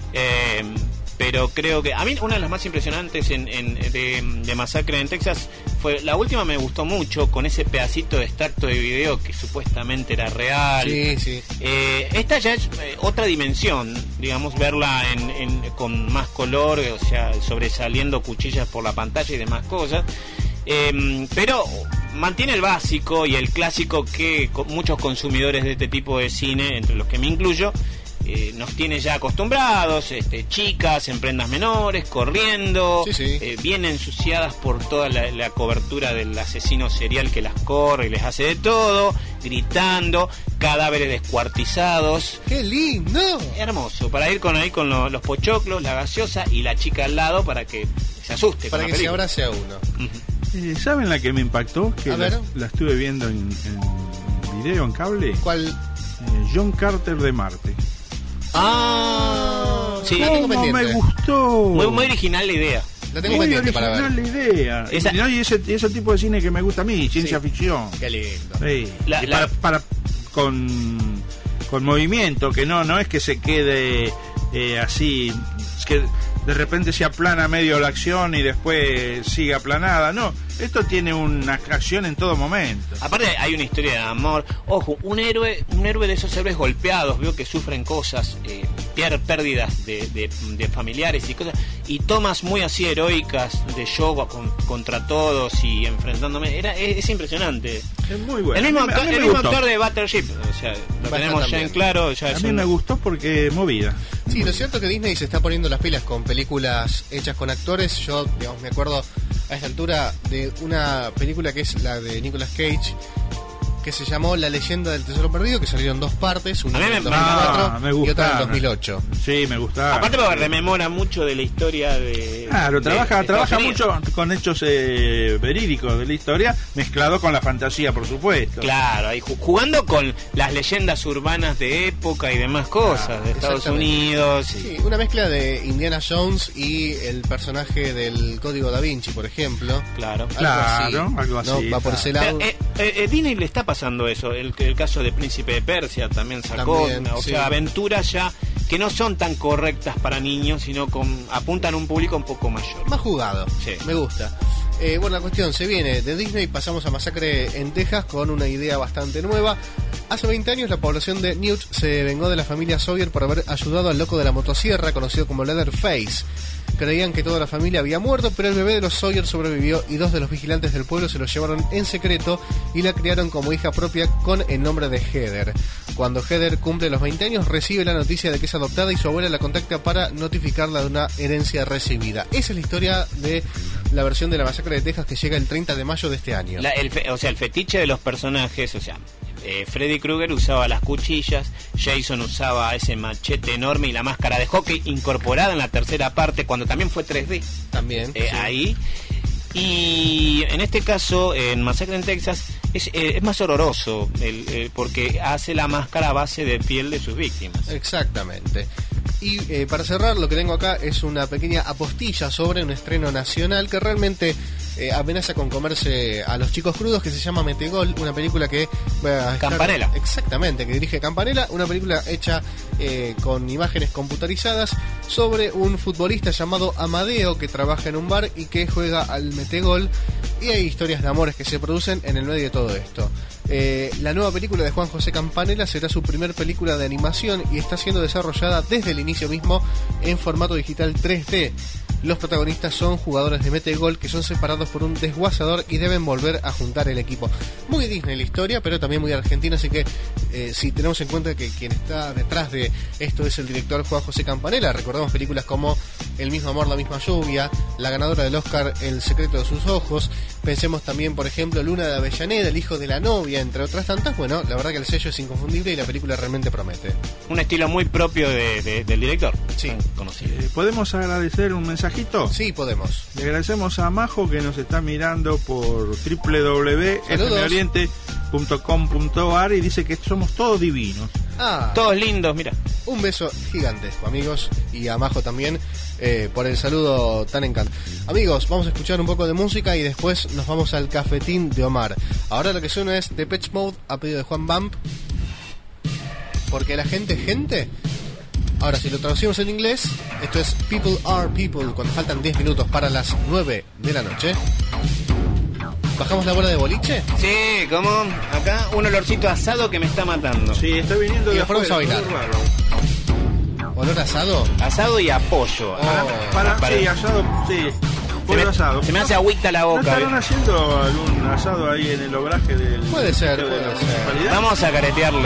Eh, pero creo que a mí una de las más impresionantes en, en, de, de Masacre en Texas fue la última. Me gustó mucho con ese pedacito de extracto de video que supuestamente era real. Sí, sí. Eh, esta ya es eh, otra dimensión, digamos, verla en, en, con más color, o sea, sobresaliendo cuchillas por la pantalla y demás cosas. Eh, pero mantiene el básico y el clásico que muchos consumidores de este tipo de cine, entre los que me incluyo, Eh, nos tiene ya acostumbrados, este, chicas en prendas menores, corriendo, sí, sí. Eh, bien ensuciadas por toda la, la cobertura del asesino serial que las corre y les hace de todo, gritando, cadáveres descuartizados. ¡Qué lindo! Hermoso, para ir con ahí con lo, los pochoclos, la gaseosa y la chica al lado para que se asuste. Para con que la se abrace a uno. Uh-huh. Eh, ¿Saben la que me impactó? Que a la, ver. la estuve viendo en, en video, en cable. ¿Cuál? Eh, John Carter de Marte. Ah, sí, la tengo pendiente. Me gustó. Muy, muy original la idea. La tengo muy pendiente para ver. la idea. Esa... ¿No? Y ese, ese tipo de cine que me gusta a mí, ciencia sí. ficción. Qué lindo. Sí. La, y la... Para, para con con movimiento, que no no es que se quede eh, así, es que de repente se aplana medio la acción y después sigue aplanada, no, Esto tiene una acción en todo momento. Aparte hay una historia de amor. Ojo, un héroe, un héroe de esos héroes golpeados, veo que sufren cosas, eh, pier- pérdidas de, de, de familiares y cosas, y tomas muy así heroicas de yo con, contra todos y enfrentándome. Era, es, es impresionante. Es muy bueno. El mismo, A mí me- a actor, mí el me mismo gustó. actor de Battleship, o sea, lo Bastante tenemos ya también. en claro. Ya A es mí un- me gustó porque movida. Sí, lo es cierto que Disney se está poniendo las pilas con películas hechas con actores. Yo, digamos, me acuerdo a esta altura de una película que es la de Nicolas Cage, que se llamó La leyenda del tesoro perdido, que salieron dos partes, una A mí en me- el dos mil cuatro Ah, me y otra en el gustaron. dos mil ocho. Sí, me gustaba. Aparte porque rememora mucho de la historia de... Claro, de- trabaja, de trabaja Estados Unidos. mucho con hechos eh, verídicos de la historia, mezclado con la fantasía, por supuesto. Claro, ahí ju- jugando con las leyendas urbanas de época y demás cosas, de Estados Exactamente. Unidos. y- Sí, una mezcla de Indiana Jones y el personaje del Código Da Vinci, por ejemplo. Claro, Claro, algo así, ¿no? Va por claro. ese lado. Pero, eh, eh, eh, Disney le está pasando eso. El, el caso de Príncipe de Persia también sacó, También, o sí. sea, aventuras ya que no son tan correctas para niños, sino con apuntan a un público un poco mayor. Más jugado, Sí. me gusta. Eh, bueno, la cuestión se viene de Disney, pasamos a Masacre en Texas con una idea bastante nueva. Hace veinte años la población de Newt se vengó de la familia Sawyer por haber ayudado al loco de la motosierra, conocido como Leatherface. Creían que toda la familia había muerto, pero el bebé de los Sawyer sobrevivió y dos de los vigilantes del pueblo se lo llevaron en secreto y la criaron como hija propia con el nombre de Heather. Cuando Heather cumple los veinte años, recibe la noticia de que es adoptada y su abuela la contacta para notificarla de una herencia recibida. Esa es la historia de la versión de la Masacre de Texas que llega el treinta de mayo de este año. La- el fe- o sea, el fetiche de los personajes, o sea, eh, Freddy Krueger usaba las cuchillas, Jason usaba ese machete enorme y la máscara de hockey incorporada en la tercera parte, cuando también fue tres D. También. Eh, sí. Ahí. Y en este caso, en Masacre en Texas, es, eh, es más horroroso, el, eh, porque hace la máscara a base de piel de sus víctimas. Exactamente. Y eh, para cerrar, lo que tengo acá es una pequeña apostilla sobre un estreno nacional que realmente eh, amenaza con comerse a los chicos crudos, que se llama Metegol, una película que va a estar- Campanella. Exactamente, que dirige Campanella, una película hecha eh, con imágenes computarizadas sobre un futbolista llamado Amadeo que trabaja en un bar y que juega al Metegol, y hay historias de amores que se producen en el medio de todo esto. Eh, la nueva película de Juan José Campanella será su primer película de animación y está siendo desarrollada desde el inicio mismo en formato digital tres D. Los protagonistas son jugadores de Metegol que son separados por un desguazador y deben volver a juntar el equipo. Muy Disney la historia, pero también muy argentina, así que eh, si tenemos en cuenta que quien está detrás de esto es el director Juan José Campanella, recordamos películas como El mismo amor, la misma lluvia, la ganadora del Oscar El secreto de sus ojos, pensemos también, por ejemplo, Luna de Avellaneda, El hijo de la novia, entre otras tantas. Bueno, la verdad que el sello es inconfundible y la película realmente promete. Un estilo muy propio de, de- del director. Sí. Conocido. Eh, ¿Podemos agradecer un mensajito? Sí, podemos. Le agradecemos a Majo que nos está mirando por w w w punto f m oriente punto com punto a r y dice que somos todos divinos. Ah, Todos lindos, mira. un beso gigantesco, amigos, y a Majo también eh, por el saludo tan encantador. Amigos, vamos a escuchar un poco de música y después nos vamos al cafetín de Omar. Ahora lo que suena es Depeche Mode a pedido de Juan Bump, porque la gente es gente. Ahora, si lo traducimos en inglés, esto es People Are People, cuando faltan diez minutos para las nueve de la noche. ¿Bajamos la bola de boliche? Sí, como acá un olorcito asado que me está matando. Sí, está viniendo Y de nos ponemos a afuera, bailar. muy raro. ¿Olor asado? Asado y apoyo. Oh. Para, Para- sí, asado, sí. Se Pollo me, asado. se me hace agüita la ¿No boca. estarán haciendo algún asado ahí en el obraje del Puede ser, de puede la ser. municipalidad? Vamos a caretearle.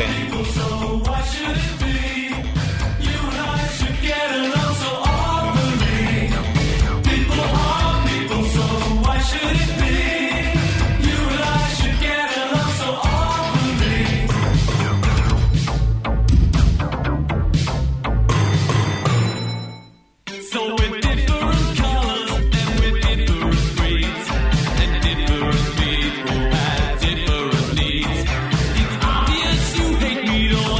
Different needs. It's obvious you hate me, don't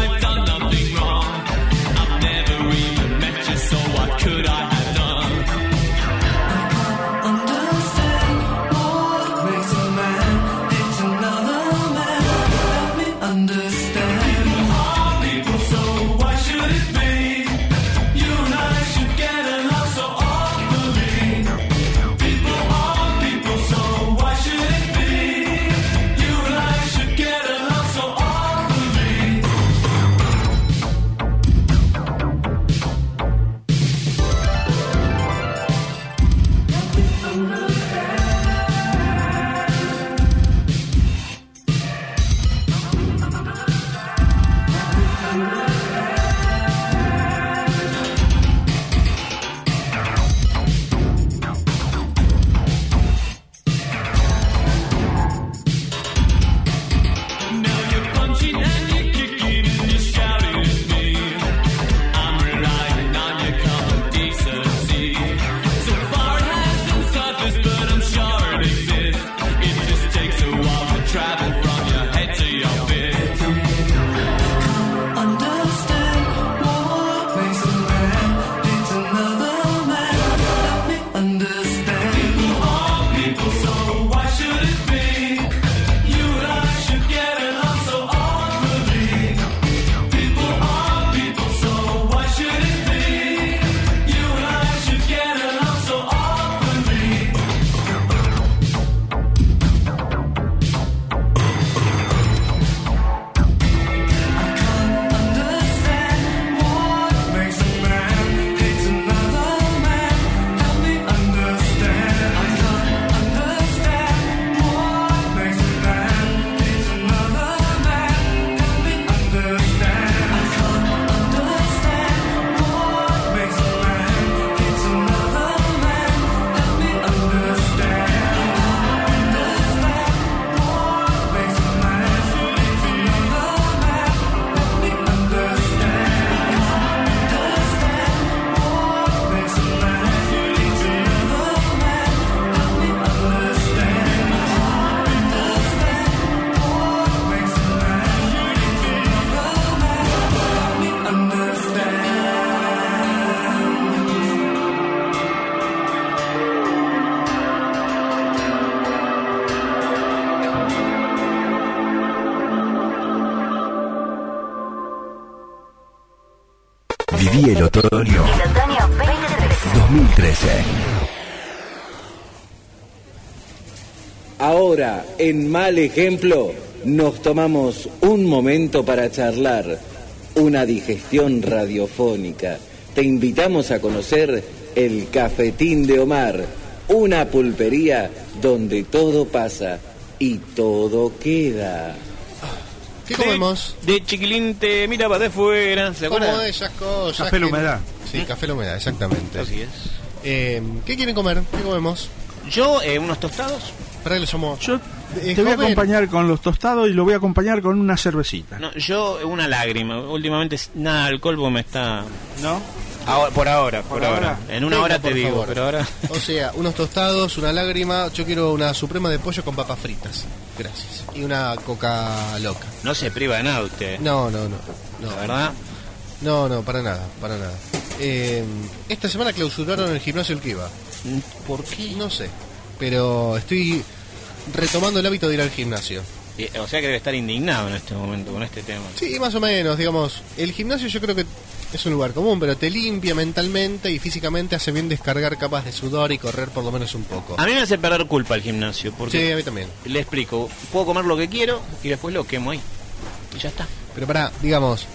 Viví el otoño El otoño veinte trece. dos mil trece. Ahora, en Mal Ejemplo, nos tomamos un momento para charlar. Una digestión radiofónica. Te invitamos a conocer el Cafetín de Omar, una pulpería donde todo pasa y todo queda. ¿Qué comemos? De, de chiquilín te miraba de fuera, ¿se Como acuerdan? esas cosas. Café la que- humedad. Sí, café la humedad, exactamente. Así es. Eh, ¿Qué quieren comer? ¿Qué comemos? Yo, eh, unos tostados. Para que le llamo. Yo Eh, te voy a joven. acompañar con los tostados y lo voy a acompañar con una cervecita. No, yo, una lágrima. Últimamente, nada de alcohol porque me está... ¿No? Ahora, por ahora, por, Por ahora. ahora. En una Venga, hora te por digo, favor. pero ahora... O sea, unos tostados, una lágrima. Yo quiero una suprema de pollo con papas fritas. Gracias. Y una coca loca. No se priva de nada usted. No, no, no. no. La verdad. No, no, para nada, para nada. Eh, esta semana clausuraron el gimnasio El Kiva. ¿Por qué? No sé. Pero estoy retomando el hábito de ir al gimnasio. Eh, O sea que debe estar indignado en este momento con este tema. Sí, más o menos, digamos. El gimnasio yo creo que es un lugar común, pero te limpia mentalmente y físicamente hace bien descargar capas de sudor y correr por lo menos un poco. A mí me hace perder culpa el gimnasio, porque Sí, a mí también. le explico, puedo comer lo que quiero y después lo quemo ahí. Y ya está. Pero pará, digamos,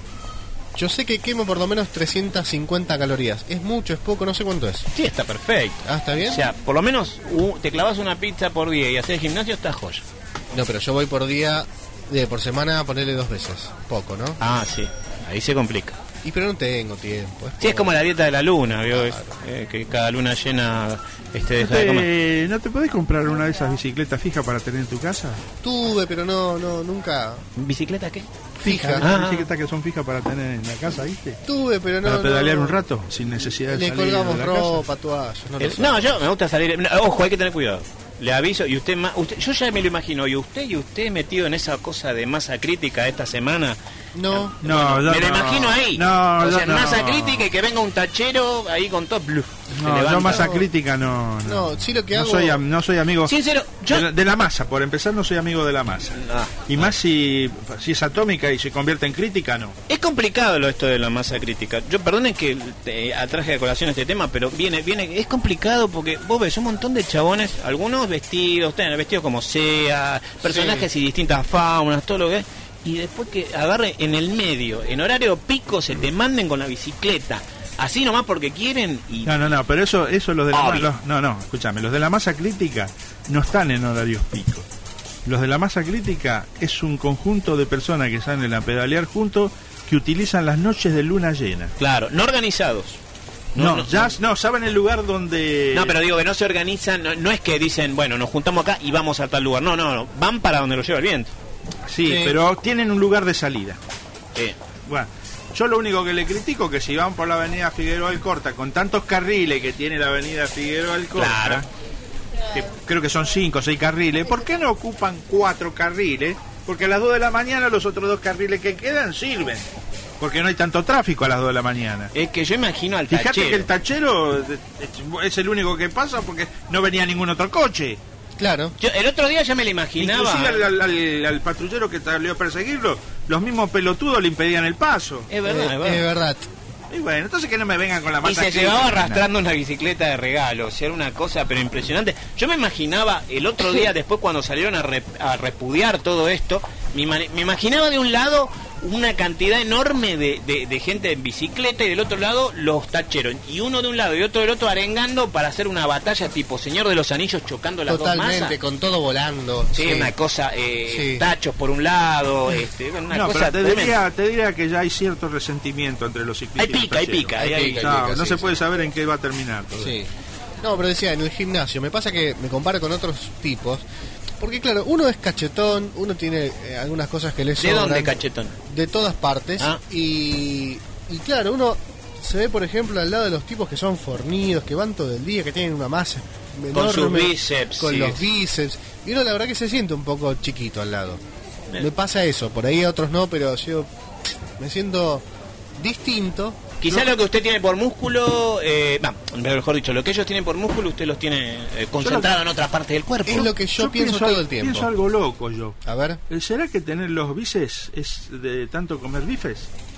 yo sé que quemo por lo menos trescientas cincuenta calorías. ¿Es mucho, es poco? No sé cuánto es. Sí, está perfecto. Ah, ¿está bien? O sea, por lo menos uh, te clavas una pizza por día y haces gimnasio, está joya. No, pero yo voy por día, de por semana a ponerle dos veces. Poco, ¿no? Ah, sí. Ahí se complica. Y pero no tengo tiempo. Sí, es como la dieta de la luna, ¿vio? Es, eh, que cada luna llena este, ¿No deja de comer. te, ¿No te podés comprar una de esas bicicletas fijas para tener en tu casa? Tuve, pero no, no, nunca. ¿Bicicleta qué? Fija. Esas bicicletas que son fijas para tener en la casa, ¿viste? Tuve, pero no. Para pedalear no. un rato, sin necesidad de Le salir colgamos de la casa. ropa, toallas. No, lo El- sé. no, yo me gusta salir. no, Ojo, hay que tener cuidado. Le aviso, y usted, ma- usted, yo ya me lo imagino, y usted y usted metido en esa cosa de masa crítica esta semana. No, No, yo me lo no. imagino ahí. No, o yo sea, no. masa crítica y que venga un tachero ahí con todo bluf. se No, levanta. yo masa crítica no. No, No, sí lo que No hago. soy, am- no soy amigo Sincero, yo- de, la, de la masa. Por empezar, no soy amigo de la masa. Ah, Y más si, si es atómica y se convierte en crítica, no. es complicado lo esto de la masa crítica. Yo perdonen que te atraje a colación este tema, pero viene, viene, es complicado porque vos ves un montón de chabones, algunos vestidos, ustedes vestidos como sea, personajes y distintas faunas, todo lo que es, y después que agarre en el medio, en horario pico, se te manden con la bicicleta, así nomás porque quieren y No, no, no, pero eso, eso los de la Obvio. los- no, no, escúchame, los de la masa crítica no están en horarios picos. Los de la masa crítica es un conjunto de personas que salen a pedalear juntos que utilizan las noches de luna llena. claro, no organizados. No, no, ya no saben el lugar donde. No, pero digo que no se organizan, no, no es que dicen, bueno, nos juntamos acá y vamos a tal lugar. No, no, no, van para donde lo lleva el viento. Sí, Sí. pero tienen un lugar de salida. Eh, Bueno, yo lo único que le critico es que si van por la avenida Figueroa Alcorta con tantos carriles que tiene la avenida Figueroa Alcorta, Claro. que creo que son cinco o seis carriles, ¿por qué no ocupan cuatro carriles? Porque a las dos de la mañana los otros dos carriles que quedan sirven. Porque no hay tanto tráfico a las dos de la mañana. es que yo imagino al Fíjate tachero. que el tachero es el único que pasa porque no venía ningún otro coche. Claro. Yo el otro día ya me lo imaginaba. Inclusive al, al- al- al patrullero que salió a perseguirlo, los mismos pelotudos le impedían el paso. Es verdad, Eh, es verdad. es verdad. Y bueno, entonces que no me vengan con la Y masa se crítica, llevaba nada. arrastrando una bicicleta de regalo, o sea, era una cosa pero impresionante. Yo me imaginaba el otro día, después cuando salieron a, rep- a repudiar todo esto, me, ima- me imaginaba de un lado una cantidad enorme de, de- de gente en bicicleta y del otro lado los tacheros. Y uno de un lado y otro del otro arengando para hacer una batalla tipo Señor de los Anillos chocando las dos Totalmente, masas. con todo volando. Sí, una cosa, eh, Sí. tachos por un lado, este, una No, cosa pero te tremenda. diría, te diría que ya hay cierto resentimiento entre los ciclistas. Hay pica, y hay los pica, tacheros. hay- hay- No, pica, no sí, se sí. puede saber en qué va a terminar todo. Sí. No, pero decía, en el gimnasio, me pasa que me comparo con otros tipos, porque claro, uno es cachetón, uno tiene eh, algunas cosas que le ¿De sobran. dónde, cachetón? De todas partes. Ah. Y, y claro, uno se ve, por ejemplo, al lado de los tipos que son fornidos, que van todo el día, que tienen una masa Con sus enorme, bíceps, con sí. los bíceps. Y uno la verdad que se siente un poco chiquito al lado. Me pasa eso, por ahí a otros no, pero yo me siento distinto. Quizá No- lo que usted tiene por músculo, eh, va, mejor dicho, lo que ellos tienen por músculo, usted los tiene eh, concentrado en otra parte del cuerpo. Es lo que yo, pienso, todo al- el tiempo. Pienso algo loco yo. A ver. ¿Será que tener los bíceps es de tanto comer bifes?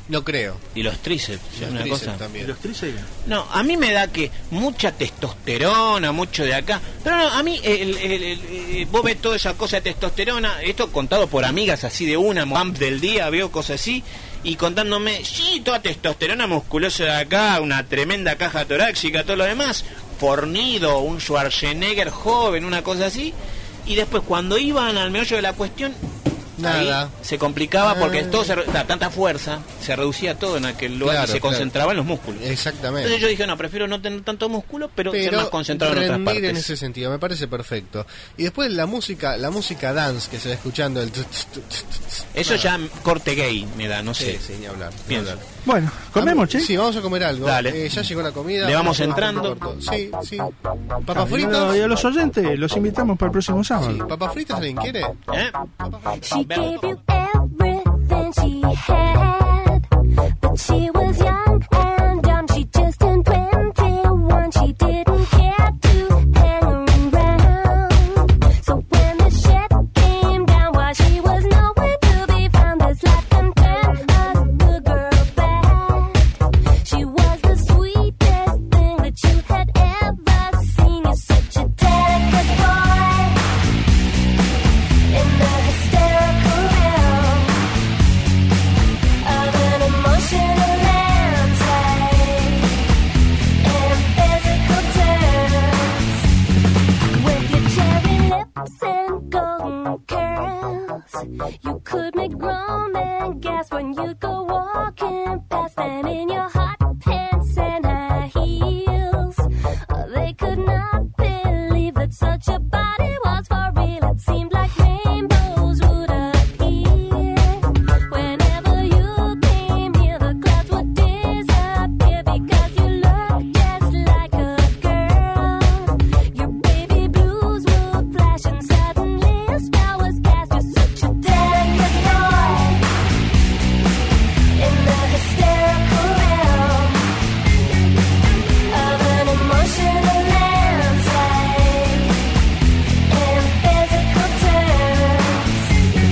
No creo. Y los tríceps, Los una tríceps cosa. también. ¿Los tríceps? No, a mí me da que mucha testosterona, mucho de acá. Pero no, a mí, el, el, el, el- vos ves toda esa cosa de testosterona, esto contado por amigas así de una, pump del día, veo cosas así, y contándome, sí, toda testosterona musculosa de acá, una tremenda caja torácica, todo lo demás, fornido, un Schwarzenegger joven, una cosa así. Y después, cuando iban al meollo de la cuestión, Nada. ahí se complicaba porque Ah. todo se, re- ta- tanta fuerza, se reducía todo en aquel lugar Claro, y se claro. concentraba en los músculos. Exactamente. Entonces yo dije, no, prefiero no tener tanto músculo, pero, ser Pero más concentrado en otras rendir partes. en ese sentido, me parece perfecto. Y después la música, la música dance que se va escuchando, el tut, tut, tut, tut. Eso Nada. ya corte gay me da, no sé. Sí, sí, ni hablar. ni Pienso. hablar. Bueno, comemos, che. Sí, vamos a comer algo. Dale. Eh, ya llegó la comida. Le vamos a hacer un entrando. corto. Sí, sí. Papas Y a fritas. y a los oyentes los invitamos para el próximo sábado. Sí, papas fritas, ¿alguien quiere? ¿Eh? She gave you everything she had, but she was young and dumb. She just turned twenty-one. She didn't care to hang around. So when the shit came down, while she was nowhere to be found, this life can turn a good girl bad. She was the sweetest thing that you had ever seen. You're such a delicate boy in the hysterical realm of an emotional landscape in physical terms. With your cherry lips and golden curls, you could make grown men gasp when you go walking past them in your hot pants and high heels. They could not believe that such a body was for real. It seemed like rainbows would appear whenever you came near. The clouds would disappear because you looked just like a girl. Your baby blues would flash and suddenly a spell was cast. You're such a delicate boy in the hysterical realm of an emotional landscape in physical terms.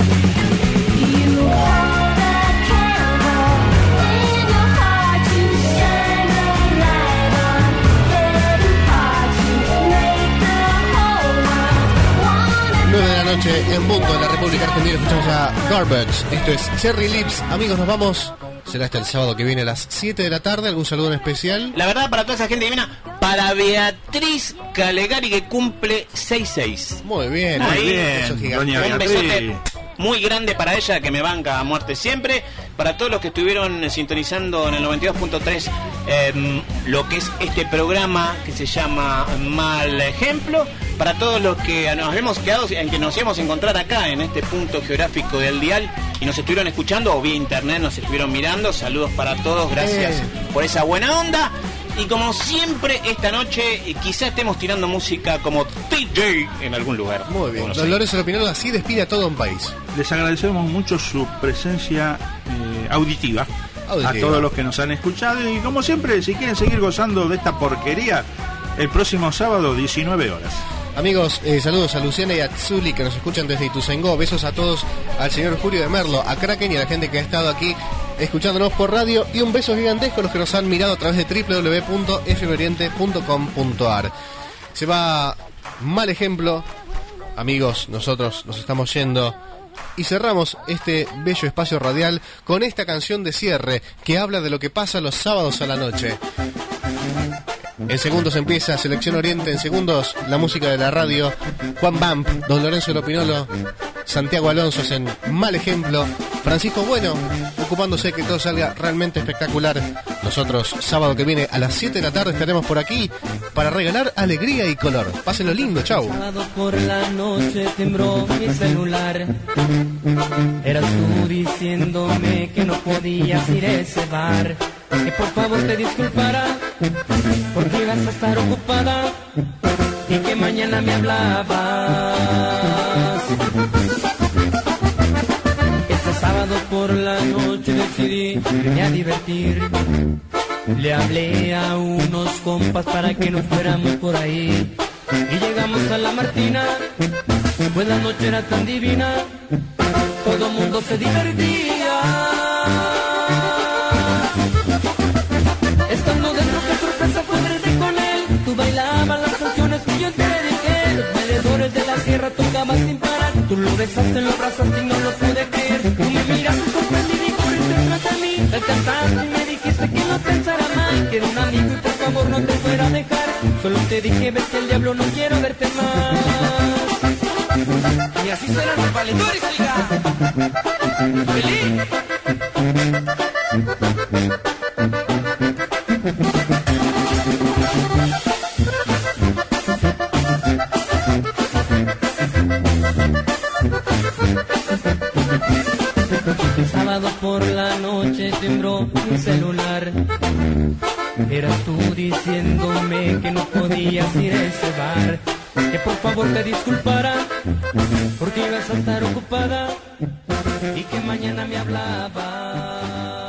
You hold a candle in your heart to shine the light on hidden parts. You make the whole world wanna nueve de la noche en punto en la República Argentina. Escuchamos a Garbage. Esto es Cherry Lips. Amigos, nos vamos. Será hasta el sábado que viene a las siete de la tarde. ¿Algún saludo en especial? La verdad, para toda esa gente divina, para Beatriz Calegari, que cumple sesenta y seis. Muy bien. Muy ahí, bien, eso es gigante. doña Un Beatriz. besote muy grande para ella, que me banca a muerte siempre. Para todos los que estuvieron sintonizando en el noventa y dos punto tres eh, lo que es este programa que se llama Mal Ejemplo. Para todos los que nos hemos quedado, en que nos íbamos a encontrar acá en este punto geográfico del dial y nos estuvieron escuchando o vía internet nos estuvieron mirando, saludos para todos, gracias Eh. por esa buena onda. Y como siempre, esta noche eh, quizá estemos tirando música como D J en algún lugar. Muy bien. No sé. Don Lorenzo Lopinolo así despide a todo un país. Les agradecemos mucho su presencia eh, auditiva, Auditiva. a todos los que nos han escuchado. Y como siempre, si quieren seguir gozando de esta porquería, el próximo sábado, diecinueve horas. Amigos, eh, saludos a Luciana y a Tsuli que nos escuchan desde Ituzaingó. Besos a todos, al señor Julio de Merlo, a Kraken y a la gente que ha estado aquí escuchándonos por radio. Y un beso gigantesco a los que nos han mirado a través de doble u doble u doble u punto f m oriente punto com punto a r. Se va Mal Ejemplo. Amigos, nosotros nos estamos yendo. Y cerramos este bello espacio radial con esta canción de cierre que habla de lo que pasa los sábados a la noche. En segundos empieza Selección Oriente, en segundos la música de la radio. Juan Bamp, Don Lorenzo Lopinolo, Santiago Alonso en Mal Ejemplo, Francisco Bueno ocupándose que todo salga realmente espectacular. Nosotros sábado que viene a las siete de la tarde estaremos por aquí para regalar alegría y color. Pásenlo lindo, chau. Sábado por la noche tembló mi celular. Eras tú diciéndome que no podías ir a ese bar, que por favor te disculpara porque ibas a estar ocupada y que mañana me hablabas. Este sábado por la noche decidí irme a divertir. Le hablé a unos compas para que nos fuéramos por ahí y llegamos a la Martina, pues la noche era tan divina, todo mundo se divertía. Estando dentro, qué sorpresa fue verte con él. Tú bailabas las canciones que yo te dediqué. Los bailadores de la sierra tocaban sin parar. Tú lo besaste, lo abrazaste y no lo pude creer. Tú me miraste sorprendido y corriste tras de mí. Te alcanzaste y me dijiste que no pensara mal, que era un amigo y por favor no te fuera a dejar. Solo te dije, ves que el diablo, no quiero verte más. Y así serán los valedores, oiga. ¡Feliz! El sábado por la noche tembló mi celular. Eras tú diciéndome que no podías ir a ese bar, que por favor te disculpara porque ibas a estar ocupada y que mañana me hablaba.